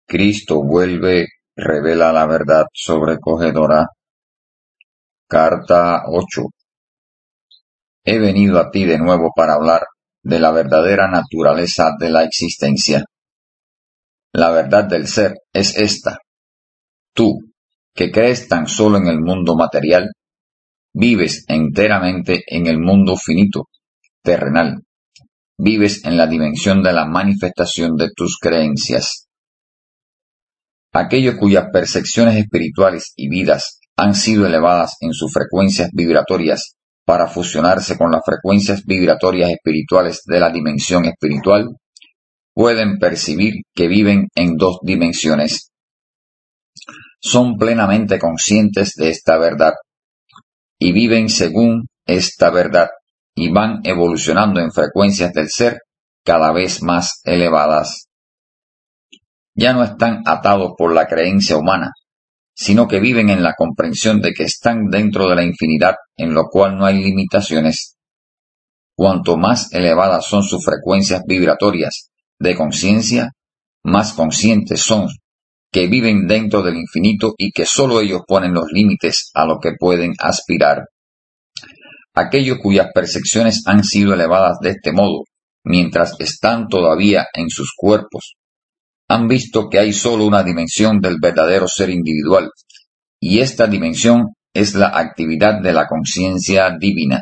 Cristo vuelve, revela la verdad sobrecogedora. Carta 8. He venido a ti de nuevo para hablar de la verdadera naturaleza de la existencia. La verdad del ser es esta. Tú, que crees tan solo en el mundo material, vives enteramente en el mundo finito, terrenal. Vives en la dimensión de la manifestación de tus creencias. Aquellos cuyas percepciones espirituales y vidas han sido elevadas en sus frecuencias vibratorias para fusionarse con las frecuencias vibratorias espirituales de la dimensión espiritual, pueden percibir que viven en dos dimensiones. Son plenamente conscientes de esta verdad y viven según esta verdad y van evolucionando en frecuencias del ser cada vez más elevadas. Ya no están atados por la creencia humana, sino que viven en la comprensión de que están dentro de la infinidad, en lo cual no hay limitaciones. Cuanto más elevadas son sus frecuencias vibratorias de conciencia, más conscientes son que viven dentro del infinito y que sólo ellos ponen los límites a lo que pueden aspirar. Aquellos cuyas percepciones han sido elevadas de este modo, mientras están todavía en sus cuerpos, han visto que hay sólo una dimensión del verdadero ser individual, y esta dimensión es la actividad de la conciencia divina.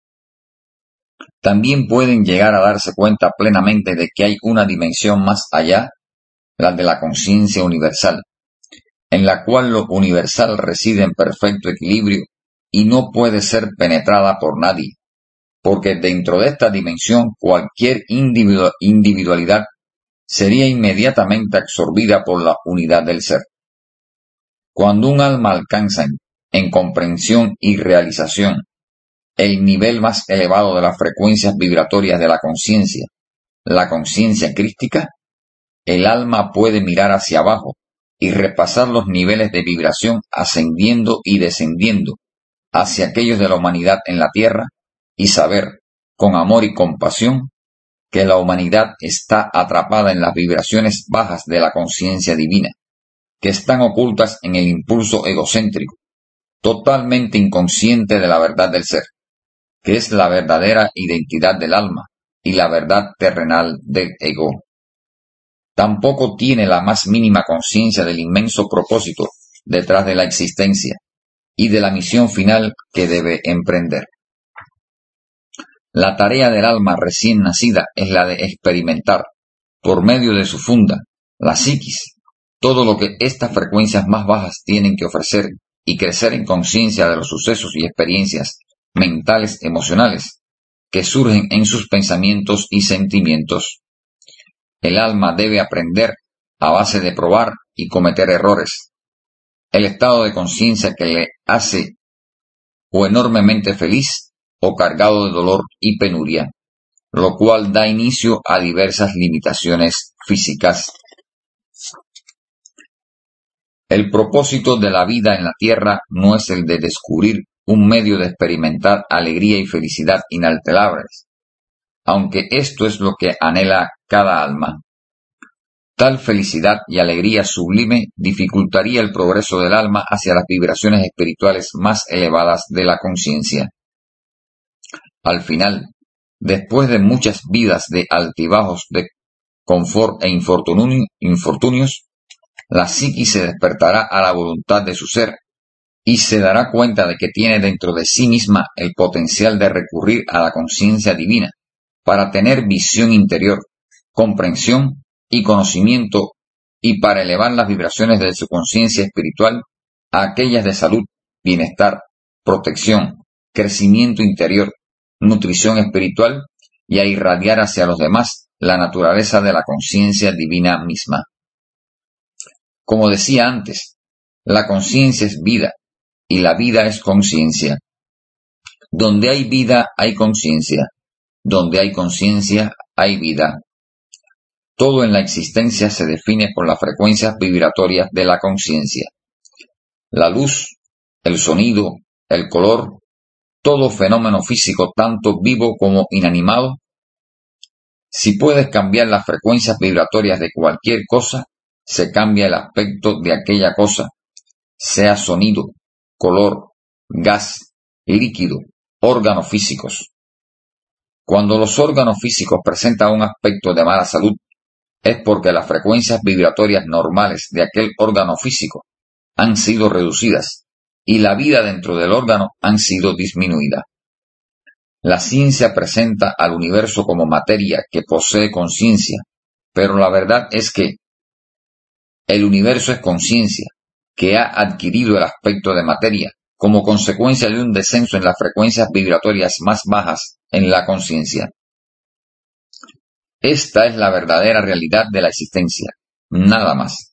También pueden llegar a darse cuenta plenamente de que hay una dimensión más allá, la de la conciencia universal, en la cual lo universal reside en perfecto equilibrio y no puede ser penetrada por nadie, porque dentro de esta dimensión cualquier individualidad sería inmediatamente absorbida por la unidad del ser. Cuando un alma alcanza en comprensión y realización el nivel más elevado de las frecuencias vibratorias de la conciencia crística, el alma puede mirar hacia abajo y repasar los niveles de vibración ascendiendo y descendiendo hacia aquellos de la humanidad en la tierra y saber, con amor y compasión, que la humanidad está atrapada en las vibraciones bajas de la conciencia divina, que están ocultas en el impulso egocéntrico, totalmente inconsciente de la verdad del ser, que es la verdadera identidad del alma y la verdad terrenal del ego. Tampoco tiene la más mínima conciencia del inmenso propósito detrás de la existencia y de la misión final que debe emprender. La tarea del alma recién nacida es la de experimentar, por medio de su funda, la psiquis, todo lo que estas frecuencias más bajas tienen que ofrecer y crecer en conciencia de los sucesos y experiencias mentales emocionales que surgen en sus pensamientos y sentimientos. El alma debe aprender a base de probar y cometer errores. El estado de conciencia que le hace o enormemente feliz o cargado de dolor y penuria, lo cual da inicio a diversas limitaciones físicas. El propósito de la vida en la tierra no es el de descubrir un medio de experimentar alegría y felicidad inalterables, aunque esto es lo que anhela cada alma. Tal felicidad y alegría sublime dificultaría el progreso del alma hacia las vibraciones espirituales más elevadas de la conciencia. Al final, después de muchas vidas de altibajos, de confort e infortunios, la psiquis se despertará a la voluntad de su ser y se dará cuenta de que tiene dentro de sí misma el potencial de recurrir a la conciencia divina para tener visión interior, comprensión y conocimiento y para elevar las vibraciones de su conciencia espiritual a aquellas de salud, bienestar, protección, crecimiento interior, nutrición espiritual y a irradiar hacia los demás la naturaleza de la conciencia divina misma. Como decía antes, la conciencia es vida y la vida es conciencia. Donde hay vida hay conciencia, donde hay conciencia hay vida. Todo en la existencia se define por las frecuencias vibratorias de la conciencia. La luz, el sonido, el color, todo fenómeno físico tanto vivo como inanimado. Si puedes cambiar las frecuencias vibratorias de cualquier cosa, se cambia el aspecto de aquella cosa, sea sonido, color, gas, líquido, órganos físicos. Cuando los órganos físicos presentan un aspecto de mala salud, es porque las frecuencias vibratorias normales de aquel órgano físico han sido reducidas y la vida dentro del órgano han sido disminuida. La ciencia presenta al universo como materia que posee conciencia, pero la verdad es que el universo es conciencia, que ha adquirido el aspecto de materia como consecuencia de un descenso en las frecuencias vibratorias más bajas en la conciencia. Esta es la verdadera realidad de la existencia, nada más.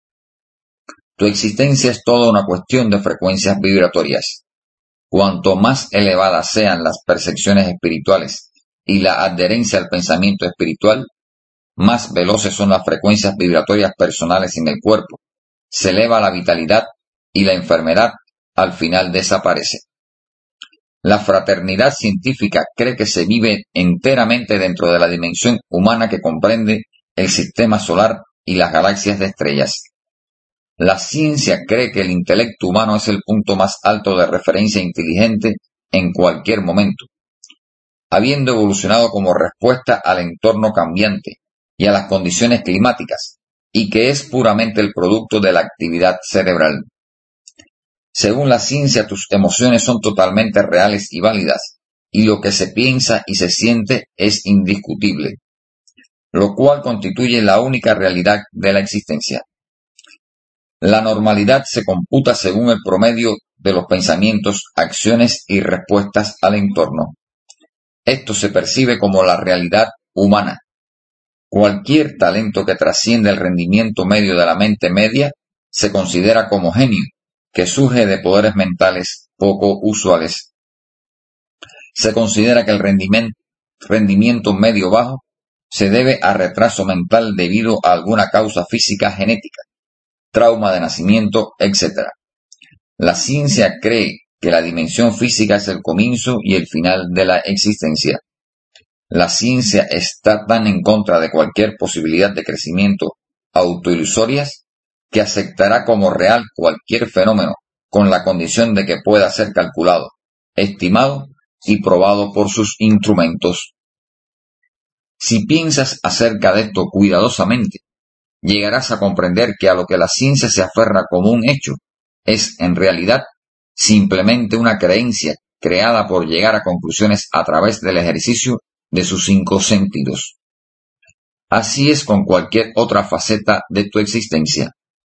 Tu existencia es toda una cuestión de frecuencias vibratorias. Cuanto más elevadas sean las percepciones espirituales y la adherencia al pensamiento espiritual, más veloces son las frecuencias vibratorias personales en el cuerpo, se eleva la vitalidad y la enfermedad al final desaparece. La fraternidad científica cree que se vive enteramente dentro de la dimensión humana que comprende el sistema solar y las galaxias de estrellas. La ciencia cree que el intelecto humano es el punto más alto de referencia inteligente en cualquier momento, habiendo evolucionado como respuesta al entorno cambiante y a las condiciones climáticas, y que es puramente el producto de la actividad cerebral. Según la ciencia, tus emociones son totalmente reales y válidas, y lo que se piensa y se siente es indiscutible, lo cual constituye la única realidad de la existencia. La normalidad se computa según el promedio de los pensamientos, acciones y respuestas al entorno. Esto se percibe como la realidad humana. Cualquier talento que trasciende el rendimiento medio de la mente media se considera como genio, que surge de poderes mentales poco usuales. Se considera que el rendimiento medio bajo se debe a retraso mental debido a alguna causa física genética, trauma de nacimiento, etc. La ciencia cree que la dimensión física es el comienzo y el final de la existencia. La ciencia está tan en contra de cualquier posibilidad de crecimiento autoilusorias que aceptará como real cualquier fenómeno con la condición de que pueda ser calculado, estimado y probado por sus instrumentos. Si piensas acerca de esto cuidadosamente, llegarás a comprender que a lo que la ciencia se aferra como un hecho es, en realidad, simplemente una creencia creada por llegar a conclusiones a través del ejercicio de sus 5 sentidos. Así es con cualquier otra faceta de tu existencia.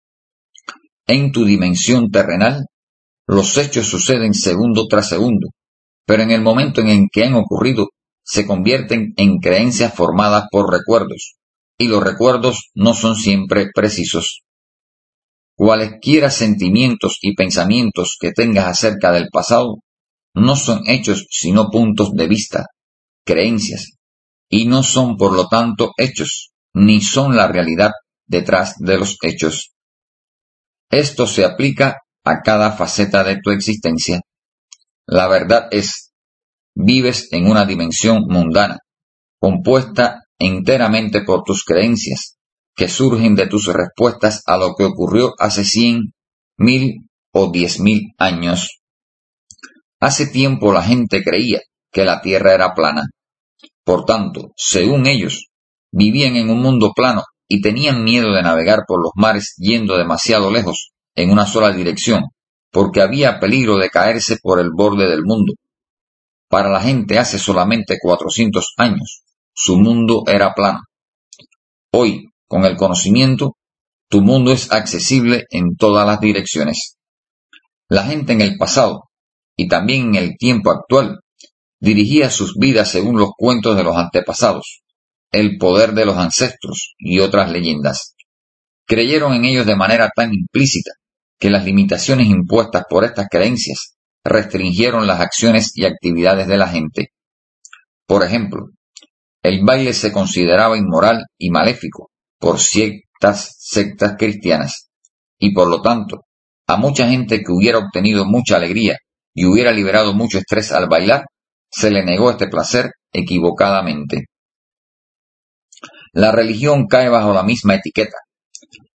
En tu dimensión terrenal, los hechos suceden segundo tras segundo, pero en el momento en que han ocurrido, se convierten en creencias formadas por recuerdos, y los recuerdos no son siempre precisos. Cualesquiera sentimientos y pensamientos que tengas acerca del pasado no son hechos sino puntos de vista, creencias, y no son por lo tanto hechos, ni son la realidad detrás de los hechos. Esto se aplica a cada faceta de tu existencia. La verdad es, vives en una dimensión mundana, compuesta enteramente por tus creencias, que surgen de tus respuestas a lo que ocurrió hace 100, 1000 o 10.000 años. Hace tiempo la gente creía que la Tierra era plana. Por tanto, según ellos, vivían en un mundo plano y tenían miedo de navegar por los mares yendo demasiado lejos en una sola dirección, porque había peligro de caerse por el borde del mundo. Para la gente hace solamente 400 años, su mundo era plano. Hoy, con el conocimiento, tu mundo es accesible en todas las direcciones. La gente en el pasado, y también en el tiempo actual, dirigía sus vidas según los cuentos de los antepasados, el poder de los ancestros y otras leyendas. Creyeron en ellos de manera tan implícita que las limitaciones impuestas por estas creencias restringieron las acciones y actividades de la gente. Por ejemplo, el baile se consideraba inmoral y maléfico por ciertas sectas cristianas, y por lo tanto, a mucha gente que hubiera obtenido mucha alegría y hubiera liberado mucho estrés al bailar, se le negó este placer equivocadamente. La religión cae bajo la misma etiqueta.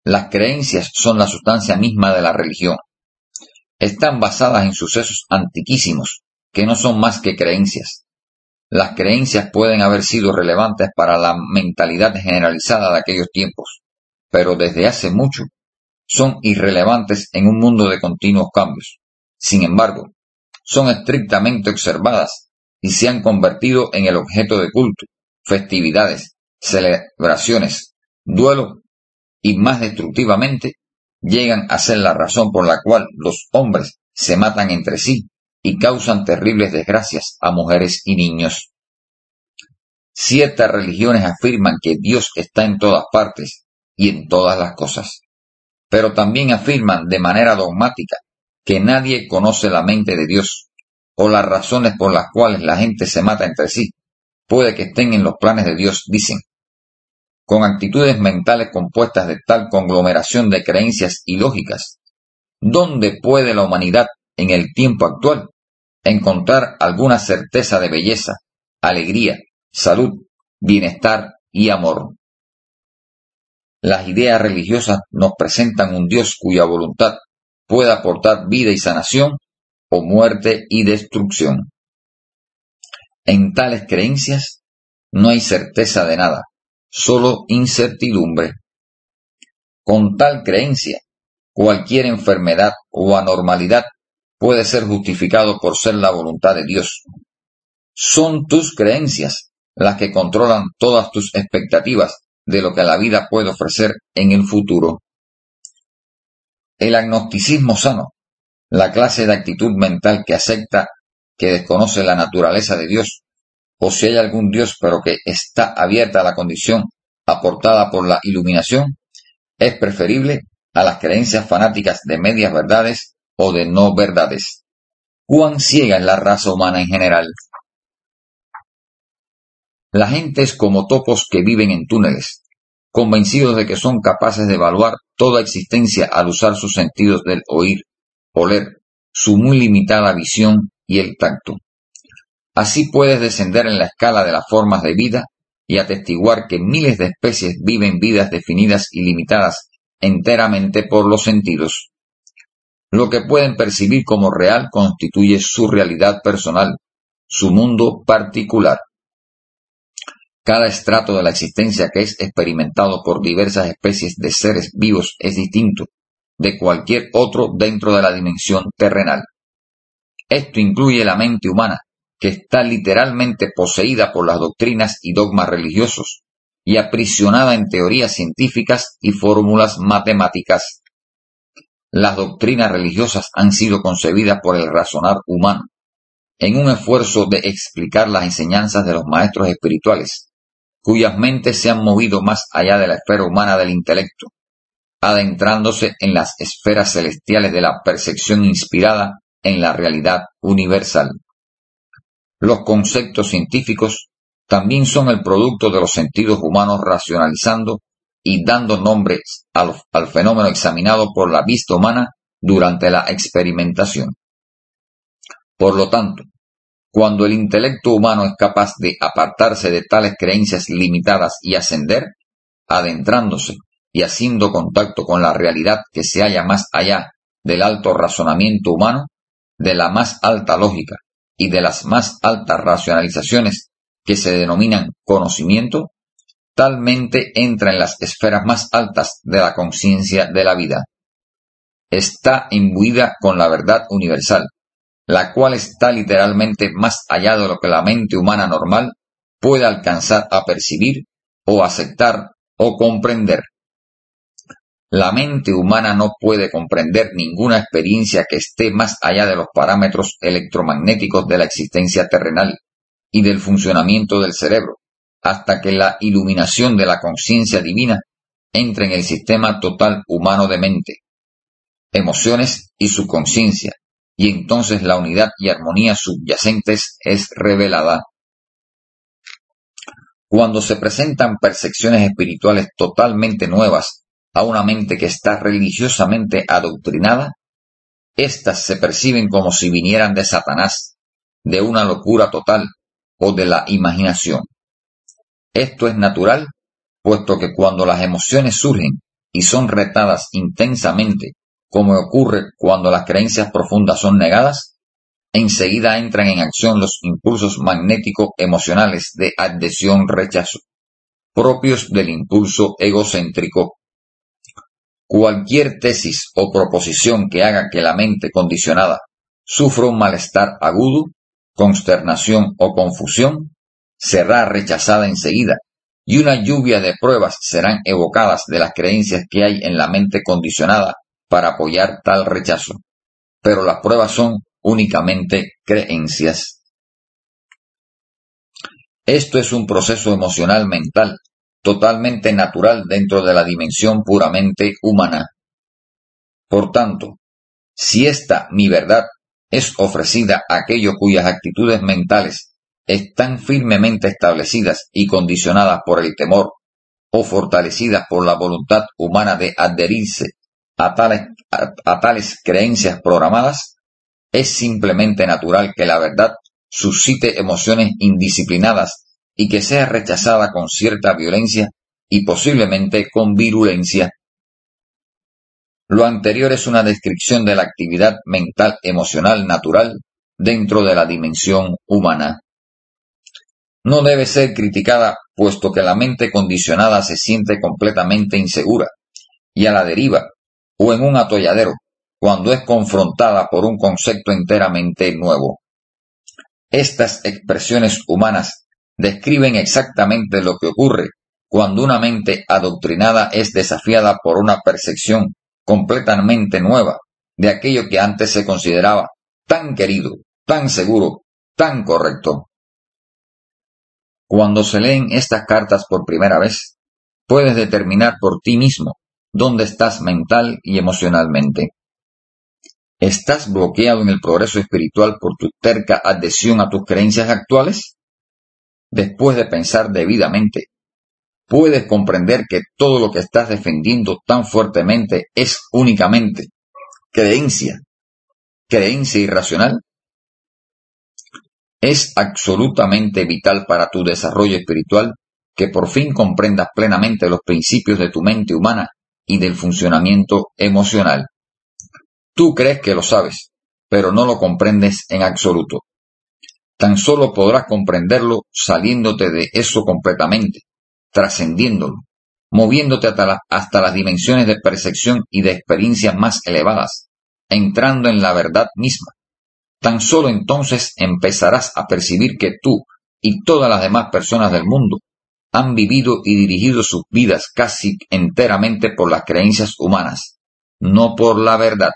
Las creencias son la sustancia misma de la religión. Están basadas en sucesos antiquísimos, que no son más que creencias. Las creencias pueden haber sido relevantes para la mentalidad generalizada de aquellos tiempos, pero desde hace mucho son irrelevantes en un mundo de continuos cambios. Sin embargo, son estrictamente observadas y se han convertido en el objeto de culto, festividades, celebraciones, duelo y, más destructivamente, llegan a ser la razón por la cual los hombres se matan entre sí y causan terribles desgracias a mujeres y niños. Ciertas religiones afirman que Dios está en todas partes y en todas las cosas, pero también afirman de manera dogmática que nadie conoce la mente de Dios o las razones por las cuales la gente se mata entre sí. Puede que estén en los planes de Dios, dicen. Con actitudes mentales compuestas de tal conglomeración de creencias ilógicas, ¿dónde puede la humanidad, en el tiempo actual, encontrar alguna certeza de belleza, alegría, salud, bienestar y amor? Las ideas religiosas nos presentan un Dios cuya voluntad puede aportar vida y sanación o muerte y destrucción. En tales creencias no hay certeza de nada, solo incertidumbre. Con tal creencia, cualquier enfermedad o anormalidad puede ser justificado por ser la voluntad de Dios. Son tus creencias las que controlan todas tus expectativas de lo que la vida puede ofrecer en el futuro. El agnosticismo sano, la clase de actitud mental que acepta que desconoce la naturaleza de Dios, o si hay algún Dios pero que está abierta a la condición aportada por la iluminación, es preferible a las creencias fanáticas de medias verdades o de no verdades. ¿Cuán ciega es la raza humana en general? La gente es como topos que viven en túneles, convencidos de que son capaces de evaluar toda existencia al usar sus sentidos del oír, oler, su muy limitada visión y el tacto. Así puedes descender en la escala de las formas de vida y atestiguar que miles de especies viven vidas definidas y limitadas enteramente por los sentidos. Lo que pueden percibir como real constituye su realidad personal, su mundo particular. Cada estrato de la existencia que es experimentado por diversas especies de seres vivos es distinto de cualquier otro dentro de la dimensión terrenal. Esto incluye la mente humana, que está literalmente poseída por las doctrinas y dogmas religiosos y aprisionada en teorías científicas y fórmulas matemáticas. Las doctrinas religiosas han sido concebidas por el razonar humano, en un esfuerzo de explicar las enseñanzas de los maestros espirituales, cuyas mentes se han movido más allá de la esfera humana del intelecto, adentrándose en las esferas celestiales de la percepción inspirada en la realidad universal. Los conceptos científicos también son el producto de los sentidos humanos racionalizando y dando nombre al fenómeno examinado por la vista humana durante la experimentación. Por lo tanto, cuando el intelecto humano es capaz de apartarse de tales creencias limitadas y ascender, adentrándose y haciendo contacto con la realidad que se halla más allá del alto razonamiento humano, de la más alta lógica y de las más altas racionalizaciones que se denominan conocimiento, talmente entra en las esferas más altas de la conciencia de la vida. Está imbuida con la verdad universal, la cual está literalmente más allá de lo que la mente humana normal puede alcanzar a percibir o aceptar o comprender. La mente humana no puede comprender ninguna experiencia que esté más allá de los parámetros electromagnéticos de la existencia terrenal y del funcionamiento del cerebro, hasta que la iluminación de la conciencia divina entre en el sistema total humano de mente, emociones y subconsciencia, y entonces la unidad y armonía subyacentes es revelada. Cuando se presentan percepciones espirituales totalmente nuevas a una mente que está religiosamente adoctrinada, éstas se perciben como si vinieran de Satanás, de una locura total o de la imaginación. Esto es natural, puesto que cuando las emociones surgen y son retadas intensamente, como ocurre cuando las creencias profundas son negadas, enseguida entran en acción los impulsos magnético-emocionales de adhesión-rechazo, propios del impulso egocéntrico. Cualquier tesis o proposición que haga que la mente condicionada sufra un malestar agudo, consternación o confusión, será rechazada enseguida, y una lluvia de pruebas serán evocadas de las creencias que hay en la mente condicionada para apoyar tal rechazo. Pero las pruebas son únicamente creencias. Esto es un proceso emocional mental, totalmente natural dentro de la dimensión puramente humana. Por tanto, si esta mi verdad es ofrecida a aquellos cuyas actitudes mentales están firmemente establecidas y condicionadas por el temor, o fortalecidas por la voluntad humana de adherirse a tales creencias programadas, es simplemente natural que la verdad suscite emociones indisciplinadas y que sea rechazada con cierta violencia y posiblemente con virulencia. Lo anterior es una descripción de la actividad mental emocional natural dentro de la dimensión humana. No debe ser criticada, puesto que la mente condicionada se siente completamente insegura y a la deriva o en un atolladero cuando es confrontada por un concepto enteramente nuevo. Estas expresiones humanas describen exactamente lo que ocurre cuando una mente adoctrinada es desafiada por una percepción completamente nueva de aquello que antes se consideraba tan querido, tan seguro, tan correcto. Cuando se leen estas cartas por primera vez, puedes determinar por ti mismo dónde estás mental y emocionalmente. ¿Estás bloqueado en el progreso espiritual por tu terca adhesión a tus creencias actuales? Después de pensar debidamente, puedes comprender que todo lo que estás defendiendo tan fuertemente es únicamente creencia irracional. Es absolutamente vital para tu desarrollo espiritual que por fin comprendas plenamente los principios de tu mente humana y del funcionamiento emocional. Tú crees que lo sabes, pero no lo comprendes en absoluto. Tan solo podrás comprenderlo saliéndote de eso completamente, trascendiéndolo, moviéndote hasta las dimensiones de percepción y de experiencias más elevadas, entrando en la verdad misma. Tan solo entonces empezarás a percibir que tú y todas las demás personas del mundo han vivido y dirigido sus vidas casi enteramente por las creencias humanas, no por la verdad.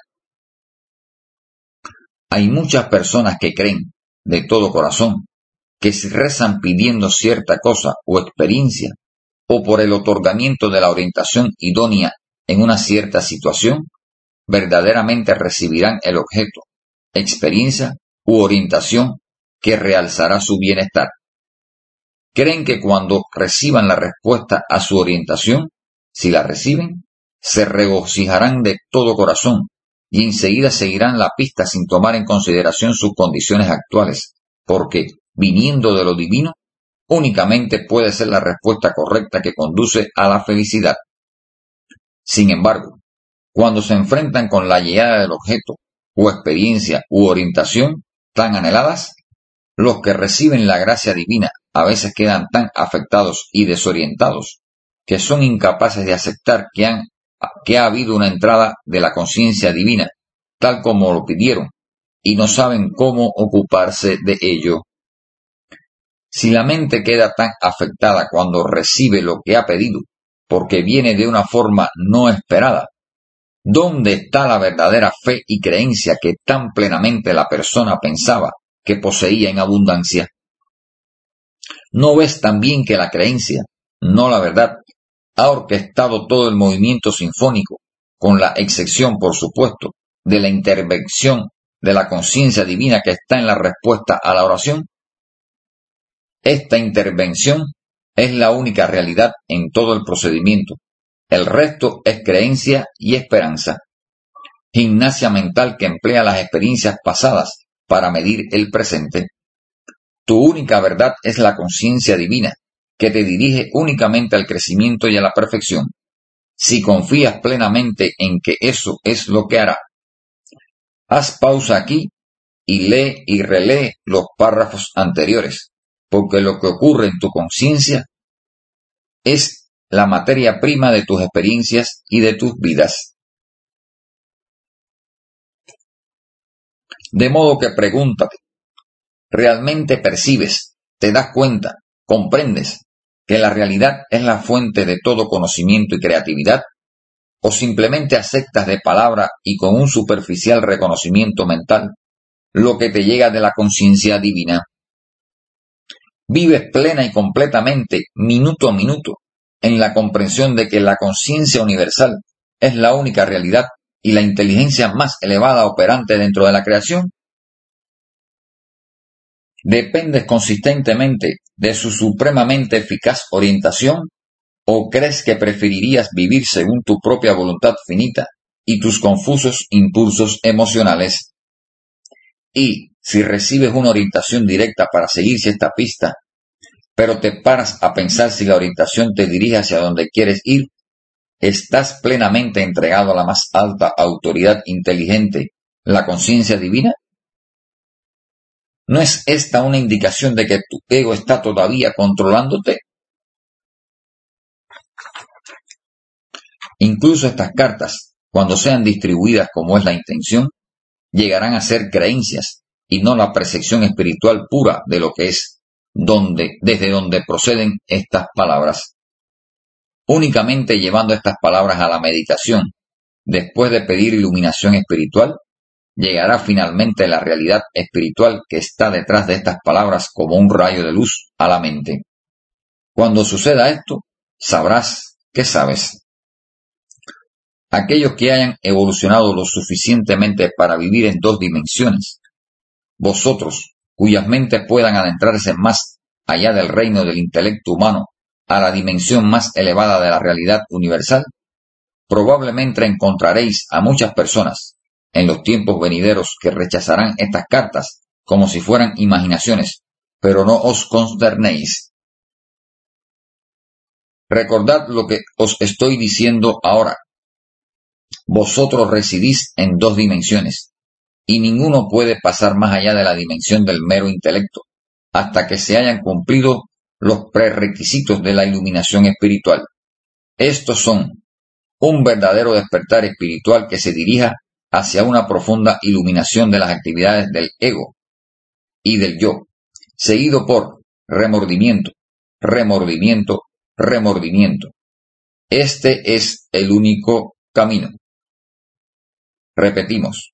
Hay muchas personas que creen, de todo corazón, que si rezan pidiendo cierta cosa o experiencia, o por el otorgamiento de la orientación idónea en una cierta situación, verdaderamente recibirán el objeto, experiencia u orientación que realzará su bienestar. Creen que cuando reciban la respuesta a su orientación, si la reciben, se regocijarán de todo corazón y enseguida seguirán la pista sin tomar en consideración sus condiciones actuales, porque, viniendo de lo divino, únicamente puede ser la respuesta correcta que conduce a la felicidad. Sin embargo, cuando se enfrentan con la llegada del objeto, o experiencia u orientación tan anheladas, los que reciben la gracia divina a veces quedan tan afectados y desorientados que son incapaces de aceptar que ha habido una entrada de la conciencia divina, tal como lo pidieron, y no saben cómo ocuparse de ello. Si la mente queda tan afectada cuando recibe lo que ha pedido, porque viene de una forma no esperada, ¿dónde está la verdadera fe y creencia que tan plenamente la persona pensaba que poseía en abundancia? ¿No ves también que la creencia, no la verdad, ha orquestado todo el movimiento sinfónico, con la excepción, por supuesto, de la intervención de la conciencia divina que está en la respuesta a la oración? Esta intervención es la única realidad en todo el procedimiento. El resto es creencia y esperanza. Gimnasia mental que emplea las experiencias pasadas para medir el presente. Tu única verdad es la conciencia divina, que te dirige únicamente al crecimiento y a la perfección. si confías plenamente en que eso es lo que hará. Haz pausa aquí y lee y relee los párrafos anteriores, porque lo que ocurre en tu conciencia es la materia prima de tus experiencias y de tus vidas. De modo que pregúntate, ¿realmente percibes, te das cuenta, comprendes que la realidad es la fuente de todo conocimiento y creatividad? ¿O simplemente aceptas de palabra y con un superficial reconocimiento mental lo que te llega de la conciencia divina? Vives plena y completamente, minuto a minuto, en la comprensión de que la conciencia universal es la única realidad y la inteligencia más elevada operante dentro de la creación. ¿Dependes consistentemente de su supremamente eficaz orientación? ¿O crees que preferirías vivir según tu propia voluntad finita y tus confusos impulsos emocionales? Y, si recibes una orientación directa para seguir esta pista, pero te paras a pensar si la orientación te dirige hacia donde quieres ir, ¿estás plenamente entregado a la más alta autoridad inteligente, la conciencia divina? ¿No es esta una indicación de que tu ego está todavía controlándote? Incluso estas cartas, cuando sean distribuidas como es la intención, llegarán a ser creencias y no la percepción espiritual pura de lo que es, desde donde proceden estas palabras. Únicamente llevando estas palabras a la meditación, después de pedir iluminación espiritual, llegará finalmente la realidad espiritual que está detrás de estas palabras como un rayo de luz a la mente. Cuando suceda esto, sabrás que sabes. Aquellos que hayan evolucionado lo suficientemente para vivir en 2 dimensiones, vosotros, cuyas mentes puedan adentrarse más allá del reino del intelecto humano a la dimensión más elevada de la realidad universal, probablemente encontraréis a muchas personas en los tiempos venideros que rechazarán estas cartas como si fueran imaginaciones, pero no os consternéis. Recordad lo que os estoy diciendo ahora. Vosotros residís en 2 dimensiones, y ninguno puede pasar más allá de la dimensión del mero intelecto, hasta que se hayan cumplido los prerequisitos de la iluminación espiritual. Estos son un verdadero despertar espiritual que se dirija hacia una profunda iluminación de las actividades del ego y del yo, seguido por remordimiento, remordimiento, remordimiento. Este es el único camino. Repetimos,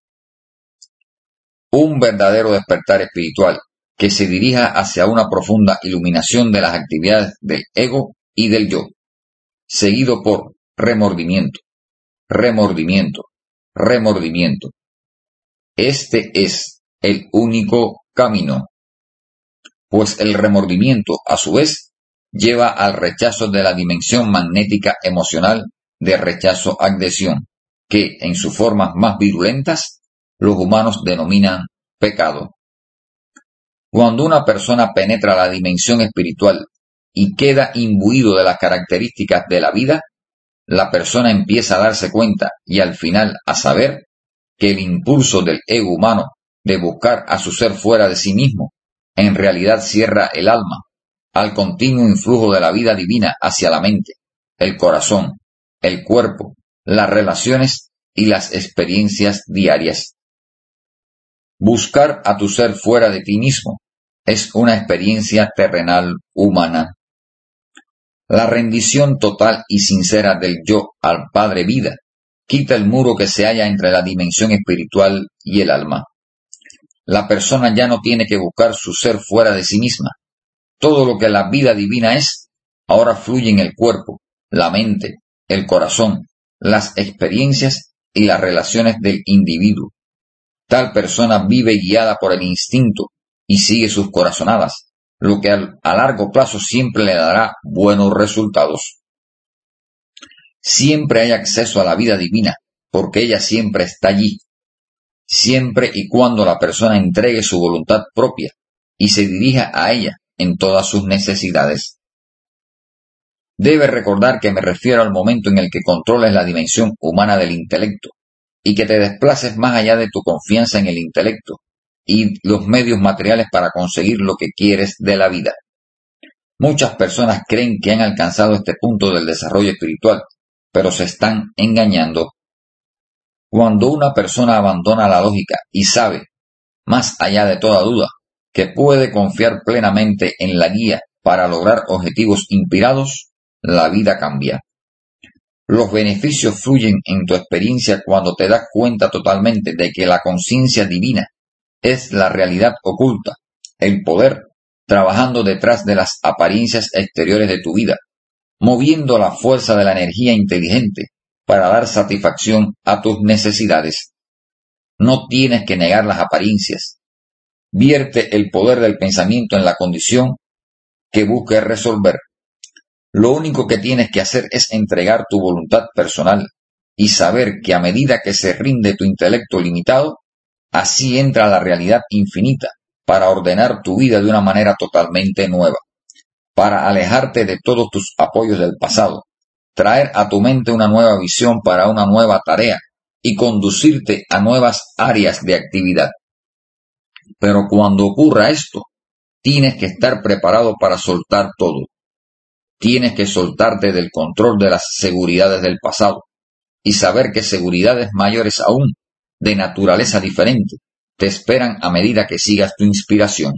un verdadero despertar espiritual que se dirija hacia una profunda iluminación de las actividades del ego y del yo, seguido por remordimiento, remordimiento, remordimiento. Este es el único camino, pues el remordimiento, a su vez, lleva al rechazo de la dimensión magnética emocional de rechazo-adhesión, que, en sus formas más virulentas, los humanos denominan pecado. Cuando una persona penetra la dimensión espiritual y queda imbuido de las características de la vida, la persona empieza a darse cuenta y al final a saber que el impulso del ego humano de buscar a su ser fuera de sí mismo en realidad cierra el alma al continuo influjo de la vida divina hacia la mente, el corazón, el cuerpo, las relaciones y las experiencias diarias. Buscar a tu ser fuera de ti mismo es una experiencia terrenal humana. La rendición total y sincera del yo al Padre Vida quita el muro que se halla entre la dimensión espiritual y el alma. La persona ya no tiene que buscar su ser fuera de sí misma. Todo lo que la vida divina es, ahora fluye en el cuerpo, la mente, el corazón, las experiencias y las relaciones del individuo. Tal persona vive guiada por el instinto y sigue sus corazonadas, lo que a largo plazo siempre le dará buenos resultados. Siempre hay acceso a la vida divina, porque ella siempre está allí, siempre y cuando la persona entregue su voluntad propia y se dirija a ella en todas sus necesidades. Debes recordar que me refiero al momento en el que controles la dimensión humana del intelecto y que te desplaces más allá de tu confianza en el intelecto y los medios materiales para conseguir lo que quieres de la vida. Muchas personas creen que han alcanzado este punto del desarrollo espiritual, pero se están engañando. Cuando una persona abandona la lógica y sabe, más allá de toda duda, que puede confiar plenamente en la guía para lograr objetivos inspirados, la vida cambia. Los beneficios fluyen en tu experiencia cuando te das cuenta totalmente de que la conciencia divina es la realidad oculta, el poder trabajando detrás de las apariencias exteriores de tu vida, moviendo la fuerza de la energía inteligente para dar satisfacción a tus necesidades. No tienes que negar las apariencias. Vierte el poder del pensamiento en la condición que busques resolver. Lo único que tienes que hacer es entregar tu voluntad personal y saber que a medida que se rinde tu intelecto limitado, así entra la realidad infinita para ordenar tu vida de una manera totalmente nueva, para alejarte de todos tus apoyos del pasado, traer a tu mente una nueva visión para una nueva tarea y conducirte a nuevas áreas de actividad. Pero cuando ocurra esto, tienes que estar preparado para soltar todo. Tienes que soltarte del control de las seguridades del pasado y saber que seguridades mayores aún, de naturaleza diferente, te esperan a medida que sigas tu inspiración.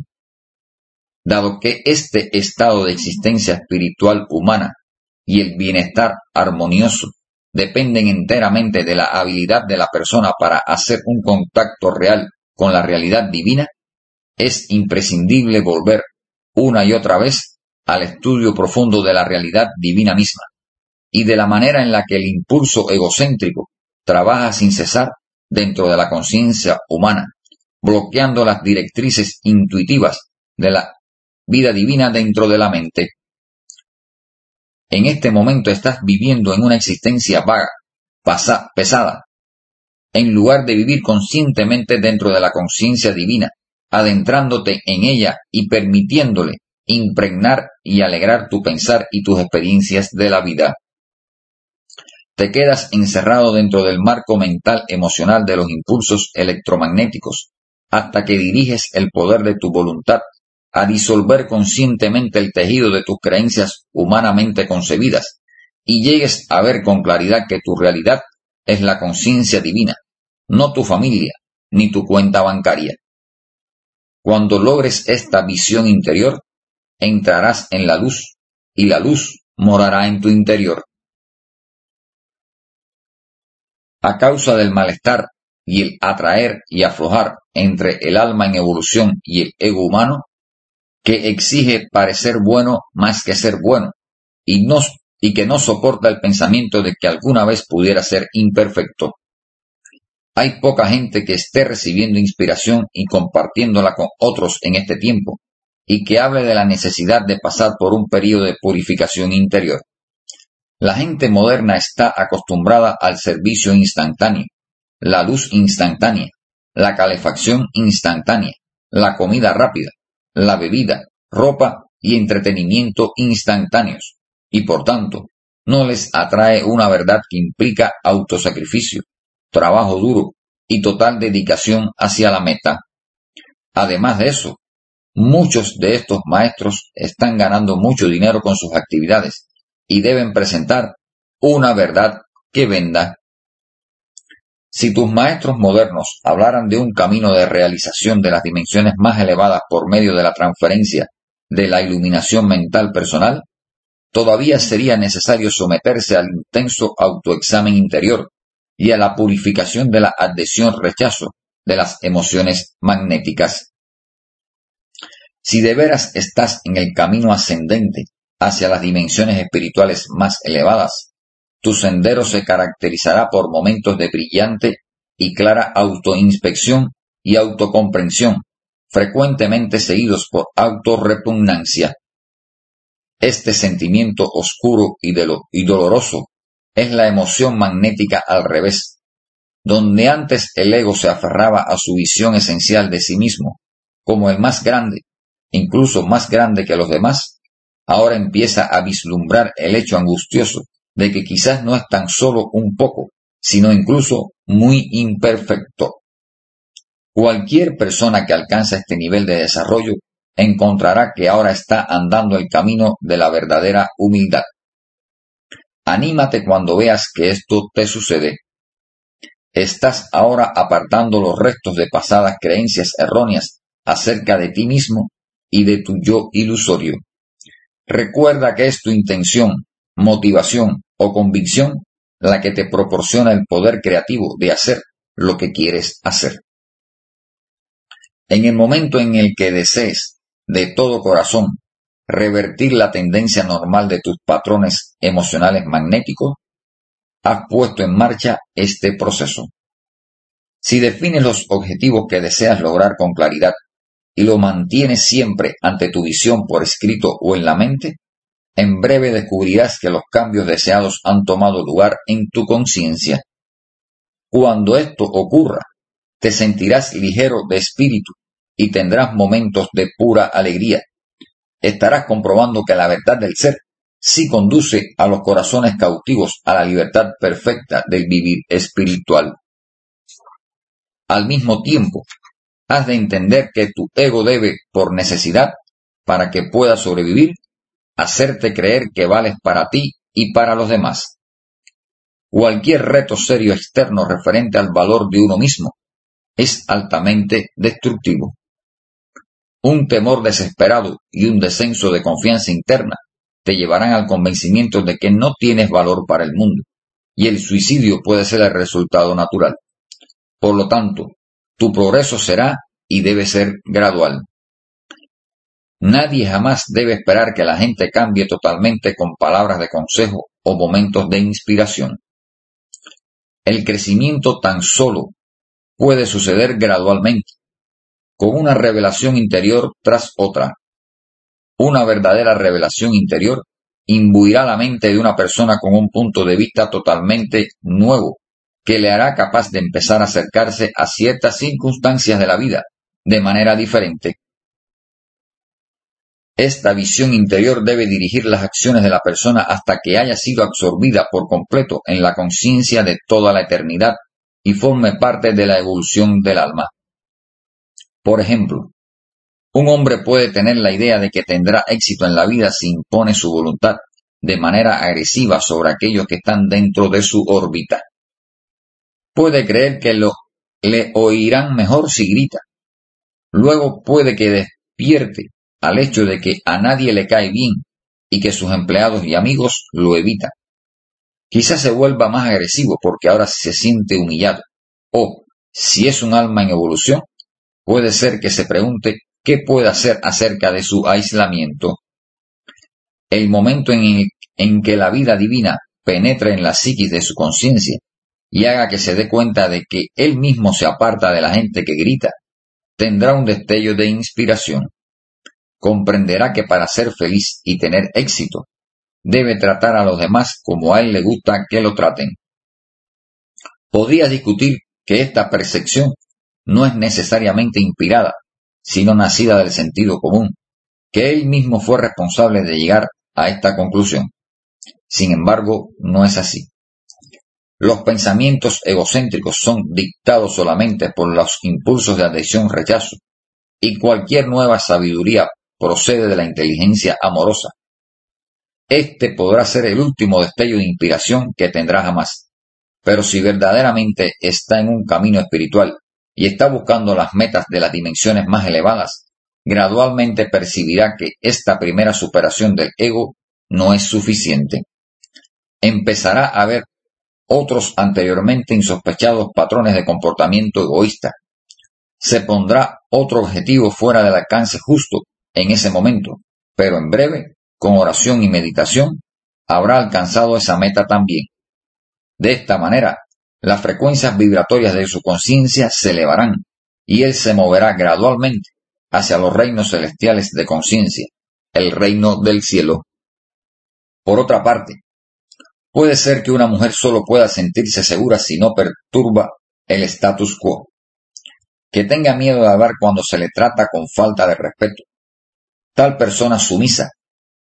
Dado que este estado de existencia espiritual humana y el bienestar armonioso dependen enteramente de la habilidad de la persona para hacer un contacto real con la realidad divina, es imprescindible volver una y otra vez al estudio profundo de la realidad divina misma y de la manera en la que el impulso egocéntrico trabaja sin cesar dentro de la conciencia humana, bloqueando las directrices intuitivas de la vida divina dentro de la mente. En este momento estás viviendo en una existencia vaga, pesada, en lugar de vivir conscientemente dentro de la conciencia divina, adentrándote en ella y permitiéndole impregnar y alegrar tu pensar y tus experiencias de la vida. Te quedas encerrado dentro del marco mental emocional de los impulsos electromagnéticos, hasta que diriges el poder de tu voluntad a disolver conscientemente el tejido de tus creencias humanamente concebidas, y llegues a ver con claridad que tu realidad es la conciencia divina, no tu familia, ni tu cuenta bancaria. Cuando logres esta visión interior, entrarás en la luz, y la luz morará en tu interior. A causa del malestar y el atraer y aflojar entre el alma en evolución y el ego humano, que exige parecer bueno más que ser bueno, y que no soporta el pensamiento de que alguna vez pudiera ser imperfecto. Hay poca gente que esté recibiendo inspiración y compartiéndola con otros en este tiempo, y que hable de la necesidad de pasar por un período de purificación interior. La gente moderna está acostumbrada al servicio instantáneo, la luz instantánea, la calefacción instantánea, la comida rápida, la bebida, ropa y entretenimiento instantáneos, y por tanto, no les atrae una verdad que implica autosacrificio, trabajo duro y total dedicación hacia la meta. Además de eso, muchos de estos maestros están ganando mucho dinero con sus actividades y deben presentar una verdad que venda. Si tus maestros modernos hablaran de un camino de realización de las dimensiones más elevadas por medio de la transferencia de la iluminación mental personal, todavía sería necesario someterse al intenso autoexamen interior y a la purificación de la adhesión-rechazo de las emociones magnéticas. Si de veras estás en el camino ascendente hacia las dimensiones espirituales más elevadas, tu sendero se caracterizará por momentos de brillante y clara autoinspección y autocomprensión, frecuentemente seguidos por autorrepugnancia. Este sentimiento oscuro y doloroso es la emoción magnética al revés, donde antes el ego se aferraba a su visión esencial de sí mismo, como el más grande, incluso más grande que los demás. ahora empieza a vislumbrar el hecho angustioso de que quizás no es tan solo un poco, sino incluso muy imperfecto. Cualquier persona que alcanza este nivel de desarrollo encontrará que ahora está andando el camino de la verdadera humildad. Anímate cuando veas que esto te sucede. Estás ahora apartando los restos de pasadas creencias erróneas acerca de ti mismo y de tu yo ilusorio. Recuerda que es tu intención, motivación o convicción la que te proporciona el poder creativo de hacer lo que quieres hacer. En el momento en el que desees de todo corazón revertir la tendencia normal de tus patrones emocionales magnéticos, has puesto en marcha este proceso. Si defines los objetivos que deseas lograr con claridad y lo mantienes siempre ante tu visión por escrito o en la mente, en breve descubrirás que los cambios deseados han tomado lugar en tu conciencia. Cuando esto ocurra, te sentirás ligero de espíritu y tendrás momentos de pura alegría. Estarás comprobando que la verdad del ser sí conduce a los corazones cautivos a la libertad perfecta del vivir espiritual. Al mismo tiempo, has de entender que tu ego debe, por necesidad, para que pueda sobrevivir, hacerte creer que vales para ti y para los demás. Cualquier reto serio externo referente al valor de uno mismo es altamente destructivo. Un temor desesperado y un descenso de confianza interna te llevarán al convencimiento de que no tienes valor para el mundo, y el suicidio puede ser el resultado natural. Por lo tanto, tu progreso será y debe ser gradual. Nadie jamás debe esperar que la gente cambie totalmente con palabras de consejo o momentos de inspiración. El crecimiento tan solo puede suceder gradualmente, con una revelación interior tras otra. Una verdadera revelación interior imbuirá la mente de una persona con un punto de vista totalmente nuevo, que le hará capaz de empezar a acercarse a ciertas circunstancias de la vida de manera diferente. Esta visión interior debe dirigir las acciones de la persona hasta que haya sido absorbida por completo en la conciencia de toda la eternidad y forme parte de la evolución del alma. Por ejemplo, un hombre puede tener la idea de que tendrá éxito en la vida si impone su voluntad de manera agresiva sobre aquellos que están dentro de su órbita. Puede creer que le oirán mejor si grita. Luego puede que despierte al hecho de que a nadie le cae bien y que sus empleados y amigos lo evitan. Quizás se vuelva más agresivo porque ahora se siente humillado. O, si es un alma en evolución, puede ser que se pregunte qué puede hacer acerca de su aislamiento. El momento en que la vida divina penetre en la psiquis de su conciencia y haga que se dé cuenta de que él mismo se aparta de la gente que grita, tendrá un destello de inspiración. Comprenderá que para ser feliz y tener éxito, debe tratar a los demás como a él le gusta que lo traten. Podrías discutir que esta percepción no es necesariamente inspirada, sino nacida del sentido común, que él mismo fue responsable de llegar a esta conclusión. Sin embargo, no es así. Los pensamientos egocéntricos son dictados solamente por los impulsos de adhesión-rechazo, y cualquier nueva sabiduría procede de la inteligencia amorosa. Este podrá ser el último destello de inspiración que tendrá jamás. Pero si verdaderamente está en un camino espiritual y está buscando las metas de las dimensiones más elevadas, gradualmente percibirá que esta primera superación del ego no es suficiente. Empezará a ver otros anteriormente insospechados patrones de comportamiento egoísta. Se pondrá otro objetivo fuera del alcance justo en ese momento, pero en breve, con oración y meditación, habrá alcanzado esa meta también. De esta manera, las frecuencias vibratorias de su conciencia se elevarán y él se moverá gradualmente hacia los reinos celestiales de conciencia, el reino del cielo. Por otra parte, puede ser que una mujer solo pueda sentirse segura si no perturba el status quo, que tenga miedo de hablar cuando se le trata con falta de respeto. Tal persona sumisa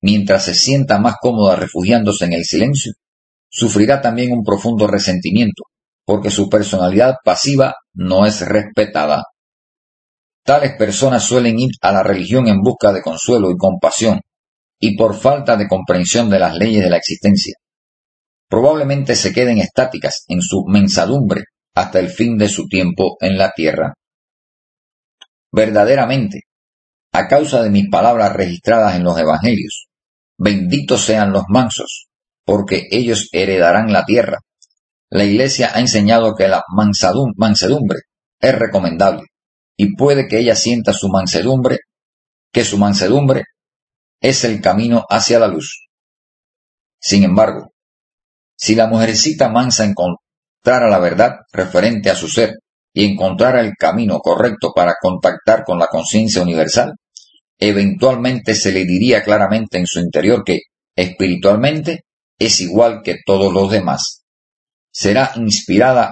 mientras se sienta más cómoda refugiándose en el silencio, sufrirá también un profundo resentimiento, porque su personalidad pasiva no es respetada. Tales personas suelen ir a la religión en busca de consuelo y compasión, y por falta de comprensión de las leyes de la existencia. Probablemente se queden estáticas en su mensadumbre hasta el fin de su tiempo en la tierra. Verdaderamente, a causa de mis palabras registradas en los evangelios, benditos sean los mansos, porque ellos heredarán la tierra. La Iglesia ha enseñado que la mansedumbre es recomendable, y puede que ella sienta que su mansedumbre es el camino hacia la luz. Sin embargo, si la mujercita mansa encontrara la verdad referente a su ser y encontrara el camino correcto para contactar con la conciencia universal, eventualmente se le diría claramente en su interior que, espiritualmente, es igual que todos los demás. Será inspirada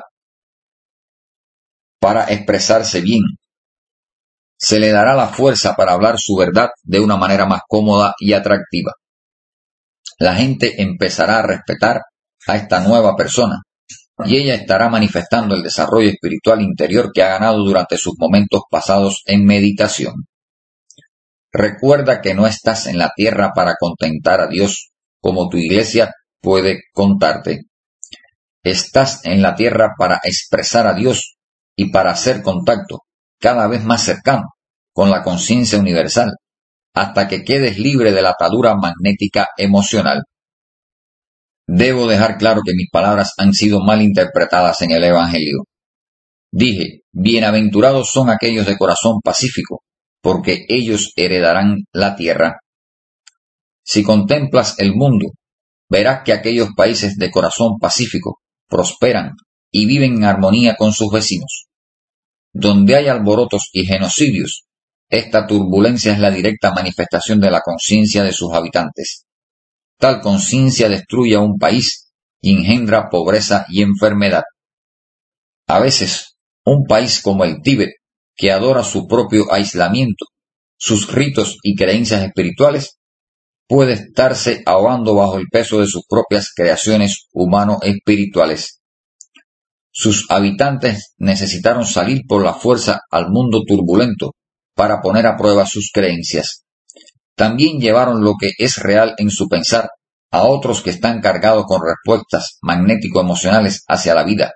para expresarse bien. Se le dará la fuerza para hablar su verdad de una manera más cómoda y atractiva. La gente empezará a respetar a esta nueva persona, y ella estará manifestando el desarrollo espiritual interior que ha ganado durante sus momentos pasados en meditación. Recuerda que no estás en la tierra para contentar a Dios, como tu iglesia puede contarte. Estás en la tierra para expresar a Dios y para hacer contacto cada vez más cercano con la conciencia universal, hasta que quedes libre de la atadura magnética emocional. Debo dejar claro que mis palabras han sido mal interpretadas en el Evangelio. Dije, bienaventurados son aquellos de corazón pacífico, porque ellos heredarán la tierra. Si contemplas el mundo, verás que aquellos países de corazón pacífico prosperan y viven en armonía con sus vecinos. Donde hay alborotos y genocidios, esta turbulencia es la directa manifestación de la conciencia de sus habitantes. Tal conciencia destruye a un país y engendra pobreza y enfermedad. A veces, un país como el Tíbet, que adora su propio aislamiento, sus ritos y creencias espirituales, puede estarse ahogando bajo el peso de sus propias creaciones humano-espirituales. Sus habitantes necesitaron salir por la fuerza al mundo turbulento para poner a prueba sus creencias. También llevaron lo que es real en su pensar a otros que están cargados con respuestas magnético-emocionales hacia la vida.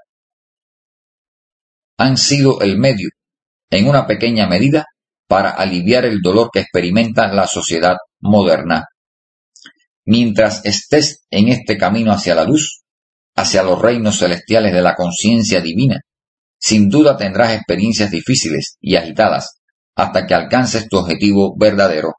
Han sido el medio, en una pequeña medida, para aliviar el dolor que experimenta la sociedad moderna. Mientras estés en este camino hacia la luz, hacia los reinos celestiales de la conciencia divina, sin duda tendrás experiencias difíciles y agitadas hasta que alcances tu objetivo verdadero.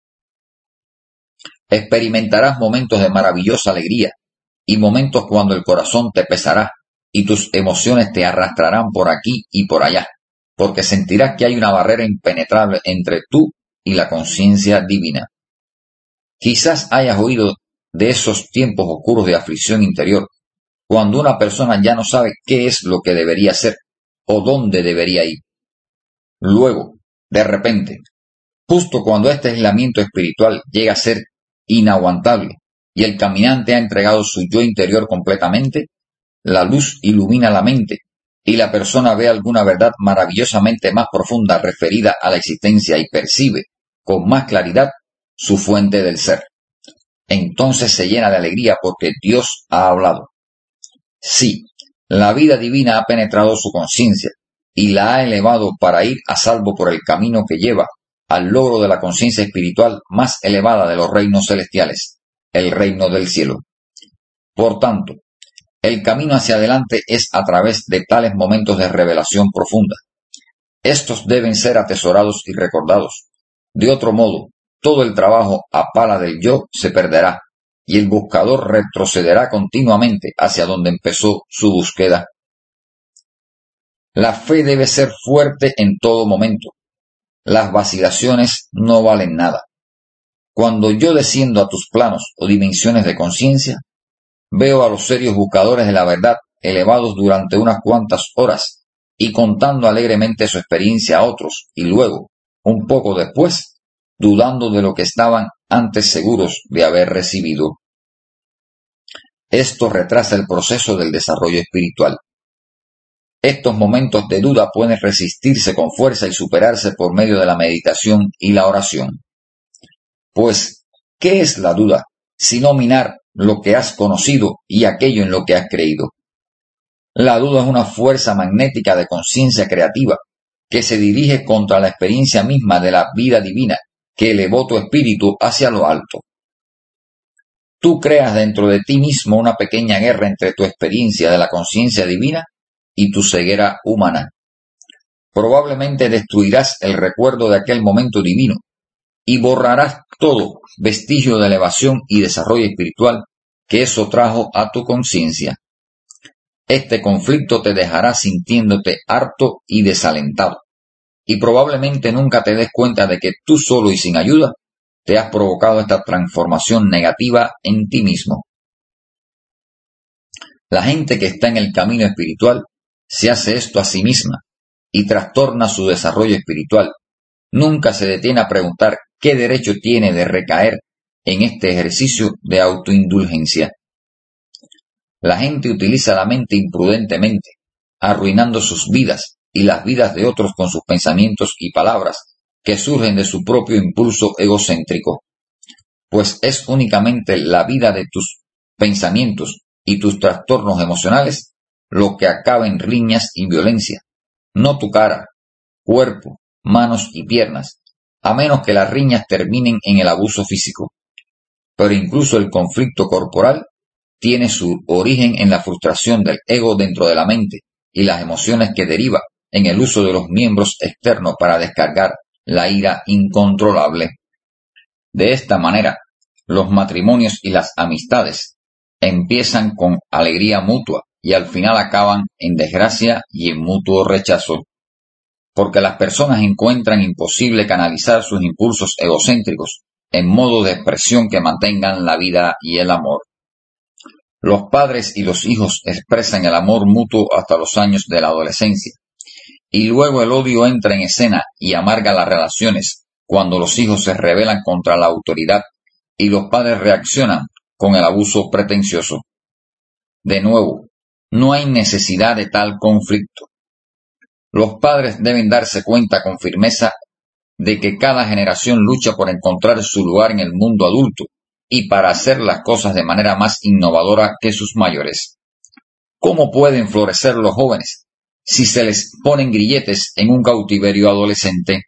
Experimentarás momentos de maravillosa alegría y momentos cuando el corazón te pesará y tus emociones te arrastrarán por aquí y por allá, porque sentirás que hay una barrera impenetrable entre tú y la conciencia divina. Quizás hayas oído de esos tiempos oscuros de aflicción interior, cuando una persona ya no sabe qué es lo que debería hacer o dónde debería ir. Luego, de repente, justo cuando este aislamiento espiritual llega a ser inaguantable y el caminante ha entregado su yo interior completamente, la luz ilumina la mente y la persona ve alguna verdad maravillosamente más profunda referida a la existencia y percibe con más claridad su fuente del ser. Entonces se llena de alegría porque Dios ha hablado. Sí, la vida divina ha penetrado su conciencia y la ha elevado para ir a salvo por el camino que lleva al logro de la conciencia espiritual más elevada de los reinos celestiales, el reino del cielo. Por tanto, el camino hacia adelante es a través de tales momentos de revelación profunda. Estos deben ser atesorados y recordados. De otro modo, todo el trabajo a pala del yo se perderá y el buscador retrocederá continuamente hacia donde empezó su búsqueda. La fe debe ser fuerte en todo momento. Las vacilaciones no valen nada. Cuando yo desciendo a tus planos o dimensiones de conciencia, veo a los serios buscadores de la verdad elevados durante unas cuantas horas y contando alegremente su experiencia a otros y luego, un poco después, dudando de lo que estaban antes seguros de haber recibido. Esto retrasa el proceso del desarrollo espiritual. Estos momentos de duda pueden resistirse con fuerza y superarse por medio de la meditación y la oración. Pues, ¿qué es la duda, sino minar lo que has conocido y aquello en lo que has creído? La duda es una fuerza magnética de conciencia creativa que se dirige contra la experiencia misma de la vida divina que elevó tu espíritu hacia lo alto. Tú creas dentro de ti mismo una pequeña guerra entre tu experiencia de la conciencia divina y tu ceguera humana. Probablemente destruirás el recuerdo de aquel momento divino y borrarás todo vestigio de elevación y desarrollo espiritual que eso trajo a tu conciencia. Este conflicto te dejará sintiéndote harto y desalentado, y probablemente nunca te des cuenta de que tú solo y sin ayuda te has provocado esta transformación negativa en ti mismo. La gente que está en el camino espiritual se hace esto a sí misma y trastorna su desarrollo espiritual. Nunca se detiene a preguntar qué derecho tiene de recaer en este ejercicio de autoindulgencia. La gente utiliza la mente imprudentemente, arruinando sus vidas y las vidas de otros con sus pensamientos y palabras que surgen de su propio impulso egocéntrico. Pues es únicamente la vida de tus pensamientos y tus trastornos emocionales lo que acaba en riñas y violencia, no tu cara, cuerpo, manos y piernas, a menos que las riñas terminen en el abuso físico. Pero incluso el conflicto corporal tiene su origen en la frustración del ego dentro de la mente y las emociones que deriva en el uso de los miembros externos para descargar la ira incontrolable. De esta manera, los matrimonios y las amistades empiezan con alegría mutua y al final acaban en desgracia y en mutuo rechazo, porque las personas encuentran imposible canalizar sus impulsos egocéntricos en modo de expresión que mantengan la vida y el amor. Los padres y los hijos expresan el amor mutuo hasta los años de la adolescencia, y luego el odio entra en escena y amarga las relaciones cuando los hijos se rebelan contra la autoridad y los padres reaccionan con el abuso pretencioso. De nuevo, no hay necesidad de tal conflicto. Los padres deben darse cuenta con firmeza de que cada generación lucha por encontrar su lugar en el mundo adulto y para hacer las cosas de manera más innovadora que sus mayores. ¿Cómo pueden florecer los jóvenes si se les ponen grilletes en un cautiverio adolescente?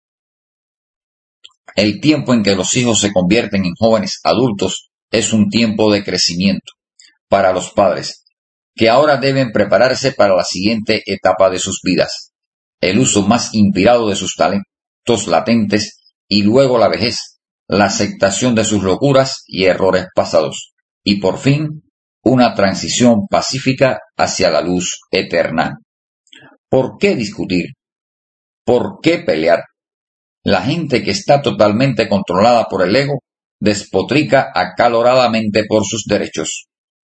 El tiempo en que los hijos se convierten en jóvenes adultos es un tiempo de crecimiento para los padres, que ahora deben prepararse para la siguiente etapa de sus vidas, el uso más inspirado de sus talentos latentes y luego la vejez, la aceptación de sus locuras y errores pasados, y por fin, una transición pacífica hacia la luz eterna. ¿Por qué discutir? ¿Por qué pelear? La gente que está totalmente controlada por el ego despotrica acaloradamente por sus derechos.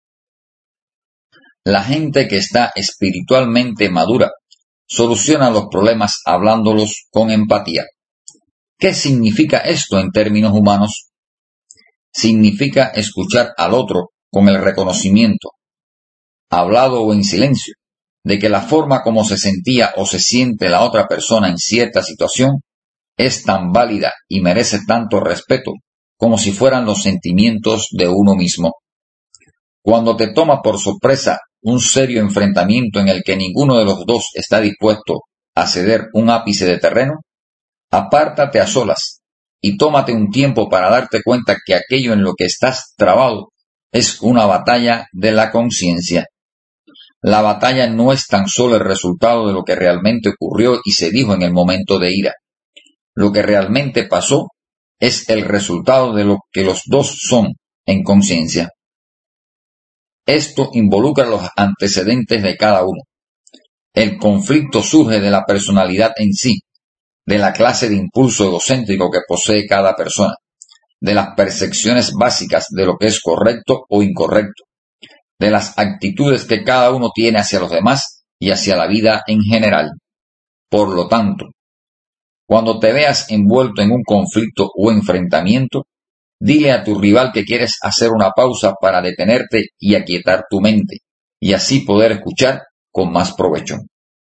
La gente que está espiritualmente madura soluciona los problemas hablándolos con empatía. ¿Qué significa esto en términos humanos? Significa escuchar al otro con el reconocimiento, hablado o en silencio, de que la forma como se sentía o se siente la otra persona en cierta situación es tan válida y merece tanto respeto como si fueran los sentimientos de uno mismo. Cuando te toma por sorpresa un serio enfrentamiento en el que ninguno de los dos está dispuesto a ceder un ápice de terreno, apártate a solas y tómate un tiempo para darte cuenta que aquello en lo que estás trabado es una batalla de la conciencia. La batalla no es tan solo el resultado de lo que realmente ocurrió y se dijo en el momento de ira. Lo que realmente pasó es el resultado de lo que los dos son en conciencia. Esto involucra los antecedentes de cada uno. El conflicto surge de la personalidad en sí, de la clase de impulso egocéntrico que posee cada persona, de las percepciones básicas de lo que es correcto o incorrecto, de las actitudes que cada uno tiene hacia los demás y hacia la vida en general. Por lo tanto, cuando te veas envuelto en un conflicto o enfrentamiento, Dile a tu rival que quieres hacer una pausa para detenerte y aquietar tu mente, y así poder escuchar con más provecho.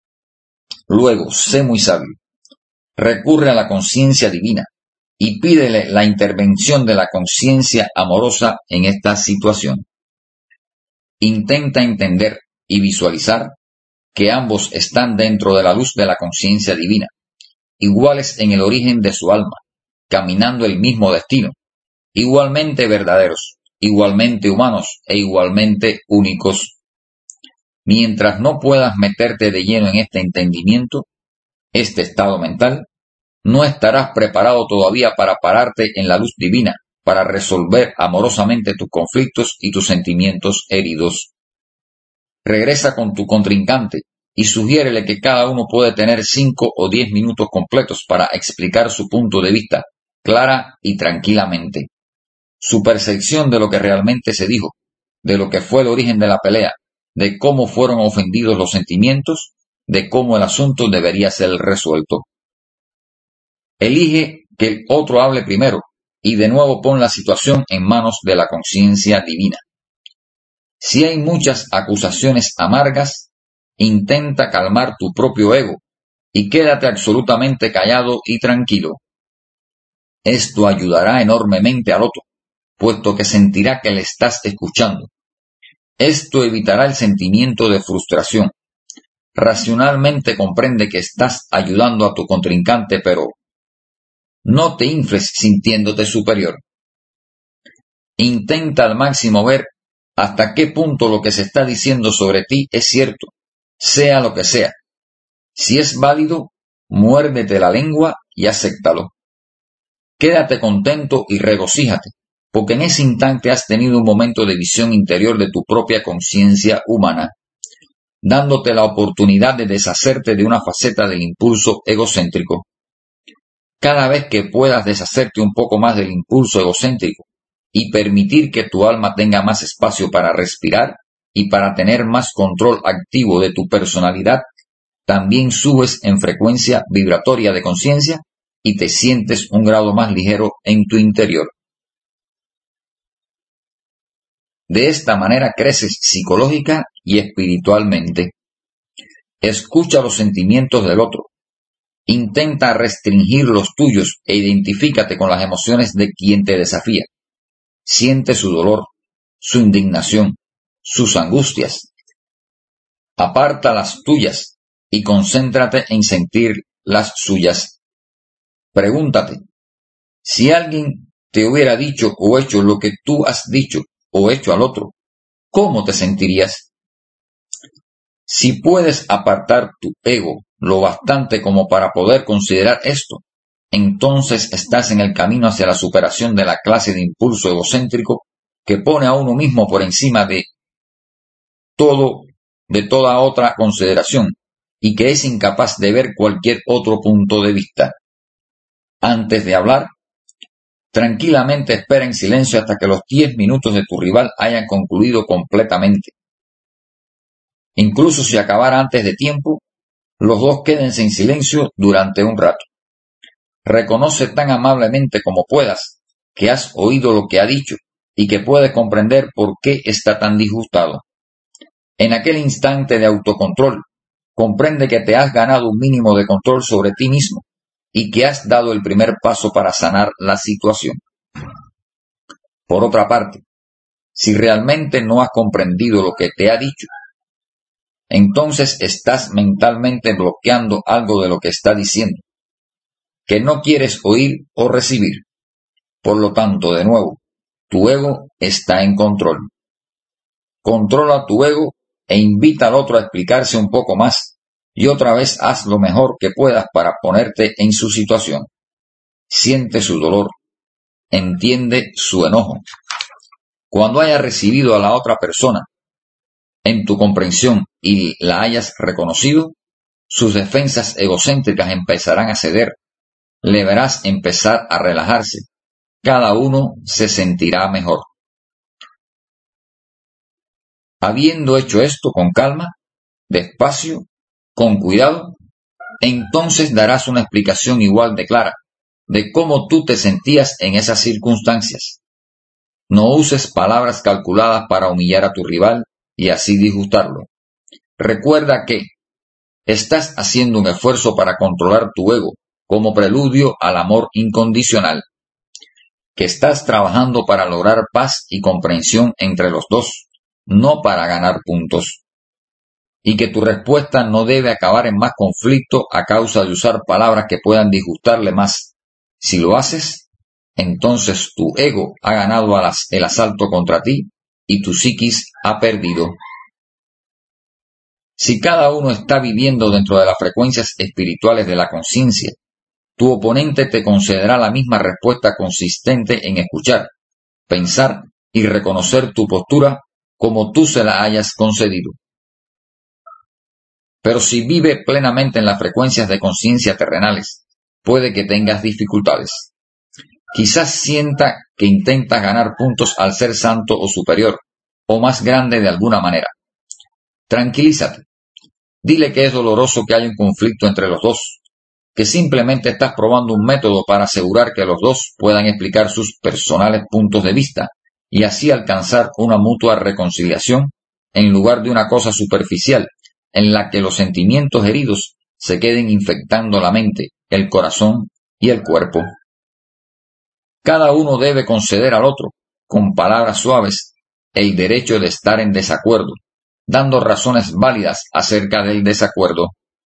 Luego, sé muy sabio. Recurre a la conciencia divina y pídele la intervención de la conciencia amorosa en esta situación. Intenta entender y visualizar que ambos están dentro de la luz de la conciencia divina, iguales en el origen de su alma, caminando el mismo destino, igualmente verdaderos, igualmente humanos e igualmente únicos. Mientras no puedas meterte de lleno en este entendimiento, este estado mental, no estarás preparado todavía para pararte en la luz divina, para resolver amorosamente tus conflictos y tus sentimientos heridos. Regresa con tu contrincante y sugiérele que cada uno puede tener 5 o 10 minutos completos para explicar su punto de vista, clara y tranquilamente. Su percepción de lo que realmente se dijo, de lo que fue el origen de la pelea, de cómo fueron ofendidos los sentimientos, de cómo el asunto debería ser resuelto. Elige que el otro hable primero y de nuevo pon la situación en manos de la conciencia divina. Si hay muchas acusaciones amargas, intenta calmar tu propio ego y quédate absolutamente callado y tranquilo. Esto ayudará enormemente al otro, puesto que sentirá que le estás escuchando. Esto evitará el sentimiento de frustración. Racionalmente comprende que estás ayudando a tu contrincante, pero no te infles sintiéndote superior. Intenta al máximo ver hasta qué punto lo que se está diciendo sobre ti es cierto, sea lo que sea. Si es válido, muérdete la lengua y acéptalo. Quédate contento y regocíjate, porque en ese instante has tenido un momento de visión interior de tu propia conciencia humana, dándote la oportunidad de deshacerte de una faceta del impulso egocéntrico. Cada vez que puedas deshacerte un poco más del impulso egocéntrico y permitir que tu alma tenga más espacio para respirar y para tener más control activo de tu personalidad, también subes en frecuencia vibratoria de conciencia y te sientes un grado más ligero en tu interior. De esta manera creces psicológica y espiritualmente. Escucha los sentimientos del otro. Intenta restringir los tuyos e identifícate con las emociones de quien te desafía. Siente su dolor, su indignación, sus angustias. Aparta las tuyas y concéntrate en sentir las suyas. Pregúntate, si alguien te hubiera dicho o hecho lo que tú has dicho o hecho al otro, ¿cómo te sentirías? Si puedes apartar tu ego lo bastante como para poder considerar esto, entonces estás en el camino hacia la superación de la clase de impulso egocéntrico que pone a uno mismo por encima de toda otra consideración, y que es incapaz de ver cualquier otro punto de vista. Antes de hablar, tranquilamente espera en silencio hasta que los 10 minutos de tu rival hayan concluido completamente. Incluso si acabara antes de tiempo, los dos quédense en silencio durante un rato. Reconoce tan amablemente como puedas que has oído lo que ha dicho y que puedes comprender por qué está tan disgustado. En aquel instante de autocontrol, comprende que te has ganado un mínimo de control sobre ti mismo y que has dado el primer paso para sanar la situación. Por otra parte, si realmente no has comprendido lo que te ha dicho, entonces estás mentalmente bloqueando algo de lo que está diciendo, que no quieres oír o recibir. Por lo tanto, de nuevo, tu ego está en control. Controla tu ego e invita al otro a explicarse un poco más, y otra vez haz lo mejor que puedas para ponerte en su situación. Siente su dolor, entiende su enojo. Cuando hayas recibido a la otra persona en tu comprensión y la hayas reconocido, sus defensas egocéntricas empezarán a ceder, le verás empezar a relajarse, cada uno se sentirá mejor. Habiendo hecho esto con calma, despacio, con cuidado, entonces darás una explicación igual de clara de cómo tú te sentías en esas circunstancias. No uses palabras calculadas para humillar a tu rival y así disgustarlo. Recuerda que estás haciendo un esfuerzo para controlar tu ego como preludio al amor incondicional, que estás trabajando para lograr paz y comprensión entre los dos, no para ganar puntos, y que tu respuesta no debe acabar en más conflicto a causa de usar palabras que puedan disgustarle más. Si lo haces, entonces tu ego ha ganado el asalto contra ti y tu psiquis ha perdido. Si cada uno está viviendo dentro de las frecuencias espirituales de la conciencia, tu oponente te concederá la misma respuesta consistente en escuchar, pensar y reconocer tu postura como tú se la hayas concedido. Pero si vive plenamente en las frecuencias de conciencia terrenales, puede que tengas dificultades. Quizás sienta que intentas ganar puntos al ser santo o superior, o más grande de alguna manera. Tranquilízate. Dile que es doloroso que haya un conflicto entre los dos, que simplemente estás probando un método para asegurar que los dos puedan explicar sus personales puntos de vista y así alcanzar una mutua reconciliación en lugar de una cosa superficial en la que los sentimientos heridos se queden infectando la mente, el corazón y el cuerpo. Cada uno debe conceder al otro, con palabras suaves, el derecho de estar en desacuerdo, dando razones válidas acerca del desacuerdo.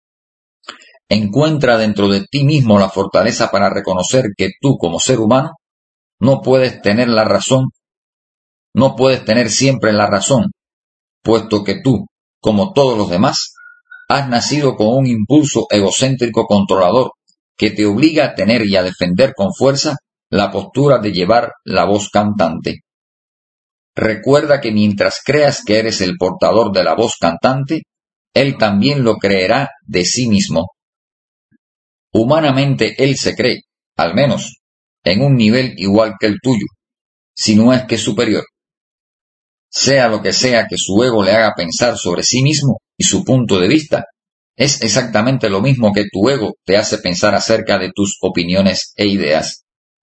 Encuentra dentro de ti mismo la fortaleza para reconocer que tú, como ser humano, no puedes tener la razón, no puedes tener siempre la razón, puesto que tú, como todos los demás, has nacido con un impulso egocéntrico controlador que te obliga a tener y a defender con fuerza la postura de llevar la voz cantante. Recuerda que mientras creas que eres el portador de la voz cantante, él también lo creerá de sí mismo. Humanamente él se cree, al menos, en un nivel igual que el tuyo, si no es que superior. Sea lo que sea que su ego le haga pensar sobre sí mismo y su punto de vista, es exactamente lo mismo que tu ego te hace pensar acerca de tus opiniones e ideas.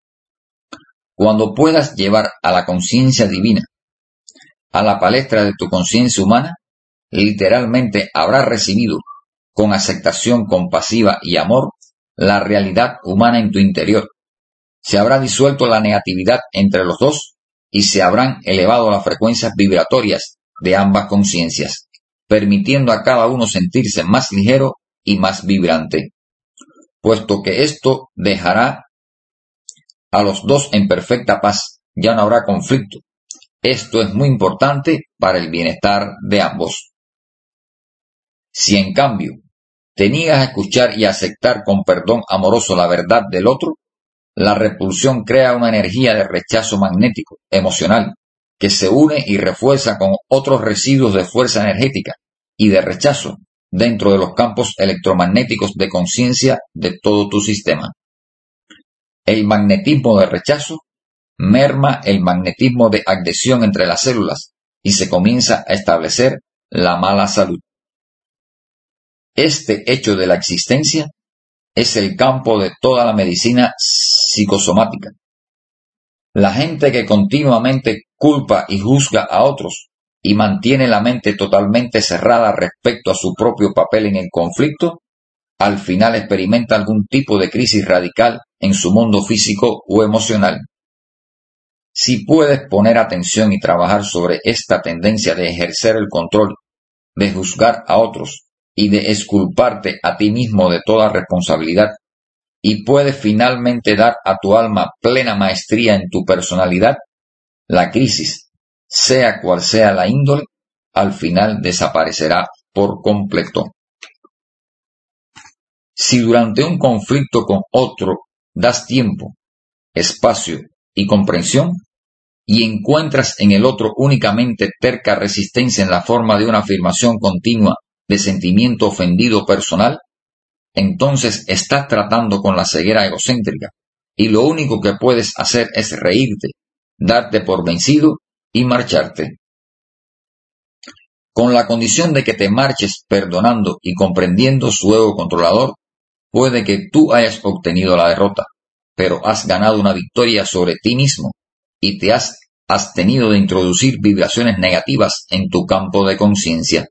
Cuando puedas llevar a la conciencia divina a la palestra de tu conciencia humana, literalmente habrás recibido, con aceptación compasiva y amor, la realidad humana en tu interior. Se habrá disuelto la negatividad entre los dos y se habrán elevado las frecuencias vibratorias de ambas conciencias, permitiendo a cada uno sentirse más ligero y más vibrante, puesto que esto dejará a los dos en perfecta paz, ya no habrá conflicto. Esto es muy importante para el bienestar de ambos. Si en cambio te niegas a escuchar y a aceptar con perdón amoroso la verdad del otro, la repulsión crea una energía de rechazo magnético, emocional, que se une y refuerza con otros residuos de fuerza energética y de rechazo dentro de los campos electromagnéticos de conciencia de todo tu sistema. El magnetismo de rechazo merma el magnetismo de adhesión entre las células y se comienza a establecer la mala salud. Este hecho de la existencia es el campo de toda la medicina psicosomática. La gente que continuamente culpa y juzga a otros y mantiene la mente totalmente cerrada respecto a su propio papel en el conflicto, al final experimenta algún tipo de crisis radical en su mundo físico o emocional. Si puedes poner atención y trabajar sobre esta tendencia de ejercer el control, de juzgar a otros y de exculparte a ti mismo de toda responsabilidad, y puedes finalmente dar a tu alma plena maestría en tu personalidad, la crisis, sea cual sea la índole, al final desaparecerá por completo. Si durante un conflicto con otro das tiempo, espacio y comprensión, y encuentras en el otro únicamente terca resistencia en la forma de una afirmación continua de sentimiento ofendido personal, entonces estás tratando con la ceguera egocéntrica, y lo único que puedes hacer es reírte, darte por vencido y marcharte. Con la condición de que te marches perdonando y comprendiendo su ego controlador, puede que tú hayas obtenido la derrota, pero has ganado una victoria sobre ti mismo y te has has tenido de introducir vibraciones negativas en tu campo de conciencia.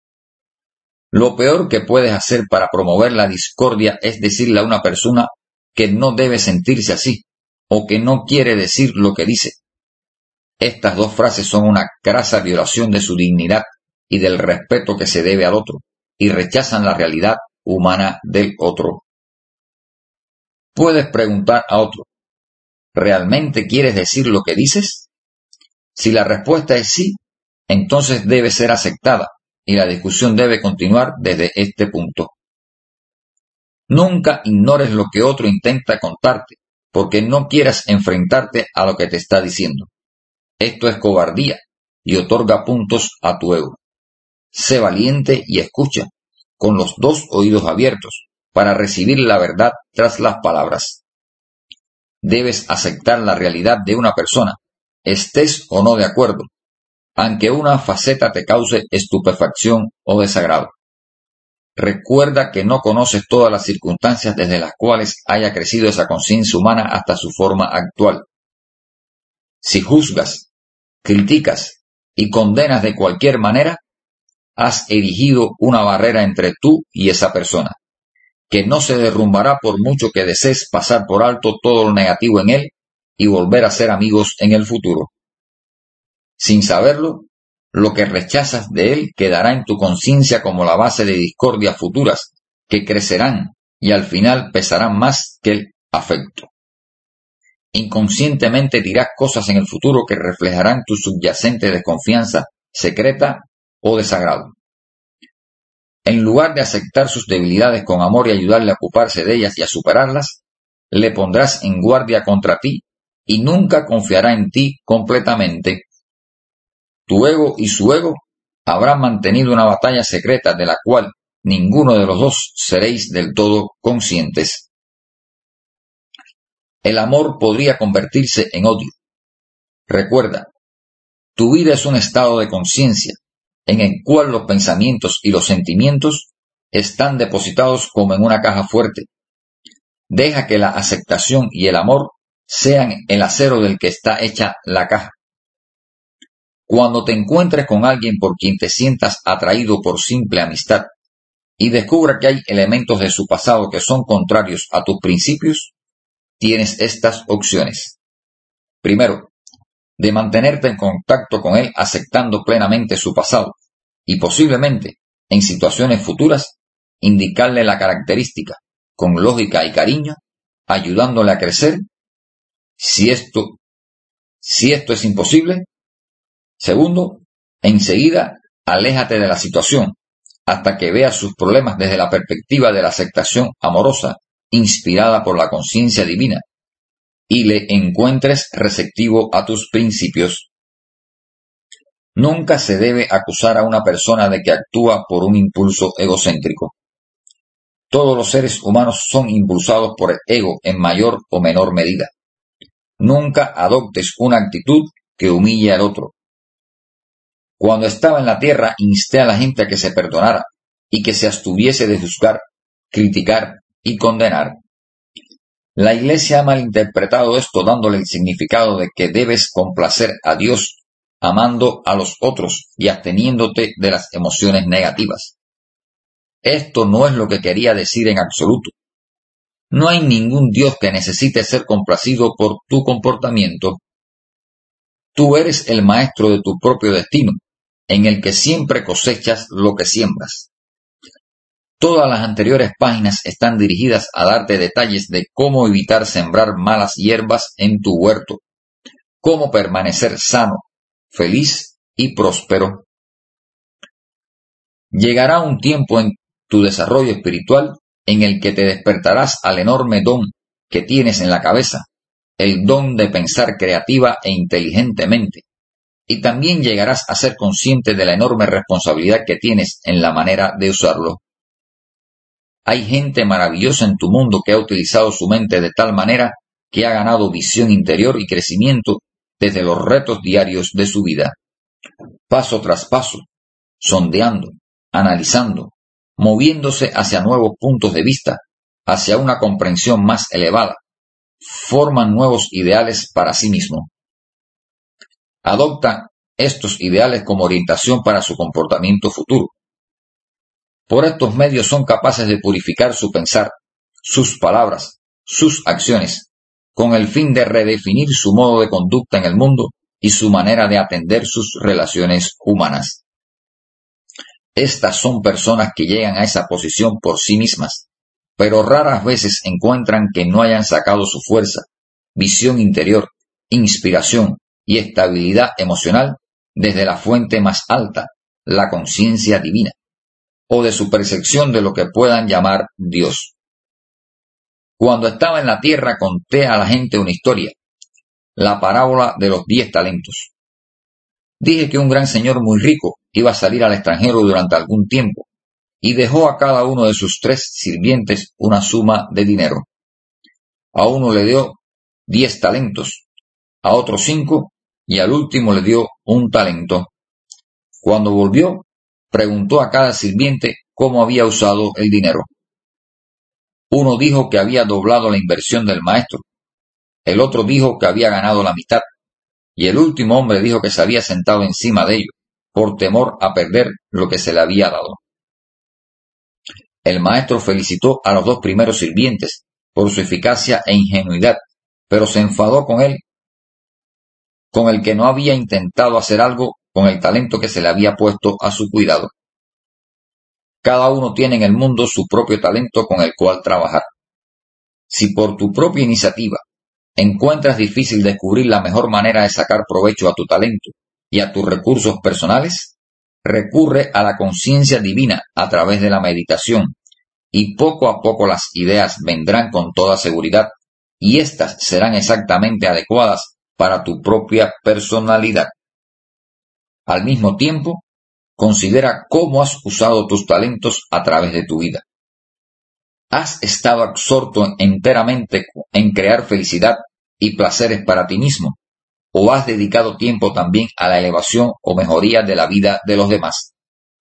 Lo peor que puedes hacer para promover la discordia es decirle a una persona que no debe sentirse así, o que no quiere decir lo que dice. Estas dos frases son una crasa violación de su dignidad y del respeto que se debe al otro, y rechazan la realidad humana del otro. Puedes preguntar a otro, ¿realmente quieres decir lo que dices? Si la respuesta es sí, entonces debe ser aceptada, y la discusión debe continuar desde este punto. Nunca ignores lo que otro intenta contarte, porque no quieras enfrentarte a lo que te está diciendo. Esto es cobardía y otorga puntos a tu ego. Sé valiente y escucha, con los dos oídos abiertos, para recibir la verdad tras las palabras. Debes aceptar la realidad de una persona, estés o no de acuerdo, aunque una faceta te cause estupefacción o desagrado. Recuerda que no conoces todas las circunstancias desde las cuales haya crecido esa conciencia humana hasta su forma actual. Si juzgas, criticas y condenas de cualquier manera, has erigido una barrera entre tú y esa persona, que no se derrumbará por mucho que desees pasar por alto todo lo negativo en él y volver a ser amigos en el futuro. Sin saberlo, lo que rechazas de él quedará en tu conciencia como la base de discordias futuras, que crecerán y al final pesarán más que el afecto. Inconscientemente dirás cosas en el futuro que reflejarán tu subyacente desconfianza secreta o desagrado. En lugar de aceptar sus debilidades con amor y ayudarle a ocuparse de ellas y a superarlas, le pondrás en guardia contra ti y nunca confiará en ti completamente. Tu ego y su ego habrán mantenido una batalla secreta de la cual ninguno de los dos seréis del todo conscientes. El amor podría convertirse en odio. Recuerda, tu vida es un estado de conciencia en el cual los pensamientos y los sentimientos están depositados como en una caja fuerte. Deja que la aceptación y el amor sean el acero del que está hecha la caja. Cuando te encuentres con alguien por quien te sientas atraído por simple amistad y descubra que hay elementos de su pasado que son contrarios a tus principios, tienes estas opciones. Primero, de mantenerte en contacto con él aceptando plenamente su pasado y posiblemente, en situaciones futuras, indicarle la característica con lógica y cariño, ayudándole a crecer. Si esto es imposible, segundo, enseguida aléjate de la situación hasta que veas sus problemas desde la perspectiva de la aceptación amorosa inspirada por la conciencia divina y le encuentres receptivo a tus principios. Nunca se debe acusar a una persona de que actúa por un impulso egocéntrico. Todos los seres humanos son impulsados por el ego en mayor o menor medida. Nunca adoptes una actitud que humille al otro. Cuando estaba en la tierra, insté a la gente a que se perdonara y que se abstuviese de juzgar, criticar y condenar. La Iglesia ha malinterpretado esto dándole el significado de que debes complacer a Dios amando a los otros y absteniéndote de las emociones negativas. Esto no es lo que quería decir en absoluto. No hay ningún Dios que necesite ser complacido por tu comportamiento. Tú eres el maestro de tu propio destino, en el que siempre cosechas lo que siembras. Todas las anteriores páginas están dirigidas a darte detalles de cómo evitar sembrar malas hierbas en tu huerto, cómo permanecer sano, feliz y próspero. Llegará un tiempo en tu desarrollo espiritual en el que te despertarás al enorme don que tienes en la cabeza, el don de pensar creativa e inteligentemente, y también llegarás a ser consciente de la enorme responsabilidad que tienes en la manera de usarlo. Hay gente maravillosa en tu mundo que ha utilizado su mente de tal manera que ha ganado visión interior y crecimiento desde los retos diarios de su vida. Paso tras paso, sondeando, analizando, moviéndose hacia nuevos puntos de vista, hacia una comprensión más elevada, forman nuevos ideales para sí mismo. adoptan estos ideales como orientación para su comportamiento futuro. Por estos medios son capaces de purificar su pensar, sus palabras, sus acciones, con el fin de redefinir su modo de conducta en el mundo y su manera de atender sus relaciones humanas. Estas son personas que llegan a esa posición por sí mismas, pero raras veces encuentran que no hayan sacado su fuerza, visión interior, inspiración y estabilidad emocional desde la fuente más alta, la conciencia divina, o de su percepción de lo que puedan llamar Dios. Cuando estaba en la tierra conté a la gente una historia, la parábola de los 10 talentos. Dije que un gran señor muy rico iba a salir al extranjero durante algún tiempo y dejó a cada uno de sus 3 sirvientes una suma de dinero. A uno le dio 10 talentos, a otro 5 y al último le dio 1 talento. Cuando volvió, preguntó a cada sirviente cómo había usado el dinero. Uno dijo que había doblado la inversión del maestro, el otro dijo que había ganado la mitad, y el último hombre dijo que se había sentado encima de ello, por temor a perder lo que se le había dado. El maestro felicitó a los 2 primeros sirvientes por su eficacia e ingenuidad, pero se enfadó con él, con el que no había intentado hacer algo con el talento que se le había puesto a su cuidado. Cada uno tiene en el mundo su propio talento con el cual trabajar. Si por tu propia iniciativa encuentras difícil descubrir la mejor manera de sacar provecho a tu talento y a tus recursos personales, recurre a la conciencia divina a través de la meditación, y poco a poco las ideas vendrán con toda seguridad, y éstas serán exactamente adecuadas para tu propia personalidad. Al mismo tiempo, considera cómo has usado tus talentos a través de tu vida. ¿Has estado absorto enteramente en crear felicidad y placeres para ti mismo? ¿O has dedicado tiempo también a la elevación o mejoría de la vida de los demás?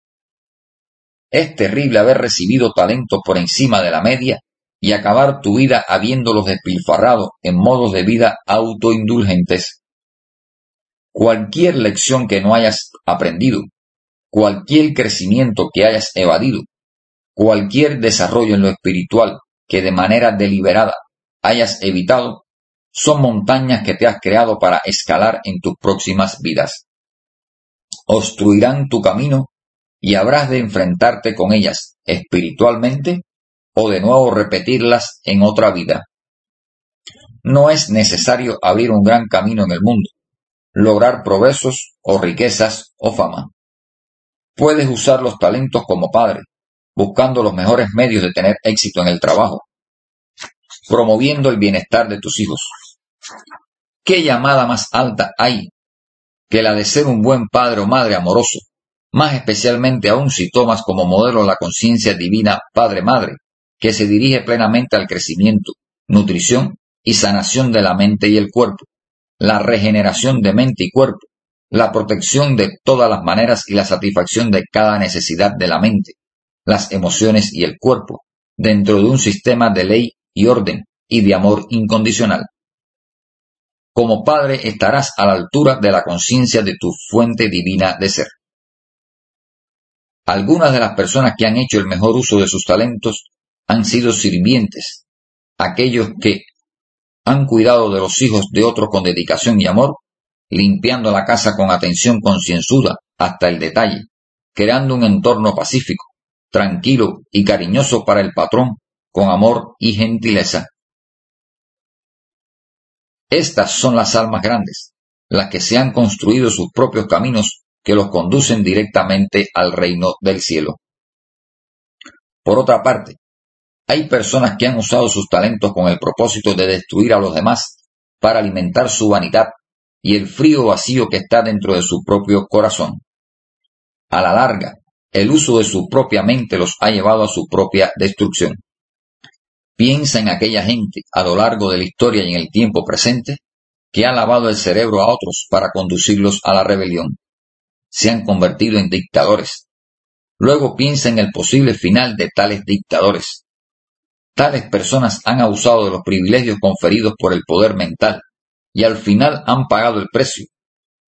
Es terrible haber recibido talentos por encima de la media y acabar tu vida habiéndolos despilfarrado en modos de vida autoindulgentes. Cualquier lección que no hayas aprendido, cualquier crecimiento que hayas evadido, cualquier desarrollo en lo espiritual que de manera deliberada hayas evitado, son montañas que te has creado para escalar en tus próximas vidas. Obstruirán tu camino y habrás de enfrentarte con ellas espiritualmente o de nuevo repetirlas en otra vida. No es necesario abrir un gran camino en el mundo, lograr progresos o riquezas o fama. Puedes usar los talentos como padre, buscando los mejores medios de tener éxito en el trabajo, promoviendo el bienestar de tus hijos. ¿Qué llamada más alta hay que la de ser un buen padre o madre amoroso, más especialmente aún si tomas como modelo la conciencia divina Padre-Madre, que se dirige plenamente al crecimiento, nutrición y sanación de la mente y el cuerpo, la regeneración de mente y cuerpo, la protección de todas las maneras y la satisfacción de cada necesidad de la mente, las emociones y el cuerpo, dentro de un sistema de ley y orden y de amor incondicional? Como padre estarás a la altura de la conciencia de tu fuente divina de ser. Algunas de las personas que han hecho el mejor uso de sus talentos han sido sirvientes, aquellos que han cuidado de los hijos de otros con dedicación y amor, limpiando la casa con atención concienzuda hasta el detalle, creando un entorno pacífico, tranquilo y cariñoso para el patrón, con amor y gentileza. Estas son las almas grandes, las que se han construido sus propios caminos que los conducen directamente al reino del cielo. Por otra parte, hay personas que han usado sus talentos con el propósito de destruir a los demás para alimentar su vanidad y el frío vacío que está dentro de su propio corazón. A la larga, el uso de su propia mente los ha llevado a su propia destrucción. Piensa en aquella gente a lo largo de la historia y en el tiempo presente que ha lavado el cerebro a otros para conducirlos a la rebelión. Se han convertido en dictadores. Luego piensa en el posible final de tales dictadores. Tales personas han abusado de los privilegios conferidos por el poder mental y al final han pagado el precio,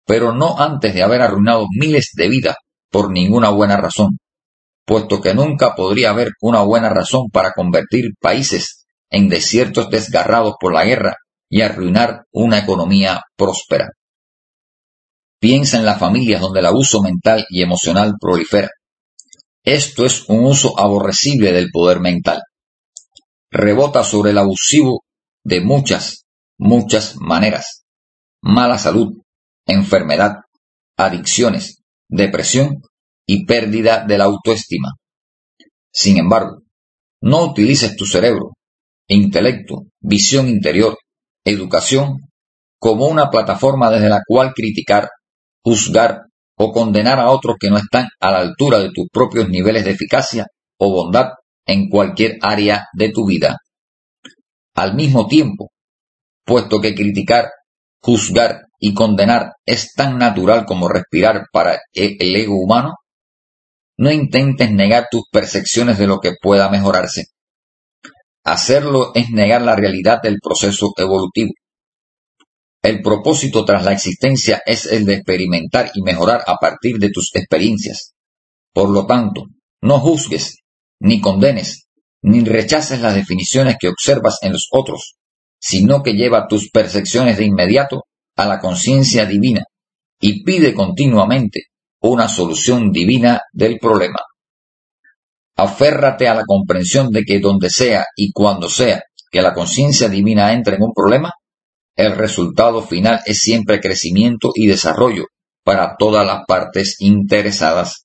pero no antes de haber arruinado miles de vidas por ninguna buena razón, puesto que nunca podría haber una buena razón para convertir países en desiertos desgarrados por la guerra y arruinar una economía próspera. Piensa en las familias donde el abuso mental y emocional prolifera. Esto es un uso aborrecible del poder mental. Rebota sobre el abusivo de muchas maneras. Mala salud, enfermedad, adicciones, depresión y pérdida de la autoestima. Sin embargo, no utilices tu cerebro, intelecto, visión interior, educación como una plataforma desde la cual criticar, juzgar o condenar a otros que no están a la altura de tus propios niveles de eficacia o bondad en cualquier área de tu vida. Al mismo tiempo, puesto que criticar, juzgar y condenar es tan natural como respirar para el ego humano, no intentes negar tus percepciones de lo que pueda mejorarse. Hacerlo es negar la realidad del proceso evolutivo. El propósito tras la existencia es el de experimentar y mejorar a partir de tus experiencias. Por lo tanto, no juzgues, ni condenes, ni rechaces las definiciones que observas en los otros, sino que lleva tus percepciones de inmediato a la conciencia divina y pide continuamente una solución divina del problema. Aférrate a la comprensión de que donde sea y cuando sea que la conciencia divina entre en un problema, el resultado final es siempre crecimiento y desarrollo para todas las partes interesadas.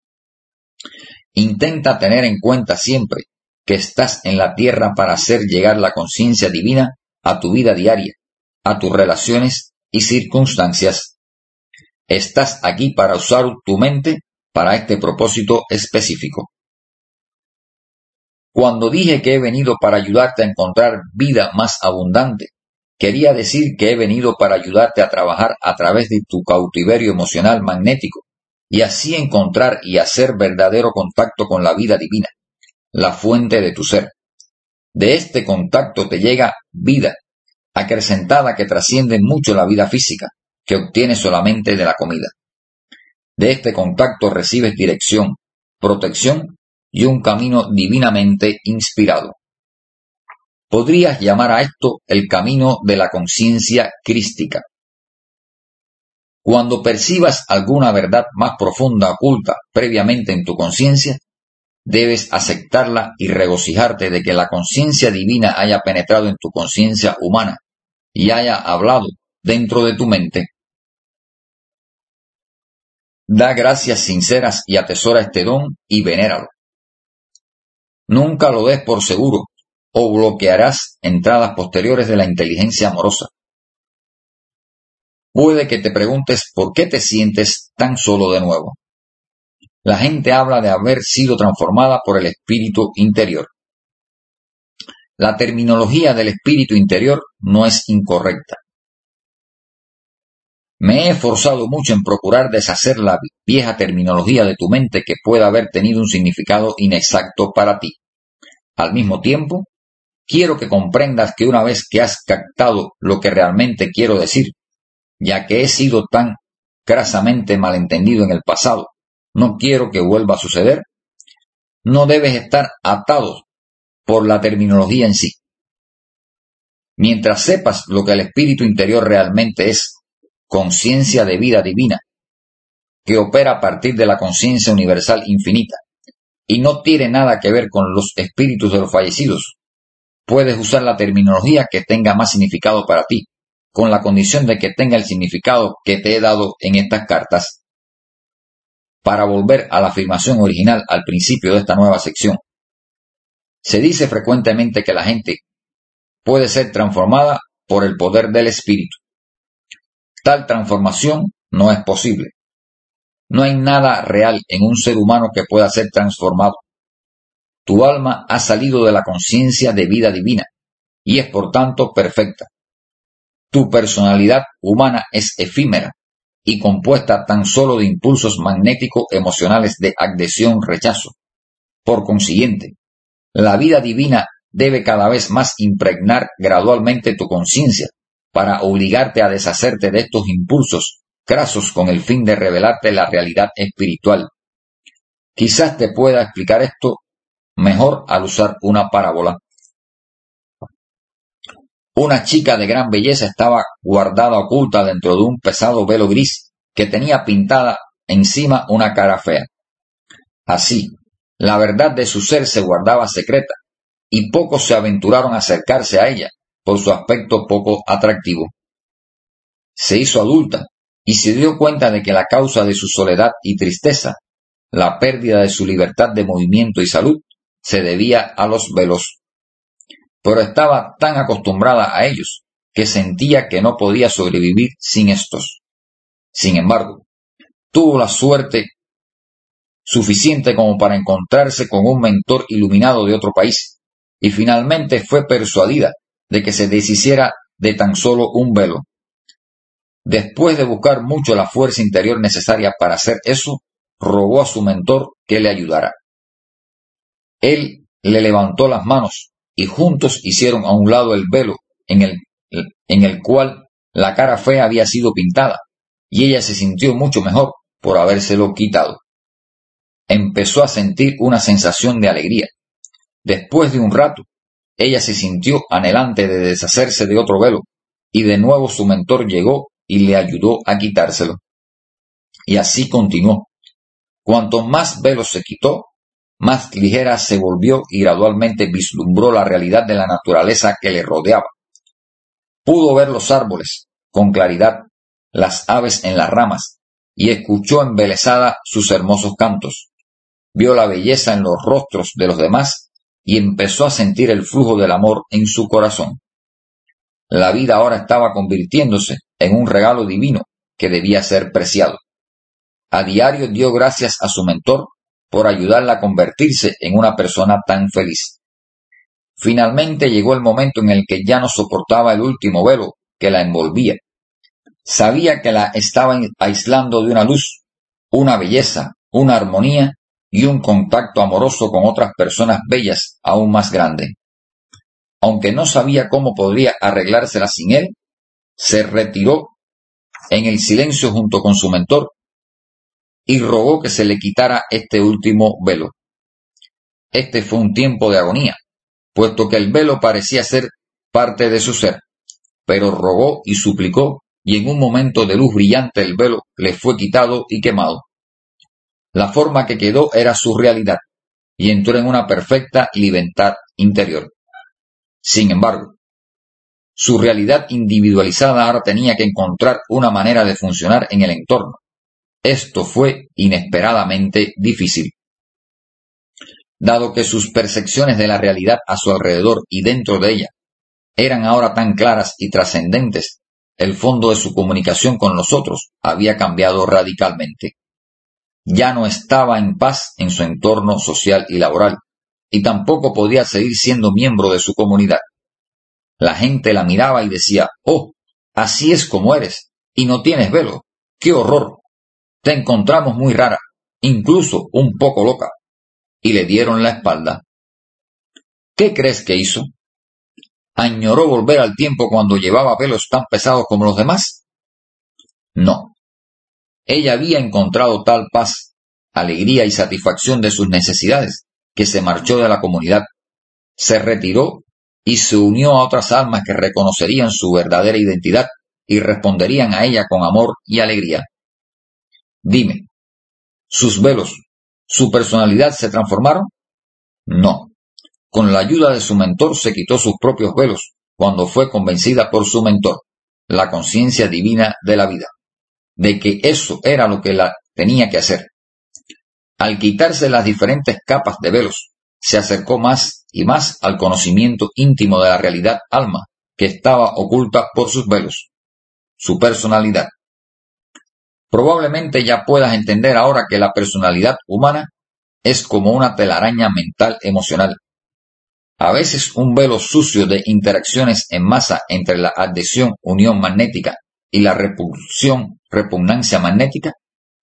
Intenta tener en cuenta siempre que estás en la tierra para hacer llegar la conciencia divina a tu vida diaria, a tus relaciones y circunstancias. Estás aquí para usar tu mente para este propósito específico. Cuando dije que he venido para ayudarte a encontrar vida más abundante, quería decir que he venido para ayudarte a trabajar a través de tu cautiverio emocional magnético y así encontrar y hacer verdadero contacto con la vida divina, la fuente de tu ser. De este contacto te llega vida, acrecentada que trasciende mucho la vida física, que obtienes solamente de la comida. De este contacto recibes dirección, protección y un camino divinamente inspirado. Podrías llamar a esto el camino de la conciencia crística. Cuando percibas alguna verdad más profunda oculta previamente en tu conciencia, debes aceptarla y regocijarte de que la conciencia divina haya penetrado en tu conciencia humana y haya hablado dentro de tu mente. Da gracias sinceras y atesora este don y venéralo. Nunca lo des por seguro o bloquearás entradas posteriores de la inteligencia amorosa. Puede que te preguntes por qué te sientes tan solo de nuevo. La gente habla de haber sido transformada por el espíritu interior. La terminología del espíritu interior no es incorrecta. Me he esforzado mucho en procurar deshacer la vieja terminología de tu mente que pueda haber tenido un significado inexacto para ti. Al mismo tiempo, quiero que comprendas que una vez que has captado lo que realmente quiero decir, ya que he sido tan crasamente malentendido en el pasado, no quiero que vuelva a suceder, no debes estar atado por la terminología en sí. Mientras sepas lo que el espíritu interior realmente es, conciencia de vida divina, que opera a partir de la conciencia universal infinita, y no tiene nada que ver con los espíritus de los fallecidos, puedes usar la terminología que tenga más significado para ti, con la condición de que tenga el significado que te he dado en estas cartas. Para volver a la afirmación original al principio de esta nueva sección, se dice frecuentemente que la gente puede ser transformada por el poder del espíritu. Tal transformación no es posible. No hay nada real en un ser humano que pueda ser transformado. Tu alma ha salido de la conciencia de vida divina y es por tanto perfecta. Tu personalidad humana es efímera y compuesta tan solo de impulsos magnéticos emocionales de adhesión-rechazo. Por consiguiente, la vida divina debe cada vez más impregnar gradualmente tu conciencia para obligarte a deshacerte de estos impulsos crasos con el fin de revelarte la realidad espiritual. Quizás te pueda explicar esto mejor al usar una parábola. Una chica de gran belleza estaba guardada oculta dentro de un pesado velo gris que tenía pintada encima una cara fea. Así, la verdad de su ser se guardaba secreta, y pocos se aventuraron a acercarse a ella por su aspecto poco atractivo. Se hizo adulta y se dio cuenta de que la causa de su soledad y tristeza, la pérdida de su libertad de movimiento y salud, se debía a los velos. Pero estaba tan acostumbrada a ellos que sentía que no podía sobrevivir sin estos. Sin embargo, tuvo la suerte suficiente como para encontrarse con un mentor iluminado de otro país, y finalmente fue persuadida de que se deshiciera de tan solo un velo. Después de buscar mucho la fuerza interior necesaria para hacer eso, rogó a su mentor que le ayudara. Él le levantó las manos y juntos hicieron a un lado el velo en el cual la cara fea había sido pintada, y ella se sintió mucho mejor por habérselo quitado. Empezó a sentir una sensación de alegría. Después de un rato, ella se sintió anhelante de deshacerse de otro velo, y de nuevo su mentor llegó y le ayudó a quitárselo. Y así continuó. Cuanto más velos se quitó, más ligera se volvió y gradualmente vislumbró la realidad de la naturaleza que le rodeaba. Pudo ver los árboles con claridad, las aves en las ramas, y escuchó embelesada sus hermosos cantos. Vio la belleza en los rostros de los demás y empezó a sentir el flujo del amor en su corazón. La vida ahora estaba convirtiéndose en un regalo divino que debía ser preciado. A diario dio gracias a su mentor por ayudarla a convertirse en una persona tan feliz. Finalmente llegó el momento en el que ya no soportaba el último velo que la envolvía. Sabía que la estaba aislando de una luz, una belleza, una armonía y un contacto amoroso con otras personas bellas aún más grande. Aunque no sabía cómo podría arreglársela sin él, se retiró en el silencio junto con su mentor y rogó que se le quitara este último velo. Este fue un tiempo de agonía, puesto que el velo parecía ser parte de su ser, pero rogó y suplicó, y en un momento de luz brillante el velo le fue quitado y quemado. La forma que quedó era su realidad, y entró en una perfecta libertad interior. Sin embargo, su realidad individualizada ahora tenía que encontrar una manera de funcionar en el entorno. Esto fue inesperadamente difícil. Dado que sus percepciones de la realidad a su alrededor y dentro de ella eran ahora tan claras y trascendentes, el fondo de su comunicación con los otros había cambiado radicalmente. Ya no estaba en paz en su entorno social y laboral, y tampoco podía seguir siendo miembro de su comunidad. La gente la miraba y decía: «Oh, así es como eres, y no tienes velo. ¡Qué horror! Te encontramos muy rara, incluso un poco loca», y le dieron la espalda. ¿Qué crees que hizo? ¿Añoró volver al tiempo cuando llevaba velos tan pesados como los demás? No. Ella había encontrado tal paz, alegría y satisfacción de sus necesidades, que se marchó de la comunidad, se retiró y se unió a otras almas que reconocerían su verdadera identidad y responderían a ella con amor y alegría. Dime, ¿sus velos, su personalidad se transformaron? No. Con la ayuda de su mentor se quitó sus propios velos cuando fue convencida por su mentor, la conciencia divina de la vida, de que eso era lo que la tenía que hacer. Al quitarse las diferentes capas de velos, se acercó más y más al conocimiento íntimo de la realidad alma que estaba oculta por sus velos, su personalidad. Probablemente ya puedas entender ahora que la personalidad humana es como una telaraña mental emocional. A veces un velo sucio de interacciones en masa entre la adhesión-unión magnética y la repulsión-repugnancia magnética.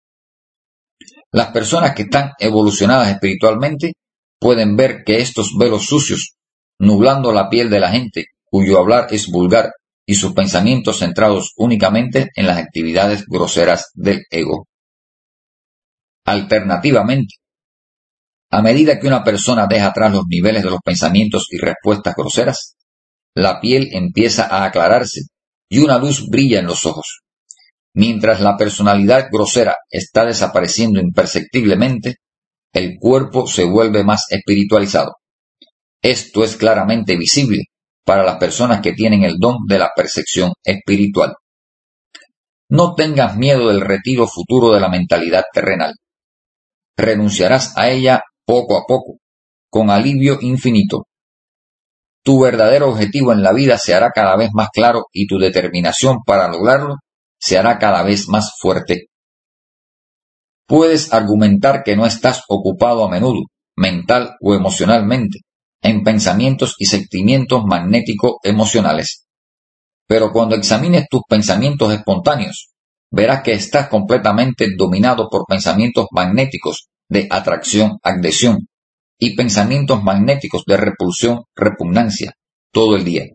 Las personas que están evolucionadas espiritualmente pueden ver que estos velos sucios, nublando la piel de la gente cuyo hablar es vulgar y sus pensamientos centrados únicamente en las actividades groseras del ego. Alternativamente, a medida que una persona deja atrás los niveles de los pensamientos y respuestas groseras, la piel empieza a aclararse y una luz brilla en los ojos. Mientras la personalidad grosera está desapareciendo imperceptiblemente, el cuerpo se vuelve más espiritualizado. Esto es claramente visible para las personas que tienen el don de la percepción espiritual. No tengas miedo del retiro futuro de la mentalidad terrenal. Renunciarás a ella poco a poco, con alivio infinito. Tu verdadero objetivo en la vida se hará cada vez más claro y tu determinación para lograrlo se hará cada vez más fuerte. Puedes argumentar que no estás ocupado a menudo, mental o emocionalmente, en pensamientos y sentimientos magnético-emocionales. Pero cuando examines tus pensamientos espontáneos, verás que estás completamente dominado por pensamientos magnéticos de atracción-adhesión y pensamientos magnéticos de repulsión-repugnancia todo el día.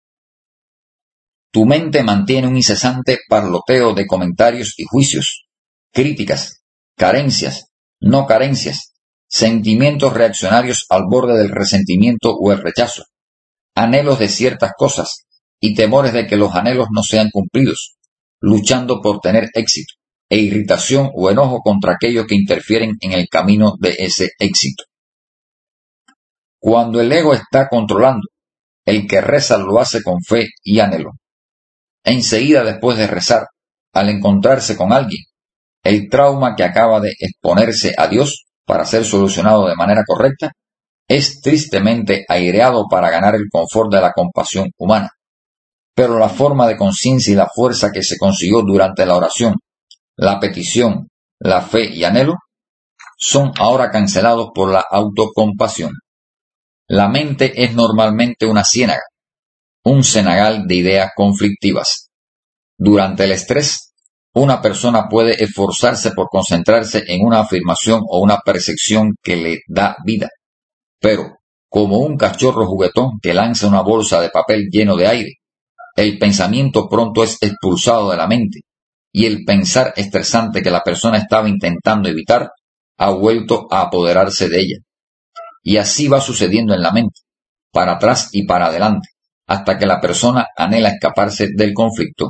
Tu mente mantiene un incesante parloteo de comentarios y juicios, críticas, carencias, no carencias, sentimientos reaccionarios al borde del resentimiento o el rechazo, anhelos de ciertas cosas y temores de que los anhelos no sean cumplidos, luchando por tener éxito, e irritación o enojo contra aquellos que interfieren en el camino de ese éxito. Cuando el ego está controlando, el que reza lo hace con fe y anhelo. Enseguida después de rezar, al encontrarse con alguien, el trauma que acaba de exponerse a Dios para ser solucionado de manera correcta, es tristemente aireado para ganar el confort de la compasión humana. Pero la forma de conciencia y la fuerza que se consiguió durante la oración, la petición, la fe y anhelo, son ahora cancelados por la autocompasión. La mente es normalmente una ciénaga, un cenagal de ideas conflictivas. Durante el estrés, una persona puede esforzarse por concentrarse en una afirmación o una percepción que le da vida, pero, como un cachorro juguetón que lanza una bolsa de papel lleno de aire, el pensamiento pronto es expulsado de la mente, y el pensar estresante que la persona estaba intentando evitar ha vuelto a apoderarse de ella. Y así va sucediendo en la mente, para atrás y para adelante, hasta que la persona anhela escaparse del conflicto.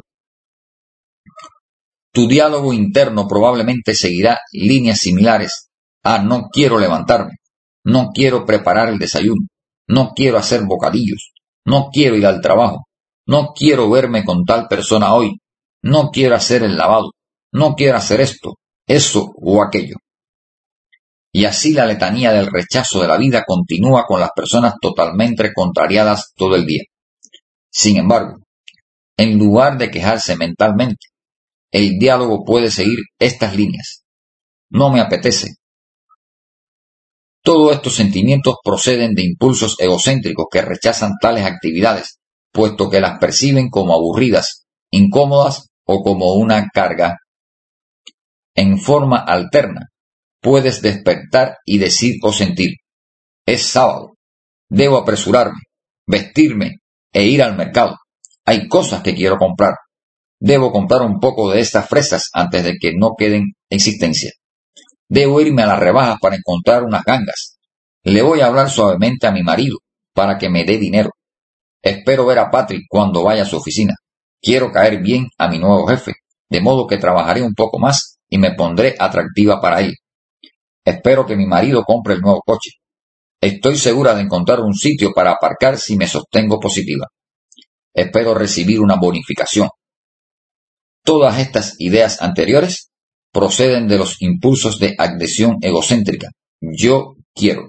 Tu diálogo interno probablemente seguirá líneas similares a no quiero levantarme, no quiero preparar el desayuno, no quiero hacer bocadillos, no quiero ir al trabajo, no quiero verme con tal persona hoy, no quiero hacer el lavado, no quiero hacer esto, eso o aquello. Y así la letanía del rechazo de la vida continúa con las personas totalmente contrariadas todo el día. Sin embargo, en lugar de quejarse mentalmente, el diálogo puede seguir estas líneas. No me apetece. Todos estos sentimientos proceden de impulsos egocéntricos que rechazan tales actividades, puesto que las perciben como aburridas, incómodas o como una carga. En forma alterna, puedes despertar y decir o sentir: es sábado, debo apresurarme, vestirme e ir al mercado. Hay cosas que quiero comprar. Debo comprar un poco de estas fresas antes de que no queden en existencia. Debo irme a las rebajas para encontrar unas gangas. Le voy a hablar suavemente a mi marido para que me dé dinero. Espero ver a Patrick cuando vaya a su oficina. Quiero caer bien a mi nuevo jefe, de modo que trabajaré un poco más y me pondré atractiva para él. Espero que mi marido compre el nuevo coche. Estoy segura de encontrar un sitio para aparcar si me sostengo positiva. Espero recibir una bonificación. Todas estas ideas anteriores proceden de los impulsos de adhesión egocéntrica. Yo quiero.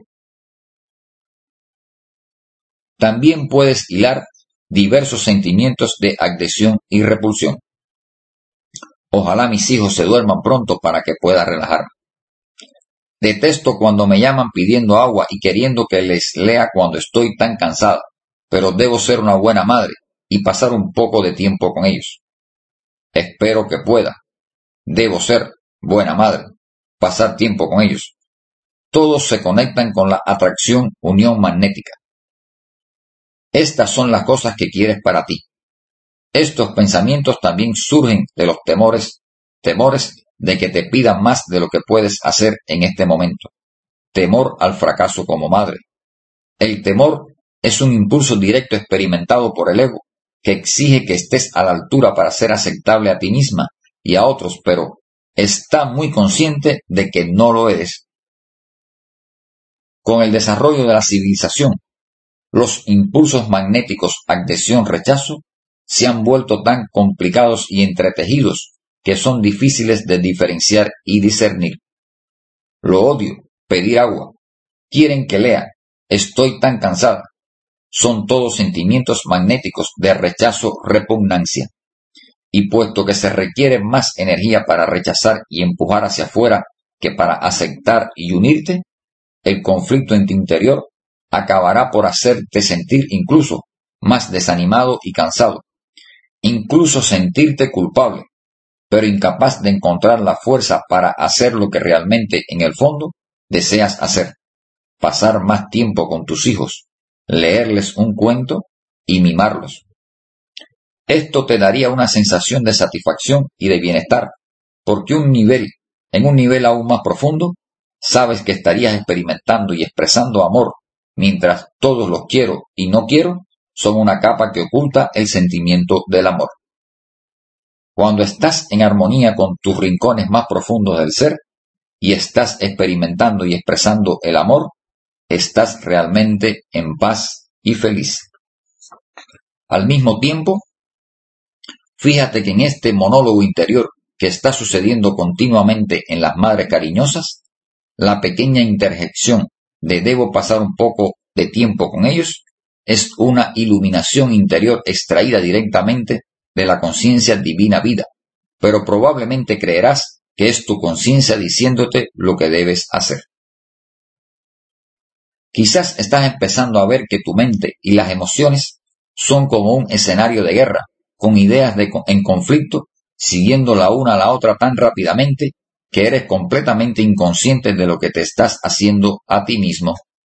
También puedes hilar diversos sentimientos de adhesión y repulsión. Ojalá mis hijos se duerman pronto para que pueda relajarme. Detesto cuando me llaman pidiendo agua y queriendo que les lea cuando estoy tan cansada, pero debo ser una buena madre y pasar un poco de tiempo con ellos. Espero que pueda. Debo ser buena madre, pasar tiempo con ellos. Todos se conectan con la atracción unión magnética. Estas son las cosas que quieres para ti. Estos pensamientos también surgen de los temores de que te pidan más de lo que puedes hacer en este momento. Temor al fracaso como madre. El temor es un impulso directo experimentado por el ego, que exige que estés a la altura para ser aceptable a ti misma y a otros, pero está muy consciente de que no lo eres. Con el desarrollo de la civilización, los impulsos magnéticos adhesión-rechazo se han vuelto tan complicados y entretejidos que son difíciles de diferenciar y discernir. Lo odio, pedir agua, quieren que lea, estoy tan cansada. Son todos sentimientos magnéticos de rechazo-repugnancia. Y puesto que se requiere más energía para rechazar y empujar hacia afuera que para aceptar y unirte, el conflicto en tu interior acabará por hacerte sentir incluso más desanimado y cansado, incluso sentirte culpable, pero incapaz de encontrar la fuerza para hacer lo que realmente en el fondo deseas hacer: pasar más tiempo con tus hijos, leerles un cuento y mimarlos. Esto te daría una sensación de satisfacción y de bienestar, porque en un nivel aún más profundo, sabes que estarías experimentando y expresando amor, mientras todos los quiero y no quiero son una capa que oculta el sentimiento del amor. Cuando estás en armonía con tus rincones más profundos del ser y estás experimentando y expresando el amor, estás realmente en paz y feliz. Al mismo tiempo, fíjate que en este monólogo interior que está sucediendo continuamente en las madres cariñosas, la pequeña interjección de debo pasar un poco de tiempo con ellos es una iluminación interior extraída directamente de la conciencia divina vida, pero probablemente creerás que es tu conciencia diciéndote lo que debes hacer. Quizás estás empezando a ver que tu mente y las emociones son como un escenario de guerra, con ideas en conflicto, siguiendo la una a la otra tan rápidamente que eres completamente inconsciente de lo que te estás haciendo a ti mismo.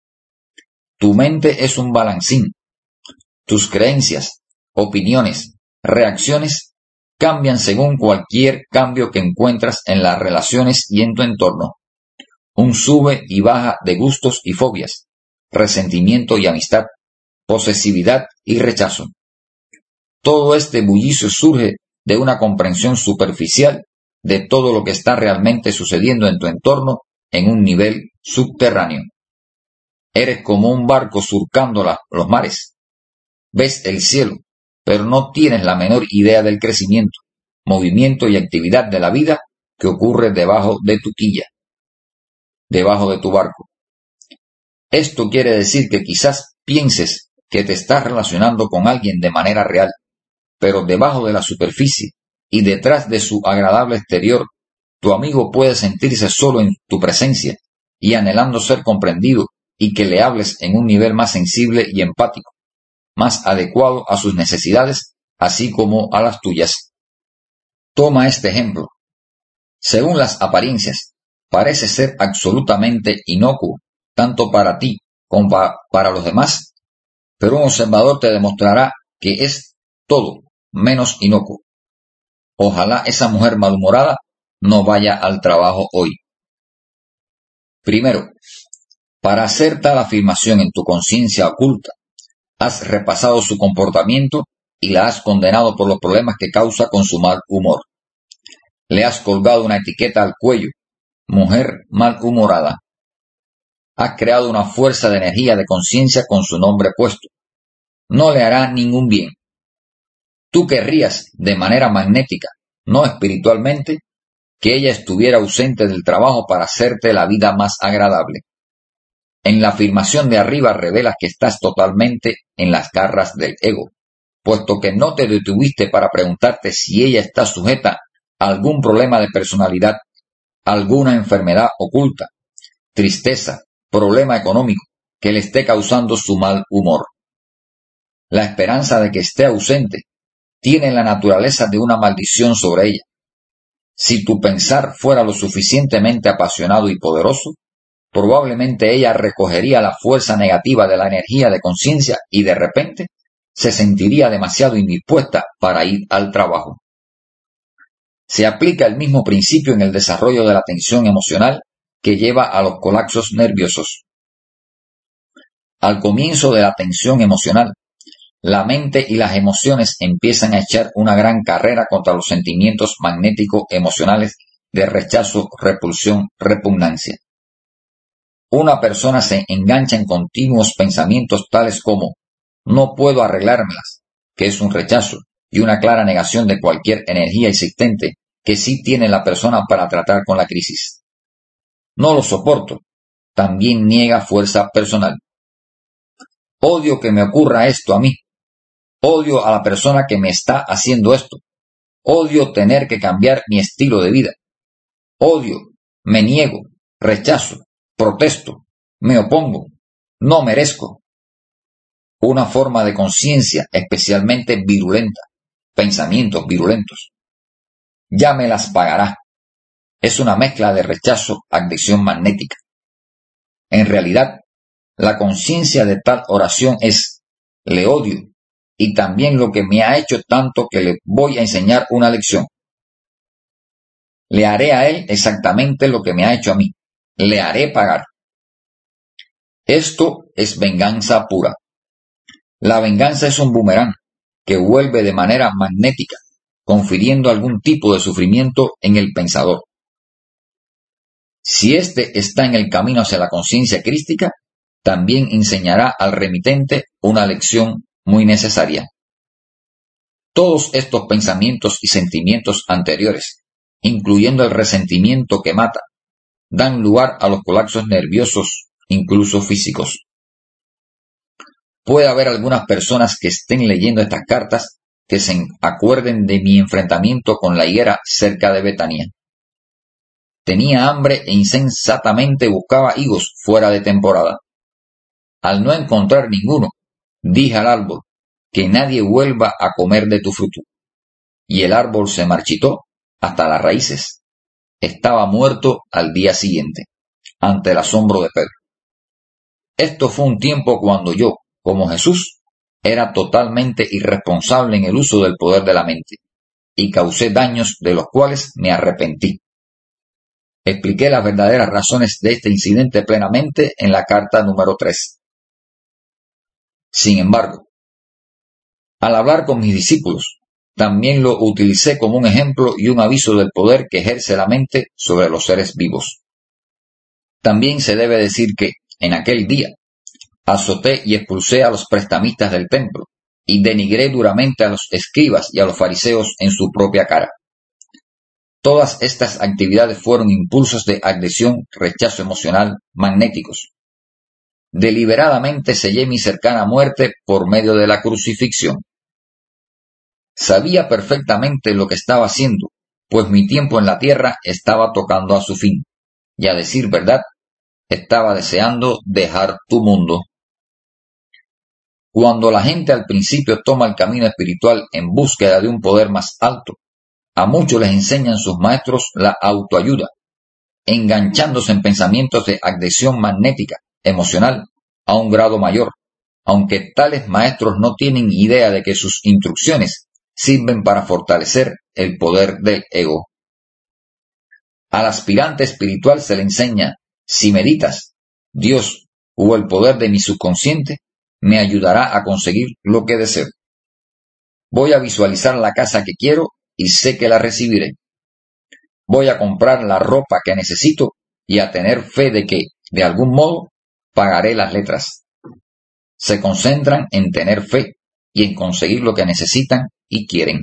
Tu mente es un balancín. Tus creencias, opiniones, reacciones cambian según cualquier cambio que encuentras en las relaciones y en tu entorno. Un sube y baja de gustos y fobias, resentimiento y amistad, posesividad y rechazo. Todo este bullicio surge de una comprensión superficial de todo lo que está realmente sucediendo en tu entorno en un nivel subterráneo. Eres como un barco surcando los mares. Ves el cielo, pero no tienes la menor idea del crecimiento, movimiento y actividad de la vida que ocurre debajo de tu quilla, debajo de tu barco. Esto quiere decir que quizás pienses que te estás relacionando con alguien de manera real, pero debajo de la superficie y detrás de su agradable exterior, tu amigo puede sentirse solo en tu presencia y anhelando ser comprendido y que le hables en un nivel más sensible y empático, más adecuado a sus necesidades, así como a las tuyas. Toma este ejemplo. Según las apariencias, parece ser absolutamente inocuo, tanto para ti como para los demás, pero un observador te demostrará que es todo menos inocuo. Ojalá esa mujer malhumorada no vaya al trabajo hoy. Primero, para hacer tal afirmación en tu conciencia oculta, has repasado su comportamiento y la has condenado por los problemas que causa con su mal humor. Le has colgado una etiqueta al cuello: mujer malhumorada. Has creado una fuerza de energía de conciencia con su nombre puesto. No le hará ningún bien. Tú querrías, de manera magnética, no espiritualmente, que ella estuviera ausente del trabajo para hacerte la vida más agradable. En la afirmación de arriba revelas que estás totalmente en las garras del ego, puesto que no te detuviste para preguntarte si ella está sujeta a algún problema de personalidad, alguna enfermedad oculta, tristeza, problema económico que le esté causando su mal humor. La esperanza de que esté ausente tiene la naturaleza de una maldición sobre ella. Si tu pensar fuera lo suficientemente apasionado y poderoso, probablemente ella recogería la fuerza negativa de la energía de conciencia y de repente se sentiría demasiado indispuesta para ir al trabajo. Se aplica el mismo principio en el desarrollo de la tensión emocional que lleva a los colapsos nerviosos. Al comienzo de la tensión emocional, la mente y las emociones empiezan a echar una gran carrera contra los sentimientos magnético-emocionales de rechazo, repulsión, repugnancia. Una persona se engancha en continuos pensamientos tales como «no puedo arreglármelas», que es un rechazo y una clara negación de cualquier energía existente que sí tiene la persona para tratar con la crisis. «No lo soporto», también niega fuerza personal. «Odio que me ocurra esto a mí. Odio a la persona que me está haciendo esto. Odio tener que cambiar mi estilo de vida. Odio, me niego, rechazo, protesto, me opongo, no merezco». Una forma de conciencia especialmente virulenta, pensamientos virulentos. «Ya me las pagará». Es una mezcla de rechazo, adicción magnética. En realidad, la conciencia de tal oración es «le odio, y también lo que me ha hecho tanto que le voy a enseñar una lección. Le haré a él exactamente lo que me ha hecho a mí. Le haré pagar». Esto es venganza pura. La venganza es un boomerang que vuelve de manera magnética, confiriendo algún tipo de sufrimiento en el pensador. Si éste está en el camino hacia la conciencia crística, también enseñará al remitente una lección muy necesaria. Todos estos pensamientos y sentimientos anteriores, incluyendo el resentimiento que mata, dan lugar a los colapsos nerviosos, incluso físicos. Puede haber algunas personas que estén leyendo estas cartas que se acuerden de mi enfrentamiento con la higuera cerca de Betania. Tenía hambre e insensatamente buscaba higos fuera de temporada. Al no encontrar ninguno, dije al árbol, «que nadie vuelva a comer de tu fruto». Y el árbol se marchitó hasta las raíces. Estaba muerto al día siguiente, ante el asombro de Pedro. Esto fue un tiempo cuando yo, como Jesús, era totalmente irresponsable en el uso del poder de la mente, y causé daños de los cuales me arrepentí. Expliqué las verdaderas razones de este incidente plenamente en la carta número 3. Sin embargo, al hablar con mis discípulos, también lo utilicé como un ejemplo y un aviso del poder que ejerce la mente sobre los seres vivos. También se debe decir que, en aquel día, azoté y expulsé a los prestamistas del templo y denigré duramente a los escribas y a los fariseos en su propia cara. Todas estas actividades fueron impulsos de adhesión, rechazo emocional, magnéticos. Deliberadamente sellé mi cercana muerte por medio de la crucifixión. Sabía perfectamente lo que estaba haciendo, pues mi tiempo en la tierra estaba tocando a su fin, y a decir verdad, estaba deseando dejar tu mundo. Cuando la gente al principio toma el camino espiritual en búsqueda de un poder más alto, a muchos les enseñan sus maestros la autoayuda, enganchándose en pensamientos de adhesión magnética, emocional, a un grado mayor, aunque tales maestros no tienen idea de que sus instrucciones sirven para fortalecer el poder del ego. Al aspirante espiritual se le enseña, si meditas, Dios o el poder de mi subconsciente me ayudará a conseguir lo que deseo. Voy a visualizar la casa que quiero y sé que la recibiré. Voy a comprar la ropa que necesito y a tener fe de que, de algún modo, pagaré las letras. Se concentran en tener fe y en conseguir lo que necesitan y quieren.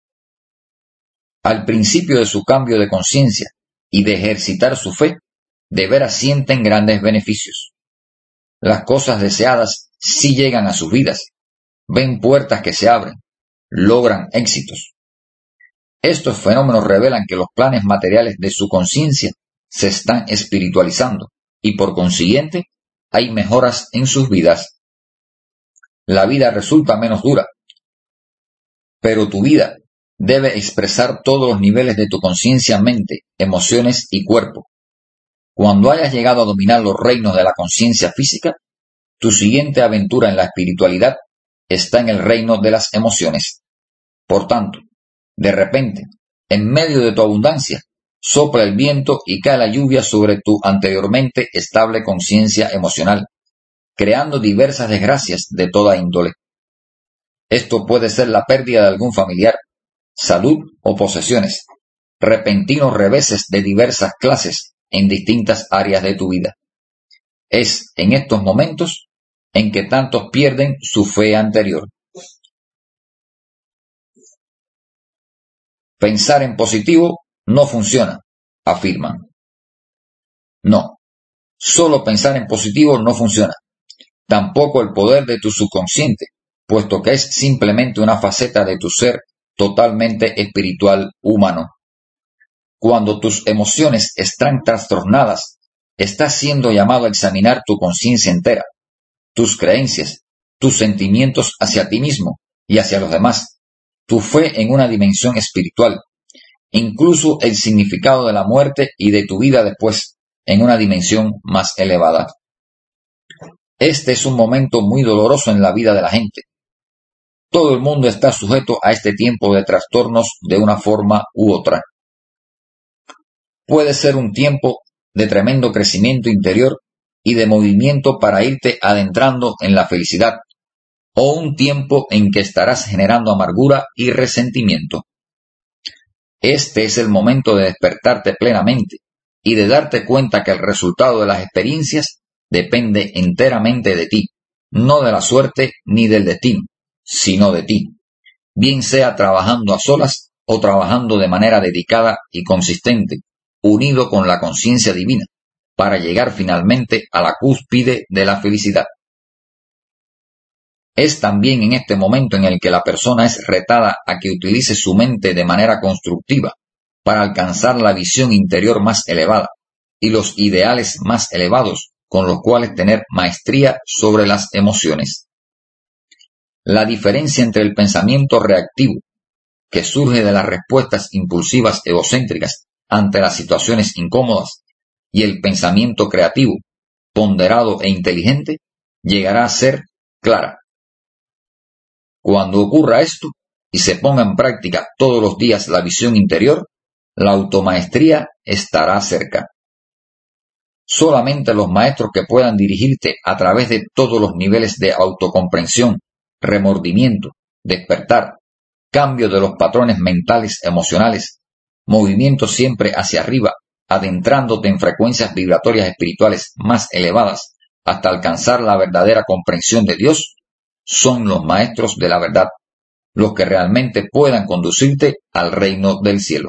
Al principio de su cambio de conciencia y de ejercitar su fe, de veras sienten grandes beneficios. Las cosas deseadas sí llegan a sus vidas, ven puertas que se abren, logran éxitos. Estos fenómenos revelan que los planes materiales de su conciencia se están espiritualizando y por consiguiente hay mejoras en sus vidas. La vida resulta menos dura, pero tu vida debe expresar todos los niveles de tu conciencia, mente, emociones y cuerpo. Cuando hayas llegado a dominar los reinos de la conciencia física, tu siguiente aventura en la espiritualidad está en el reino de las emociones. Por tanto, de repente, en medio de tu abundancia, sopla el viento y cae la lluvia sobre tu anteriormente estable conciencia emocional, creando diversas desgracias de toda índole. Esto puede ser la pérdida de algún familiar, salud o posesiones, repentinos reveses de diversas clases en distintas áreas de tu vida. Es en estos momentos en que tantos pierden su fe anterior. Pensar en positivo no funciona, afirman. No, solo pensar en positivo no funciona. Tampoco el poder de tu subconsciente, puesto que es simplemente una faceta de tu ser totalmente espiritual humano. Cuando tus emociones están trastornadas, estás siendo llamado a examinar tu conciencia entera, tus creencias, tus sentimientos hacia ti mismo y hacia los demás, tu fe en una dimensión espiritual, incluso el significado de la muerte y de tu vida después, en una dimensión más elevada. Este es un momento muy doloroso en la vida de la gente. Todo el mundo está sujeto a este tiempo de trastornos de una forma u otra. Puede ser un tiempo de tremendo crecimiento interior y de movimiento para irte adentrando en la felicidad, o un tiempo en que estarás generando amargura y resentimiento. Este es el momento de despertarte plenamente y de darte cuenta que el resultado de las experiencias depende enteramente de ti, no de la suerte ni del destino, sino de ti, bien sea trabajando a solas o trabajando de manera dedicada y consistente, unido con la conciencia divina, para llegar finalmente a la cúspide de la felicidad. Es también en este momento en el que la persona es retada a que utilice su mente de manera constructiva para alcanzar la visión interior más elevada y los ideales más elevados con los cuales tener maestría sobre las emociones. La diferencia entre el pensamiento reactivo, que surge de las respuestas impulsivas egocéntricas ante las situaciones incómodas, y el pensamiento creativo, ponderado e inteligente, llegará a ser clara. Cuando ocurra esto y se ponga en práctica todos los días la visión interior, la automaestría estará cerca. Solamente los maestros que puedan dirigirte a través de todos los niveles de autocomprensión, remordimiento, despertar, cambio de los patrones mentales emocionales, movimiento siempre hacia arriba, adentrándote en frecuencias vibratorias espirituales más elevadas hasta alcanzar la verdadera comprensión de Dios, son los maestros de la verdad, los que realmente puedan conducirte al reino del cielo.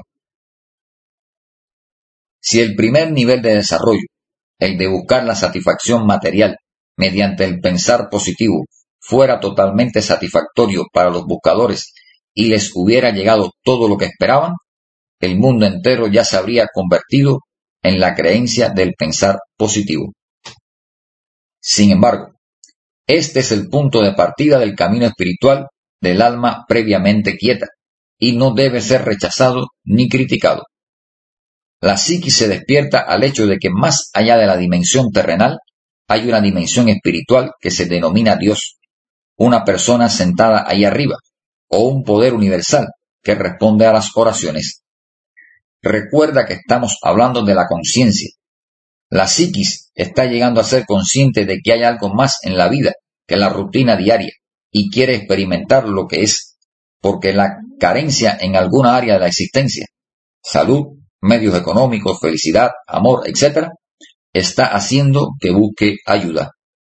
Si el primer nivel de desarrollo, el de buscar la satisfacción material mediante el pensar positivo, fuera totalmente satisfactorio para los buscadores y les hubiera llegado todo lo que esperaban, el mundo entero ya se habría convertido en la creencia del pensar positivo. Sin embargo, este es el punto de partida del camino espiritual del alma previamente quieta, y no debe ser rechazado ni criticado. La psiquis se despierta al hecho de que más allá de la dimensión terrenal hay una dimensión espiritual que se denomina Dios, una persona sentada ahí arriba, o un poder universal que responde a las oraciones. Recuerda que estamos hablando de la conciencia. La psiquis está llegando a ser consciente de que hay algo más en la vida que la rutina diaria y quiere experimentar lo que es, porque la carencia en alguna área de la existencia, salud, medios económicos, felicidad, amor, etc., está haciendo que busque ayuda.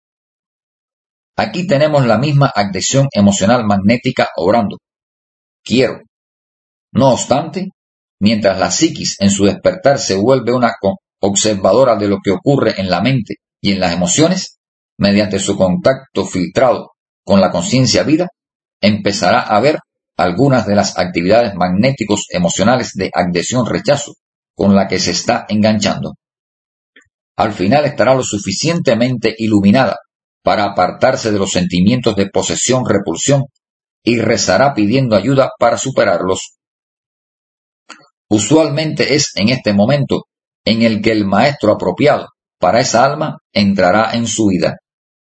Aquí tenemos la misma adhesión emocional magnética obrando. Quiero. No obstante, mientras la psiquis en su despertar se vuelve una observadora de lo que ocurre en la mente y en las emociones, mediante su contacto filtrado con la conciencia vida, empezará a ver algunas de las actividades magnéticos emocionales de adhesión-rechazo con la que se está enganchando. Al final estará lo suficientemente iluminada para apartarse de los sentimientos de posesión-repulsión y rezará pidiendo ayuda para superarlos. Usualmente es en este momento en el que el maestro apropiado para esa alma entrará en su vida.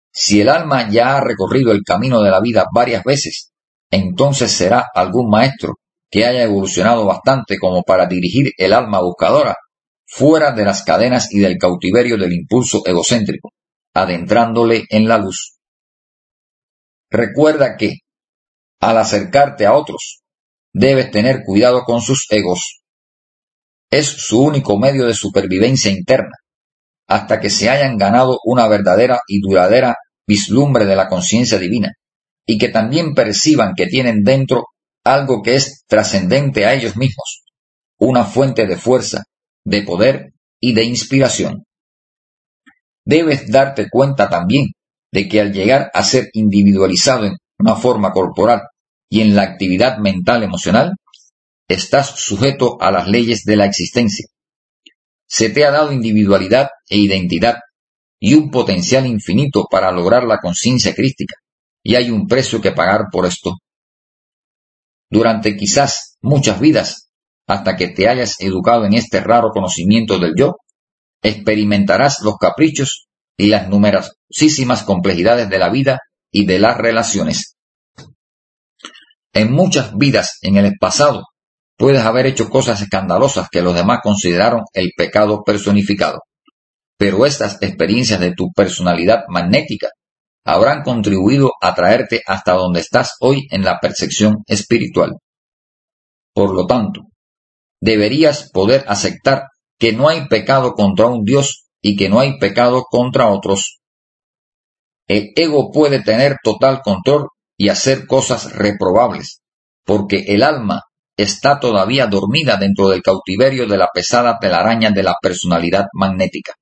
Si el alma ya ha recorrido el camino de la vida varias veces, entonces será algún maestro que haya evolucionado bastante como para dirigir el alma buscadora fuera de las cadenas y del cautiverio del impulso egocéntrico, adentrándole en la luz. Recuerda que, al acercarte a otros, debes tener cuidado con sus egos. Es su único medio de supervivencia interna, hasta que se hayan ganado una verdadera y duradera vislumbre de la conciencia divina, y que también perciban que tienen dentro algo que es trascendente a ellos mismos, una fuente de fuerza, de poder y de inspiración. Debes darte cuenta también de que al llegar a ser individualizado en una forma corporal y en la actividad mental emocional, estás sujeto a las leyes de la existencia. Se te ha dado individualidad e identidad y un potencial infinito para lograr la conciencia crística, y hay un precio que pagar por esto. Durante quizás muchas vidas, hasta que te hayas educado en este raro conocimiento del yo, experimentarás los caprichos y las numerosísimas complejidades de la vida y de las relaciones. En muchas vidas en el pasado, puedes haber hecho cosas escandalosas que los demás consideraron el pecado personificado, pero estas experiencias de tu personalidad magnética habrán contribuido a traerte hasta donde estás hoy en la percepción espiritual. Por lo tanto, deberías poder aceptar que no hay pecado contra un Dios y que no hay pecado contra otros. El ego puede tener total control y hacer cosas reprobables, porque el alma está todavía dormida dentro del cautiverio de la pesada telaraña de la personalidad magnética.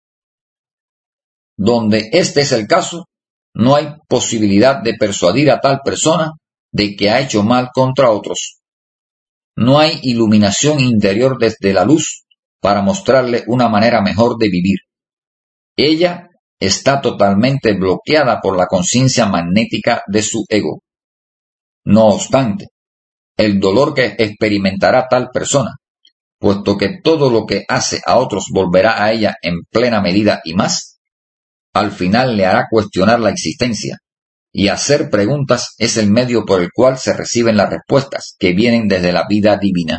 Donde este es el caso, no hay posibilidad de persuadir a tal persona de que ha hecho mal contra otros. No hay iluminación interior desde la luz para mostrarle una manera mejor de vivir. Ella está totalmente bloqueada por la conciencia magnética de su ego. No obstante, el dolor que experimentará tal persona, puesto que todo lo que hace a otros volverá a ella en plena medida y más, al final le hará cuestionar la existencia, y hacer preguntas es el medio por el cual se reciben las respuestas que vienen desde la vida divina.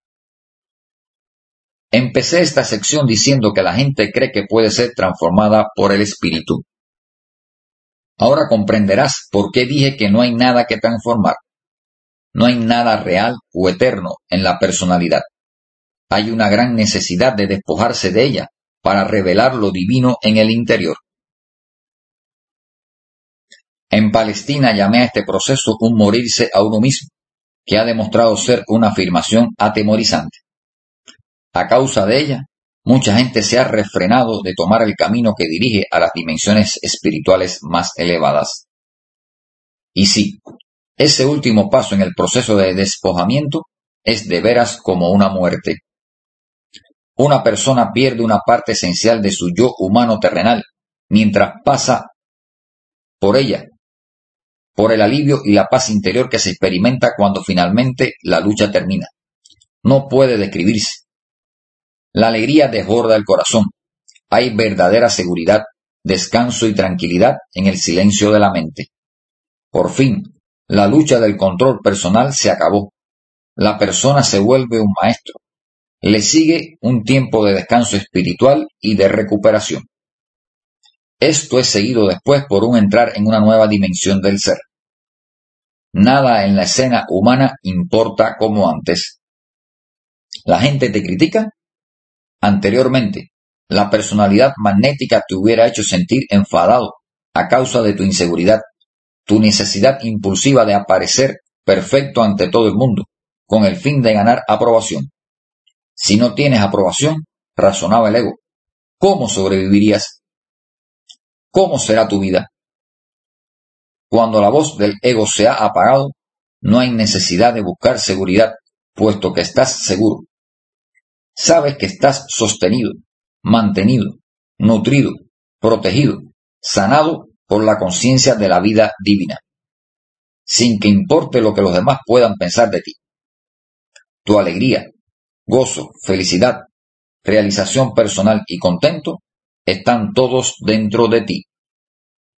Empecé esta sección diciendo que la gente cree que puede ser transformada por el espíritu. Ahora comprenderás por qué dije que no hay nada que transformar. No hay nada real o eterno en la personalidad. Hay una gran necesidad de despojarse de ella para revelar lo divino en el interior. En Palestina llamé a este proceso un morirse a uno mismo, que ha demostrado ser una afirmación atemorizante. A causa de ella, mucha gente se ha refrenado de tomar el camino que dirige a las dimensiones espirituales más elevadas. Y sí, ese último paso en el proceso de despojamiento es de veras como una muerte. Una persona pierde una parte esencial de su yo humano terrenal, mientras pasa por ella, por el alivio y la paz interior que se experimenta cuando finalmente la lucha termina. No puede describirse. La alegría desborda el corazón. Hay verdadera seguridad, descanso y tranquilidad en el silencio de la mente. Por fin, la lucha del control personal se acabó. La persona se vuelve un maestro. Le sigue un tiempo de descanso espiritual y de recuperación. Esto es seguido después por un entrar en una nueva dimensión del ser. Nada en la escena humana importa como antes. ¿La gente te critica? Anteriormente, la personalidad magnética te hubiera hecho sentir enfadado a causa de tu inseguridad, tu necesidad impulsiva de aparecer perfecto ante todo el mundo, con el fin de ganar aprobación. Si no tienes aprobación, razonaba el ego, ¿cómo sobrevivirías? ¿Cómo será tu vida? Cuando la voz del ego se ha apagado, no hay necesidad de buscar seguridad, puesto que estás seguro. Sabes que estás sostenido, mantenido, nutrido, protegido, sanado por la conciencia de la vida divina, sin que importe lo que los demás puedan pensar de ti. Tu alegría, gozo, felicidad, realización personal y contento están todos dentro de ti.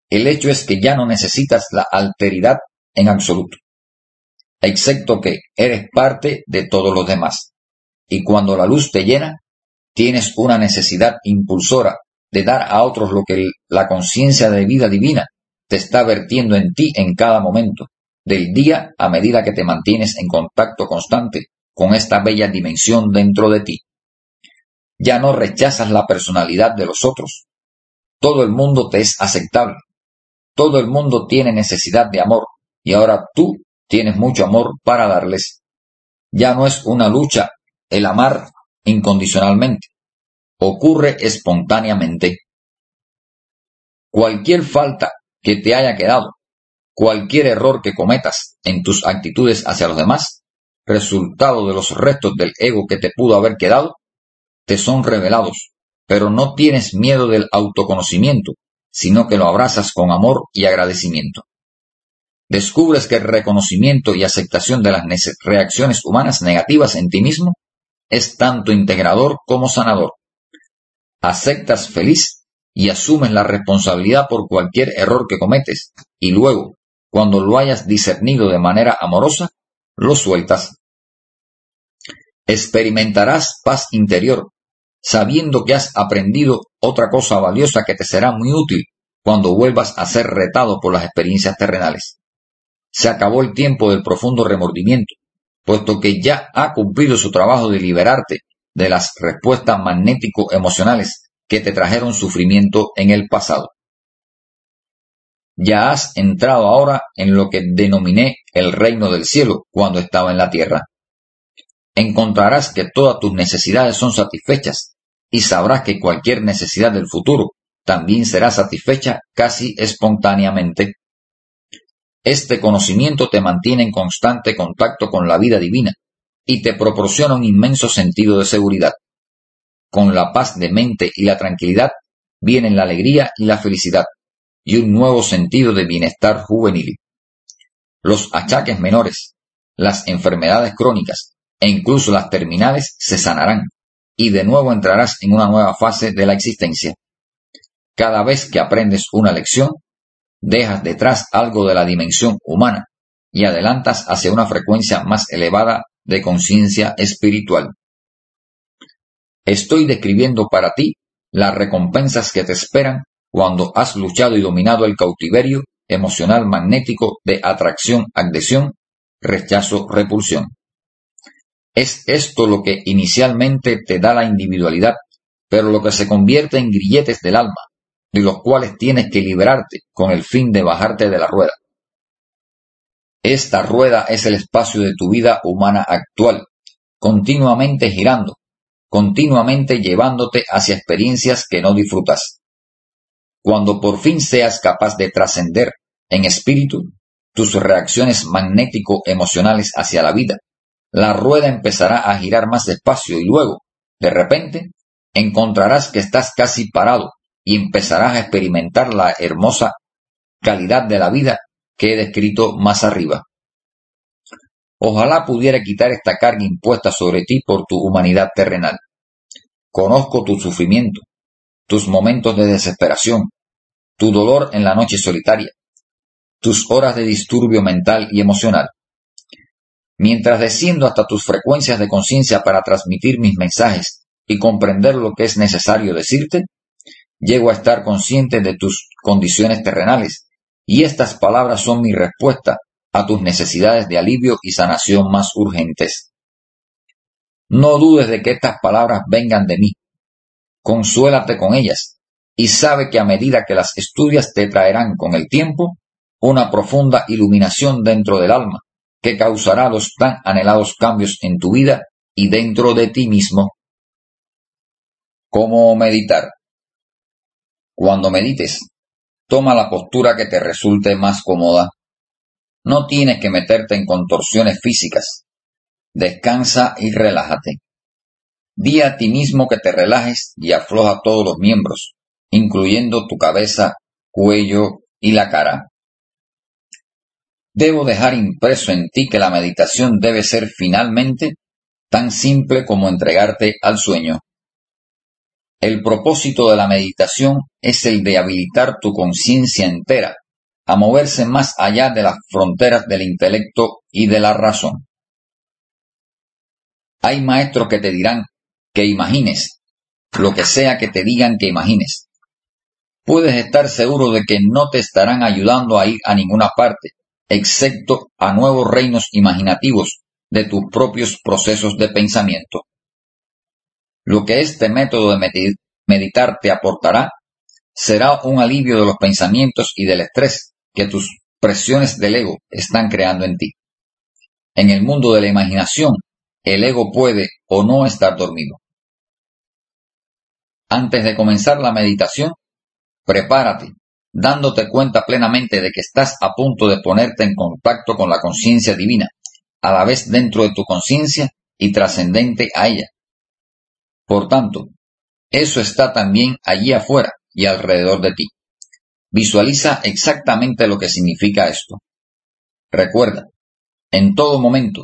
el hecho es que ya no necesitas la alteridad en absoluto, excepto que eres parte de todos los demás. Y cuando la luz te llena, tienes una necesidad impulsora de dar a otros lo que la conciencia de vida divina te está vertiendo en ti en cada momento del día a medida que te mantienes en contacto constante con esta bella dimensión dentro de ti. Ya no rechazas la personalidad de los otros. Todo el mundo te es aceptable. Todo el mundo tiene necesidad de amor y ahora tú tienes mucho amor para darles. Ya no es una lucha el amar incondicionalmente. Ocurre espontáneamente. Cualquier falta que te haya quedado, cualquier error que cometas en tus actitudes hacia los demás, resultado de los restos del ego que te pudo haber quedado, te son revelados, pero no tienes miedo del autoconocimiento, sino que lo abrazas con amor y agradecimiento. Descubres que el reconocimiento y aceptación de las reacciones humanas negativas en ti mismo es tanto integrador como sanador. Aceptas feliz y asumes la responsabilidad por cualquier error que cometes, y luego, cuando lo hayas discernido de manera amorosa, lo sueltas. Experimentarás paz interior, sabiendo que has aprendido otra cosa valiosa que te será muy útil cuando vuelvas a ser retado por las experiencias terrenales. Se acabó el tiempo del profundo remordimiento, puesto que ya ha cumplido su trabajo de liberarte de las respuestas magnético-emocionales que te trajeron sufrimiento en el pasado. Ya has entrado ahora en lo que denominé el reino del cielo cuando estaba en la tierra. Encontrarás que todas tus necesidades son satisfechas y sabrás que cualquier necesidad del futuro también será satisfecha casi espontáneamente. Este conocimiento te mantiene en constante contacto con la vida divina y te proporciona un inmenso sentido de seguridad. Con la paz de mente y la tranquilidad vienen la alegría y la felicidad y un nuevo sentido de bienestar juvenil. Los achaques menores, las enfermedades crónicas e incluso las terminales se sanarán y de nuevo entrarás en una nueva fase de la existencia. Cada vez que aprendes una lección, dejas detrás algo de la dimensión humana y adelantas hacia una frecuencia más elevada de conciencia espiritual. Estoy describiendo para ti las recompensas que te esperan cuando has luchado y dominado el cautiverio emocional magnético de atracción-adhesión, rechazo-repulsión. Es esto lo que inicialmente te da la individualidad, pero lo que se convierte en grilletes del alma, de los cuales tienes que liberarte con el fin de bajarte de la rueda. Esta rueda es el espacio de tu vida humana actual, continuamente girando, continuamente llevándote hacia experiencias que no disfrutas. Cuando por fin seas capaz de trascender en espíritu tus reacciones magnético-emocionales hacia la vida, la rueda empezará a girar más despacio y luego, de repente, encontrarás que estás casi parado y empezarás a experimentar la hermosa calidad de la vida que he descrito más arriba. Ojalá pudiera quitar esta carga impuesta sobre ti por tu humanidad terrenal. Conozco tu sufrimiento, tus momentos de desesperación, tu dolor en la noche solitaria, tus horas de disturbio mental y emocional. Mientras desciendo hasta tus frecuencias de conciencia para transmitir mis mensajes y comprender lo que es necesario decirte, llego a estar consciente de tus condiciones terrenales, y estas palabras son mi respuesta a tus necesidades de alivio y sanación más urgentes. No dudes de que estas palabras vengan de mí. Consuélate con ellas, y sabe que a medida que las estudias te traerán con el tiempo una profunda iluminación dentro del alma, que causará los tan anhelados cambios en tu vida y dentro de ti mismo. ¿Cómo meditar? Cuando medites, toma la postura que te resulte más cómoda. No tienes que meterte en contorsiones físicas. Descansa y relájate. Di a ti mismo que te relajes y afloja todos los miembros, incluyendo tu cabeza, cuello y la cara. Debo dejar impreso en ti que la meditación debe ser finalmente tan simple como entregarte al sueño. El propósito de la meditación es el de habilitar tu conciencia entera a moverse más allá de las fronteras del intelecto y de la razón. Hay maestros que te dirán que imagines, lo que sea que te digan que imagines. Puedes estar seguro de que no te estarán ayudando a ir a ninguna parte, excepto a nuevos reinos imaginativos de tus propios procesos de pensamiento. Lo que este método de meditar te aportará será un alivio de los pensamientos y del estrés que tus presiones del ego están creando en ti. En el mundo de la imaginación, el ego puede o no estar dormido. Antes de comenzar la meditación, prepárate, dándote cuenta plenamente de que estás a punto de ponerte en contacto con la conciencia divina, a la vez dentro de tu conciencia y trascendente a ella. Por tanto, eso está también allí afuera y alrededor de ti. Visualiza exactamente lo que significa esto. Recuerda, en todo momento,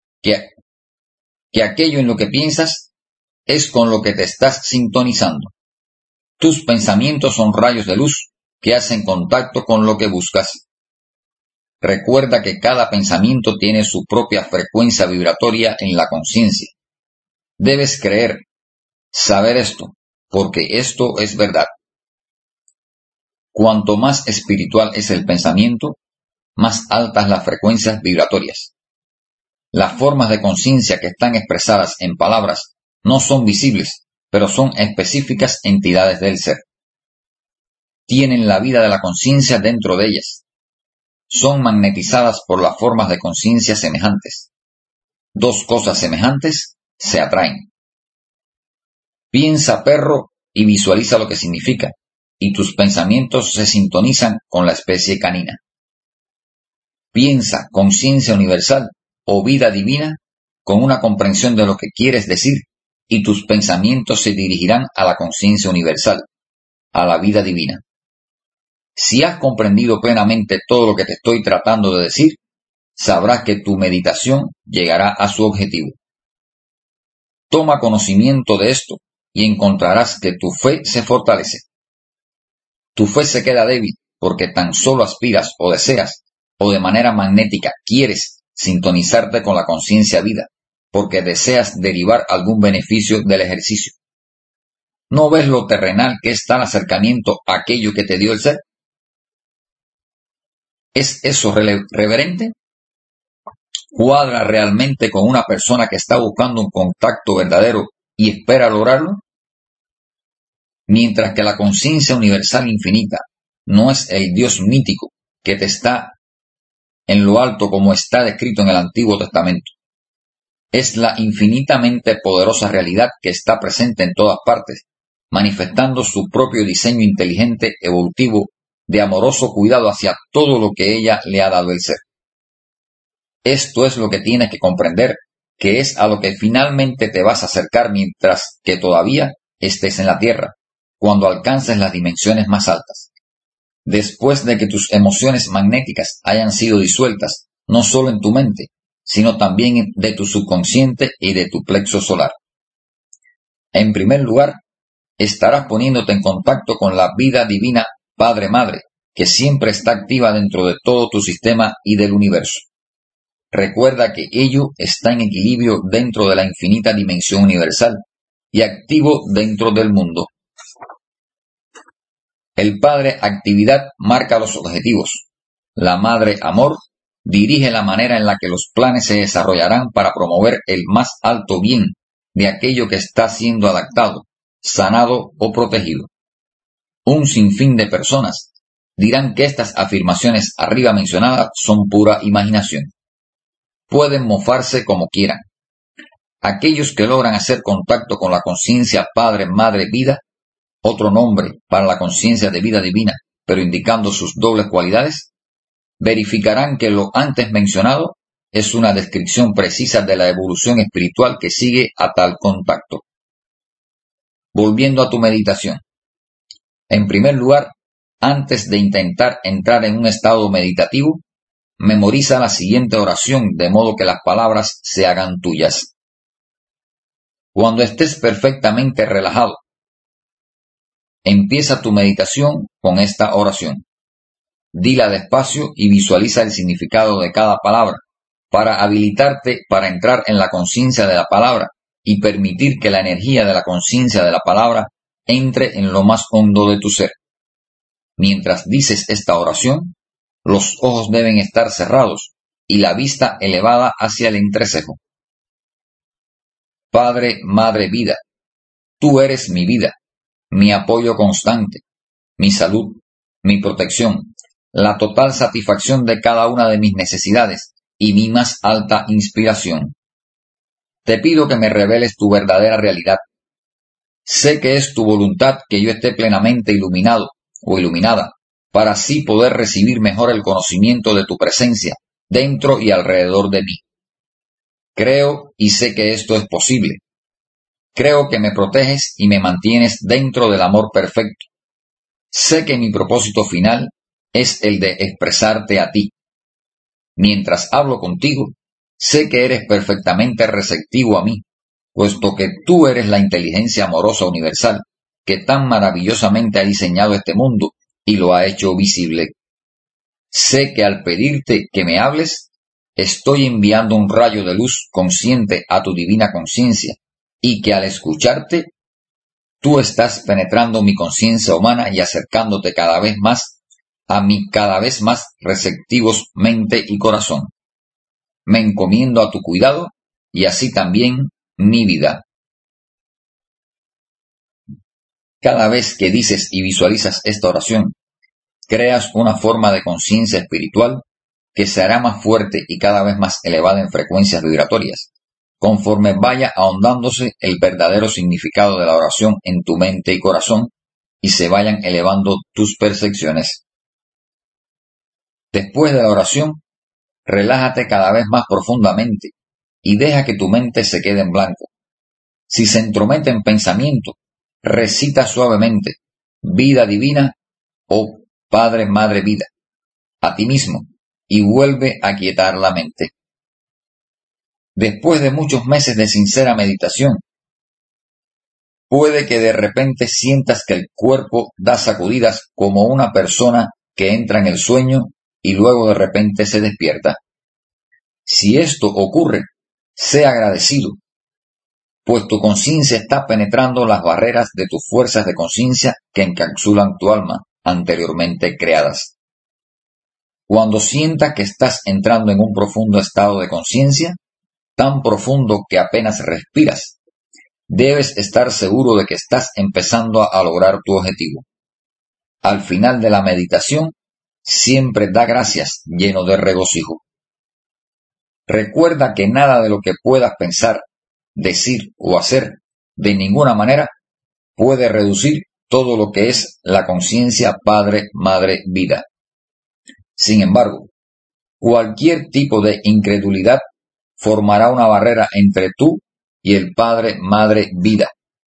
que aquello en lo que piensas es con lo que te estás sintonizando. Tus pensamientos son rayos de luz que hacen contacto con lo que buscas. Recuerda que cada pensamiento tiene su propia frecuencia vibratoria en la conciencia. Debes creer, saber esto, porque esto es verdad. Cuanto más espiritual es el pensamiento, más altas las frecuencias vibratorias. Las formas de conciencia que están expresadas en palabras no son visibles, pero son específicas entidades del ser. Tienen la vida de la conciencia dentro de ellas. Son magnetizadas por las formas de conciencia semejantes. Dos cosas semejantes se atraen. Piensa perro y visualiza lo que significa, y tus pensamientos se sintonizan con la especie canina. Piensa conciencia universal o vida divina con una comprensión de lo que quieres decir, y tus pensamientos se dirigirán a la conciencia universal, a la vida divina. Si has comprendido plenamente todo lo que te estoy tratando de decir, sabrás que tu meditación llegará a su objetivo. Toma conocimiento de esto y encontrarás que tu fe se fortalece. Tu fe se queda débil porque tan solo aspiras o deseas, o de manera magnética quieres sintonizarte con la conciencia vida, porque deseas derivar algún beneficio del ejercicio. ¿No ves lo terrenal que es tal acercamiento a aquello que te dio el ser? ¿Es eso reverente? ¿Cuadra realmente con una persona que está buscando un contacto verdadero y espera lograrlo? Mientras que la conciencia universal infinita no es el Dios mítico que te está en lo alto como está descrito en el Antiguo Testamento. Es la infinitamente poderosa realidad que está presente en todas partes, manifestando su propio diseño inteligente, evolutivo, de amoroso cuidado hacia todo lo que ella le ha dado el ser. Esto es lo que tienes que comprender, que es a lo que finalmente te vas a acercar mientras que todavía estés en la tierra, cuando alcances las dimensiones más altas. Después de que tus emociones magnéticas hayan sido disueltas, no solo en tu mente, sino también de tu subconsciente y de tu plexo solar. En primer lugar, estarás poniéndote en contacto con la vida divina Padre-Madre, que siempre está activa dentro de todo tu sistema y del universo. Recuerda que ello está en equilibrio dentro de la infinita dimensión universal y activo dentro del mundo. El Padre Actividad marca los objetivos. La Madre Amor dirige la manera en la que los planes se desarrollarán para promover el más alto bien de aquello que está siendo adaptado, sanado o protegido. Un sinfín de personas dirán que estas afirmaciones arriba mencionadas son pura imaginación. Pueden mofarse como quieran. Aquellos que logran hacer contacto con la conciencia Padre, Madre, Vida, otro nombre para la conciencia de vida divina, pero indicando sus dobles cualidades, verificarán que lo antes mencionado es una descripción precisa de la evolución espiritual que sigue a tal contacto. Volviendo a tu meditación. En primer lugar, antes de intentar entrar en un estado meditativo, memoriza la siguiente oración de modo que las palabras se hagan tuyas. Cuando estés perfectamente relajado, empieza tu meditación con esta oración. Dila despacio y visualiza el significado de cada palabra, para habilitarte para entrar en la conciencia de la palabra y permitir que la energía de la conciencia de la palabra entre en lo más hondo de tu ser. Mientras dices esta oración, los ojos deben estar cerrados y la vista elevada hacia el entrecejo. Padre, Madre, Vida, tú eres mi vida, mi apoyo constante, mi salud, mi protección, la total satisfacción de cada una de mis necesidades y mi más alta inspiración. Te pido que me reveles tu verdadera realidad. Sé que es tu voluntad que yo esté plenamente iluminado o iluminada, para así poder recibir mejor el conocimiento de tu presencia dentro y alrededor de mí. Creo y sé que esto es posible. Creo que me proteges y me mantienes dentro del amor perfecto. Sé que mi propósito final es el de expresarte a ti. Mientras hablo contigo, sé que eres perfectamente receptivo a mí, puesto que tú eres la inteligencia amorosa universal que tan maravillosamente ha diseñado este mundo y lo ha hecho visible. Sé que al pedirte que me hables, estoy enviando un rayo de luz consciente a tu divina conciencia, y que al escucharte, tú estás penetrando mi conciencia humana y acercándote cada vez más a mi cada vez más receptivos mente y corazón. Me encomiendo a tu cuidado y así también mi vida. Cada vez que dices y visualizas esta oración, creas una forma de conciencia espiritual que se hará más fuerte y cada vez más elevada en frecuencias vibratorias, conforme vaya ahondándose el verdadero significado de la oración en tu mente y corazón y se vayan elevando tus percepciones. Después de la oración, relájate cada vez más profundamente y deja que tu mente se quede en blanco. Si se entromete en pensamiento, recita suavemente vida divina o Padre, Madre, Vida a ti mismo y vuelve a quietar la mente. Después de muchos meses de sincera meditación, puede que de repente sientas que el cuerpo da sacudidas como una persona que entra en el sueño y luego de repente se despierta. Si esto ocurre, sé agradecido, pues tu conciencia está penetrando las barreras de tus fuerzas de conciencia que encapsulan tu alma anteriormente creadas. Cuando sientas que estás entrando en un profundo estado de conciencia, tan profundo que apenas respiras, debes estar seguro de que estás empezando a lograr tu objetivo. Al final de la meditación, siempre da gracias lleno de regocijo. Recuerda que nada de lo que puedas pensar, decir o hacer de ninguna manera puede reducir todo lo que es la conciencia Padre, Madre, Vida. Sin embargo, cualquier tipo de incredulidad formará una barrera entre tú y el Padre, Madre, Vida.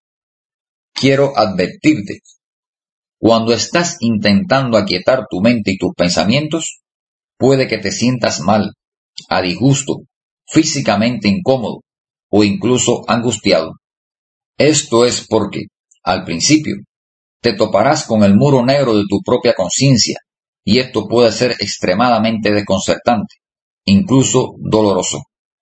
Quiero advertirte, cuando estás intentando aquietar tu mente y tus pensamientos, puede que te sientas mal, a disgusto, físicamente incómodo o incluso angustiado. Esto es porque, al principio, te toparás con el muro negro de tu propia conciencia y esto puede ser extremadamente desconcertante, incluso doloroso.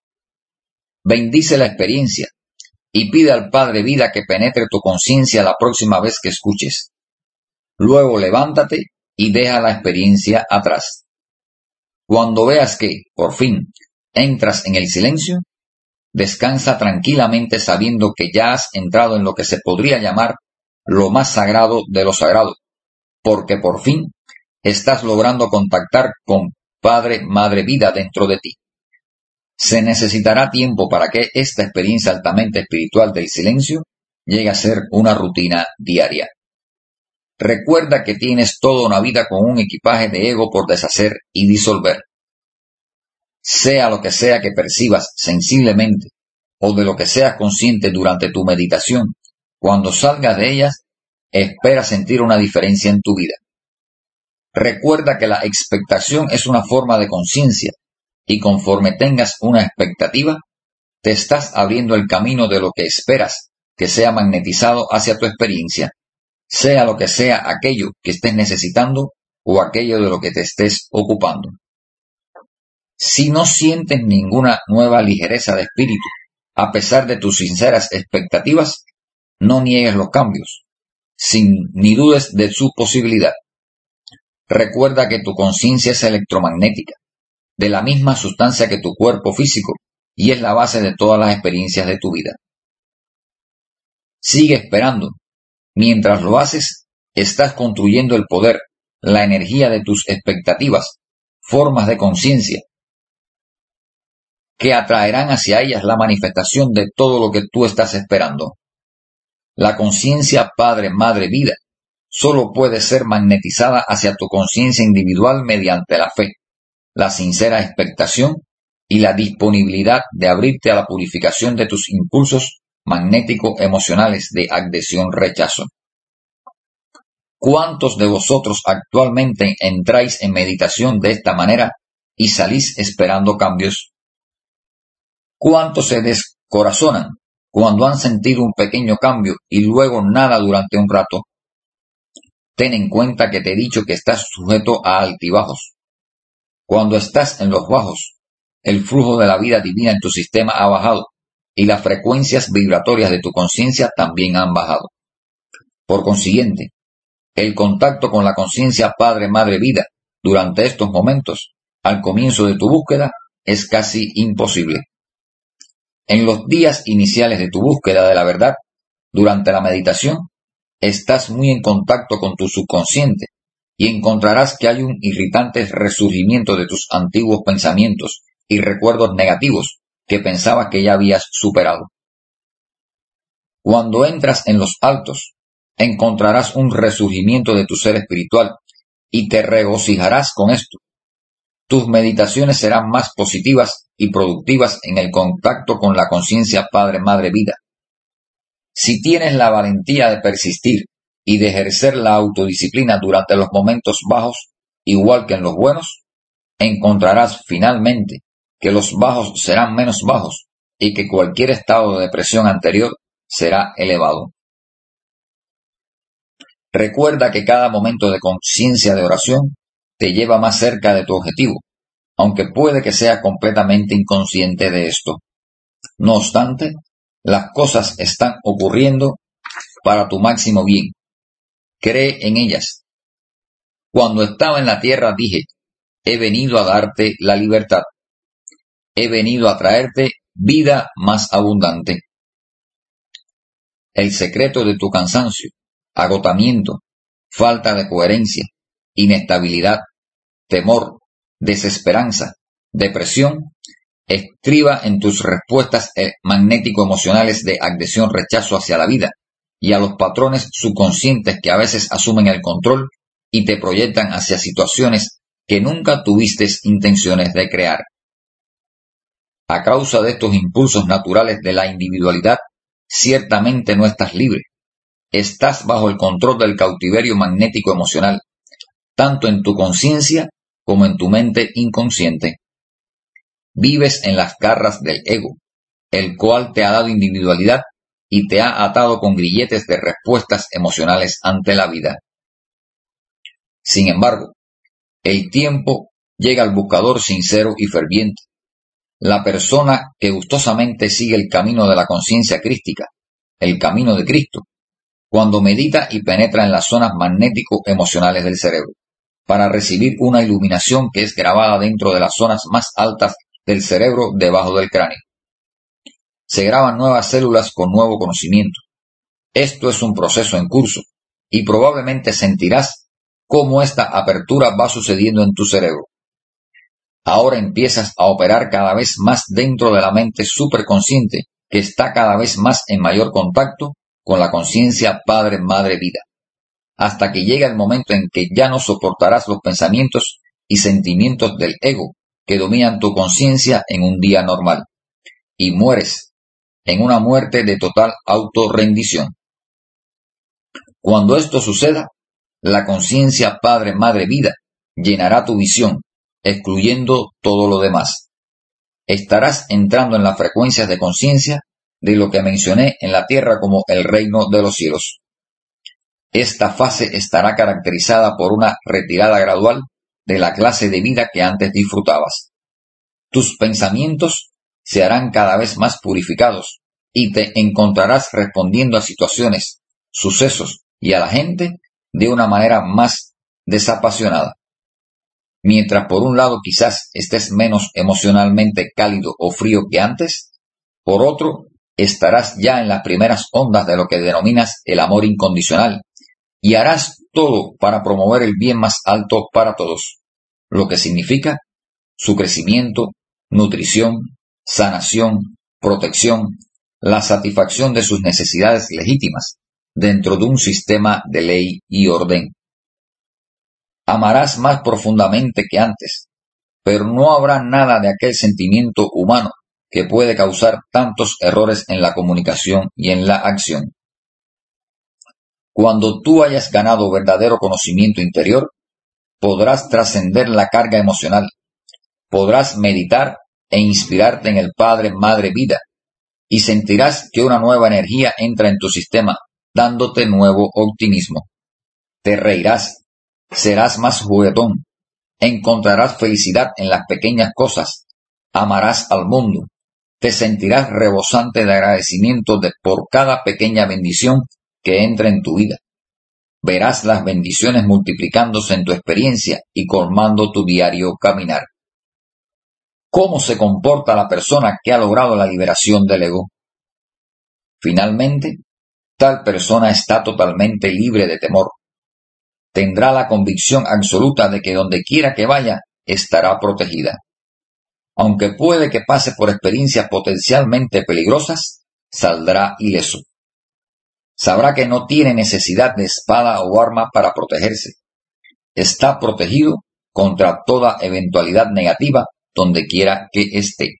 Bendice la experiencia y pide al Padre Vida que penetre tu conciencia la próxima vez que escuches. Luego levántate y deja la experiencia atrás. Cuando veas que, por fin, entras en el silencio, descansa tranquilamente sabiendo que ya has entrado en lo que se podría llamar lo más sagrado de lo sagrado, porque por fin estás logrando contactar con Padre, Madre, Vida dentro de ti. Se necesitará tiempo para que esta experiencia altamente espiritual del silencio llegue a ser una rutina diaria. Recuerda que tienes toda una vida con un equipaje de ego por deshacer y disolver. Sea lo que sea que percibas sensiblemente o de lo que seas consciente durante tu meditación, cuando salgas de ellas, espera sentir una diferencia en tu vida. Recuerda que la expectación es una forma de conciencia y conforme tengas una expectativa, te estás abriendo el camino de lo que esperas que sea magnetizado hacia tu experiencia. sea lo que sea aquello que estés necesitando o aquello de lo que te estés ocupando. Si no sientes ninguna nueva ligereza de espíritu, a pesar de tus sinceras expectativas, no niegues los cambios, ni dudes de su posibilidad. Recuerda que tu conciencia es electromagnética, de la misma sustancia que tu cuerpo físico, y es la base de todas las experiencias de tu vida. Sigue esperando. Mientras lo haces, estás construyendo el poder, la energía de tus expectativas, formas de conciencia, que atraerán hacia ellas la manifestación de todo lo que tú estás esperando. La conciencia Padre, Madre, Vida solo puede ser magnetizada hacia tu conciencia individual mediante la fe, la sincera expectación y la disponibilidad de abrirte a la purificación de tus impulsos magnético-emocionales de adhesión-rechazo. ¿Cuántos de vosotros actualmente entráis en meditación de esta manera y salís esperando cambios? ¿Cuántos se descorazonan cuando han sentido un pequeño cambio y luego nada durante un rato? Ten en cuenta que te he dicho que estás sujeto a altibajos. Cuando estás en los bajos, el flujo de la vida divina en tu sistema ha bajado y las frecuencias vibratorias de tu conciencia también han bajado. Por consiguiente, el contacto con la conciencia Padre, Madre, Vida durante estos momentos, al comienzo de tu búsqueda, es casi imposible. En los días iniciales de tu búsqueda de la verdad, durante la meditación, estás muy en contacto con tu subconsciente y encontrarás que hay un irritante resurgimiento de tus antiguos pensamientos y recuerdos negativos que pensabas que ya habías superado. Cuando entras en los altos, encontrarás un resurgimiento de tu ser espiritual y te regocijarás con esto. Tus meditaciones serán más positivas y productivas en el contacto con la conciencia Padre, Madre, Vida. Si tienes la valentía de persistir y de ejercer la autodisciplina durante los momentos bajos, igual que en los buenos, encontrarás finalmente que los bajos serán menos bajos y que cualquier estado de depresión anterior será elevado. Recuerda que cada momento de conciencia de oración te lleva más cerca de tu objetivo, aunque puede que seas completamente inconsciente de esto. No obstante, las cosas están ocurriendo para tu máximo bien. Cree en ellas. Cuando estaba en la tierra dije, he venido a darte la libertad. He venido a traerte vida más abundante. El secreto de tu cansancio, agotamiento, falta de coherencia, inestabilidad, temor, desesperanza, depresión, estriba en tus respuestas magnético-emocionales de adhesión-rechazo hacia la vida y a los patrones subconscientes que a veces asumen el control y te proyectan hacia situaciones que nunca tuviste intenciones de crear. A causa de estos impulsos naturales de la individualidad, ciertamente no estás libre. Estás bajo el control del cautiverio magnético emocional, tanto en tu conciencia como en tu mente inconsciente. Vives en las garras del ego, el cual te ha dado individualidad y te ha atado con grilletes de respuestas emocionales ante la vida. Sin embargo, el tiempo llega al buscador sincero y ferviente, la persona que gustosamente sigue el camino de la conciencia crística, el camino de Cristo, cuando medita y penetra en las zonas magnético-emocionales del cerebro, para recibir una iluminación que es grabada dentro de las zonas más altas del cerebro debajo del cráneo. Se graban nuevas células con nuevo conocimiento. Esto es un proceso en curso, y probablemente sentirás cómo esta apertura va sucediendo en tu cerebro. Ahora empiezas a operar cada vez más dentro de la mente superconsciente, que está cada vez más en mayor contacto con la conciencia Padre, Madre, Vida, hasta que llega el momento en que ya no soportarás los pensamientos y sentimientos del ego que dominan tu conciencia en un día normal, y mueres en una muerte de total autorrendición. Cuando esto suceda, la conciencia Padre, Madre, Vida llenará tu visión, excluyendo todo lo demás. Estarás entrando en las frecuencias de conciencia de lo que mencioné en la tierra como el reino de los cielos. Esta fase estará caracterizada por una retirada gradual de la clase de vida que antes disfrutabas. Tus pensamientos se harán cada vez más purificados y te encontrarás respondiendo a situaciones, sucesos y a la gente de una manera más desapasionada. Mientras por un lado quizás estés menos emocionalmente cálido o frío que antes, por otro estarás ya en las primeras ondas de lo que denominas el amor incondicional y harás todo para promover el bien más alto para todos, lo que significa su crecimiento, nutrición, sanación, protección, la satisfacción de sus necesidades legítimas dentro de un sistema de ley y orden. Amarás más profundamente que antes, pero no habrá nada de aquel sentimiento humano que puede causar tantos errores en la comunicación y en la acción. Cuando tú hayas ganado verdadero conocimiento interior, podrás trascender la carga emocional, podrás meditar e inspirarte en el Padre, Madre, Vida, y sentirás que una nueva energía entra en tu sistema, dándote nuevo optimismo. Te reirás, serás más juguetón, encontrarás felicidad en las pequeñas cosas, amarás al mundo, te sentirás rebosante de agradecimiento por cada pequeña bendición que entra en tu vida. Verás las bendiciones multiplicándose en tu experiencia y colmando tu diario caminar. ¿Cómo se comporta la persona que ha logrado la liberación del ego? Finalmente, tal persona está totalmente libre de temor. Tendrá la convicción absoluta de que donde quiera que vaya, estará protegida. Aunque puede que pase por experiencias potencialmente peligrosas, saldrá ileso. Sabrá que no tiene necesidad de espada o arma para protegerse. Está protegido contra toda eventualidad negativa donde quiera que esté.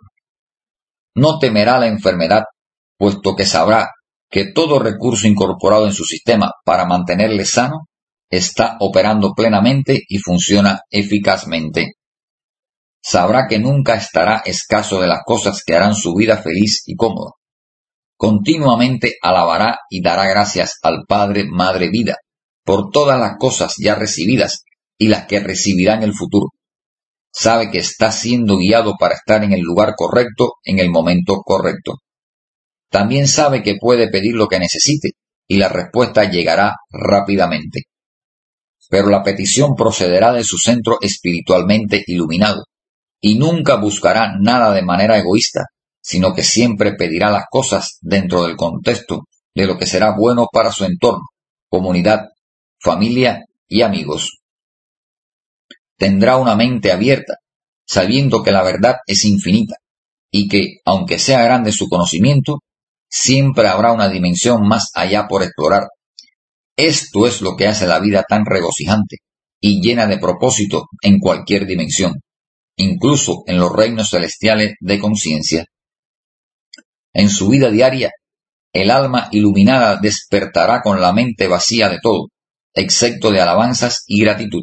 No temerá la enfermedad, puesto que sabrá que todo recurso incorporado en su sistema para mantenerle sano está operando plenamente y funciona eficazmente. Sabrá que nunca estará escaso de las cosas que harán su vida feliz y cómoda. Continuamente alabará y dará gracias al Padre, Madre, Vida, por todas las cosas ya recibidas y las que recibirá en el futuro. Sabe que está siendo guiado para estar en el lugar correcto en el momento correcto. También sabe que puede pedir lo que necesite y la respuesta llegará rápidamente. Pero la petición procederá de su centro espiritualmente iluminado y nunca buscará nada de manera egoísta, sino que siempre pedirá las cosas dentro del contexto de lo que será bueno para su entorno, comunidad, familia y amigos. Tendrá una mente abierta, sabiendo que la verdad es infinita y que, aunque sea grande su conocimiento, siempre habrá una dimensión más allá por explorar. Esto es lo que hace la vida tan regocijante y llena de propósito en cualquier dimensión, incluso en los reinos celestiales de conciencia. En su vida diaria, el alma iluminada despertará con la mente vacía de todo, excepto de alabanzas y gratitud.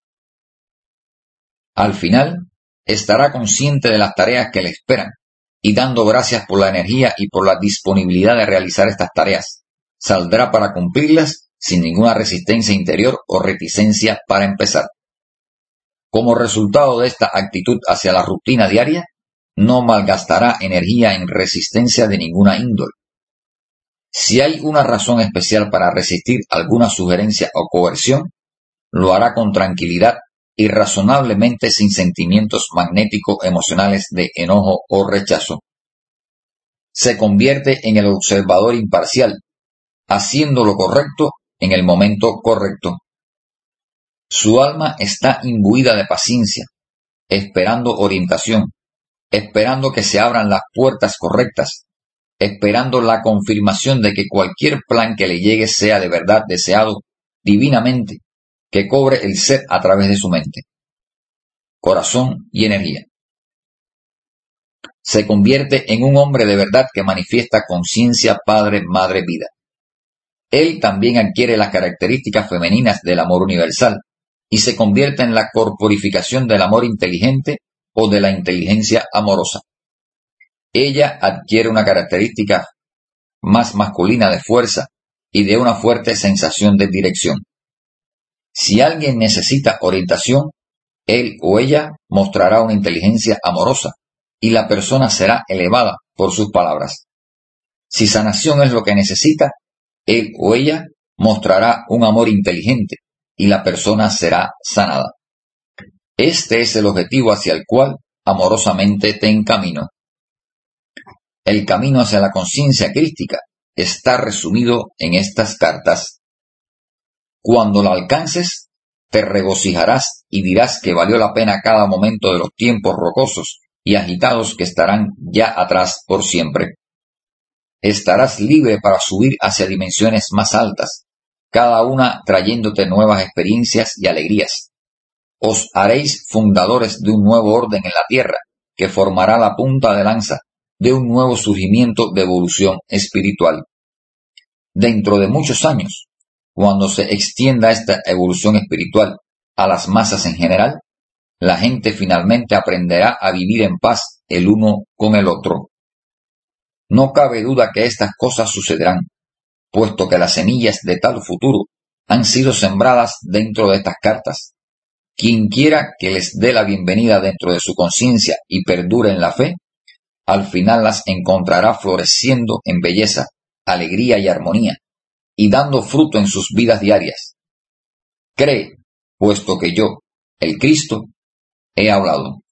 Al final, estará consciente de las tareas que le esperan y dando gracias por la energía y por la disponibilidad de realizar estas tareas. Saldrá para cumplirlas sin ninguna resistencia interior o reticencia para empezar. Como resultado de esta actitud hacia la rutina diaria, no malgastará energía en resistencia de ninguna índole. Si hay una razón especial para resistir alguna sugerencia o coerción, lo hará con tranquilidad y razonablemente sin sentimientos magnéticos emocionales de enojo o rechazo. Se convierte en el observador imparcial, haciendo lo correcto en el momento correcto. Su alma está imbuida de paciencia, esperando orientación, esperando que se abran las puertas correctas, esperando la confirmación de que cualquier plan que le llegue sea de verdad deseado divinamente, que cobre el ser a través de su mente, corazón y energía. Se convierte en un hombre de verdad que manifiesta conciencia, Padre, Madre, Vida. Él también adquiere las características femeninas del amor universal y se convierte en la corporificación del amor inteligente o de la inteligencia amorosa. Ella adquiere una característica más masculina de fuerza y de una fuerte sensación de dirección. Si alguien necesita orientación, él o ella mostrará una inteligencia amorosa y la persona será elevada por sus palabras. Si sanación es lo que necesita, él o ella mostrará un amor inteligente y la persona será sanada. Este es el objetivo hacia el cual amorosamente te encamino. El camino hacia la conciencia crística está resumido en estas cartas. Cuando la alcances, te regocijarás y dirás que valió la pena cada momento de los tiempos rocosos y agitados que estarán ya atrás por siempre. Estarás libre para subir hacia dimensiones más altas, cada una trayéndote nuevas experiencias y alegrías. Os haréis fundadores de un nuevo orden en la tierra, que formará la punta de lanza de un nuevo surgimiento de evolución espiritual. Dentro de muchos años, cuando se extienda esta evolución espiritual a las masas en general, la gente finalmente aprenderá a vivir en paz el uno con el otro. No cabe duda que estas cosas sucederán, puesto que las semillas de tal futuro han sido sembradas dentro de estas cartas. Quien quiera que les dé la bienvenida dentro de su conciencia y perdure en la fe, al final las encontrará floreciendo en belleza, alegría y armonía, y dando fruto en sus vidas diarias. Cree, puesto que yo, el Cristo, he hablado.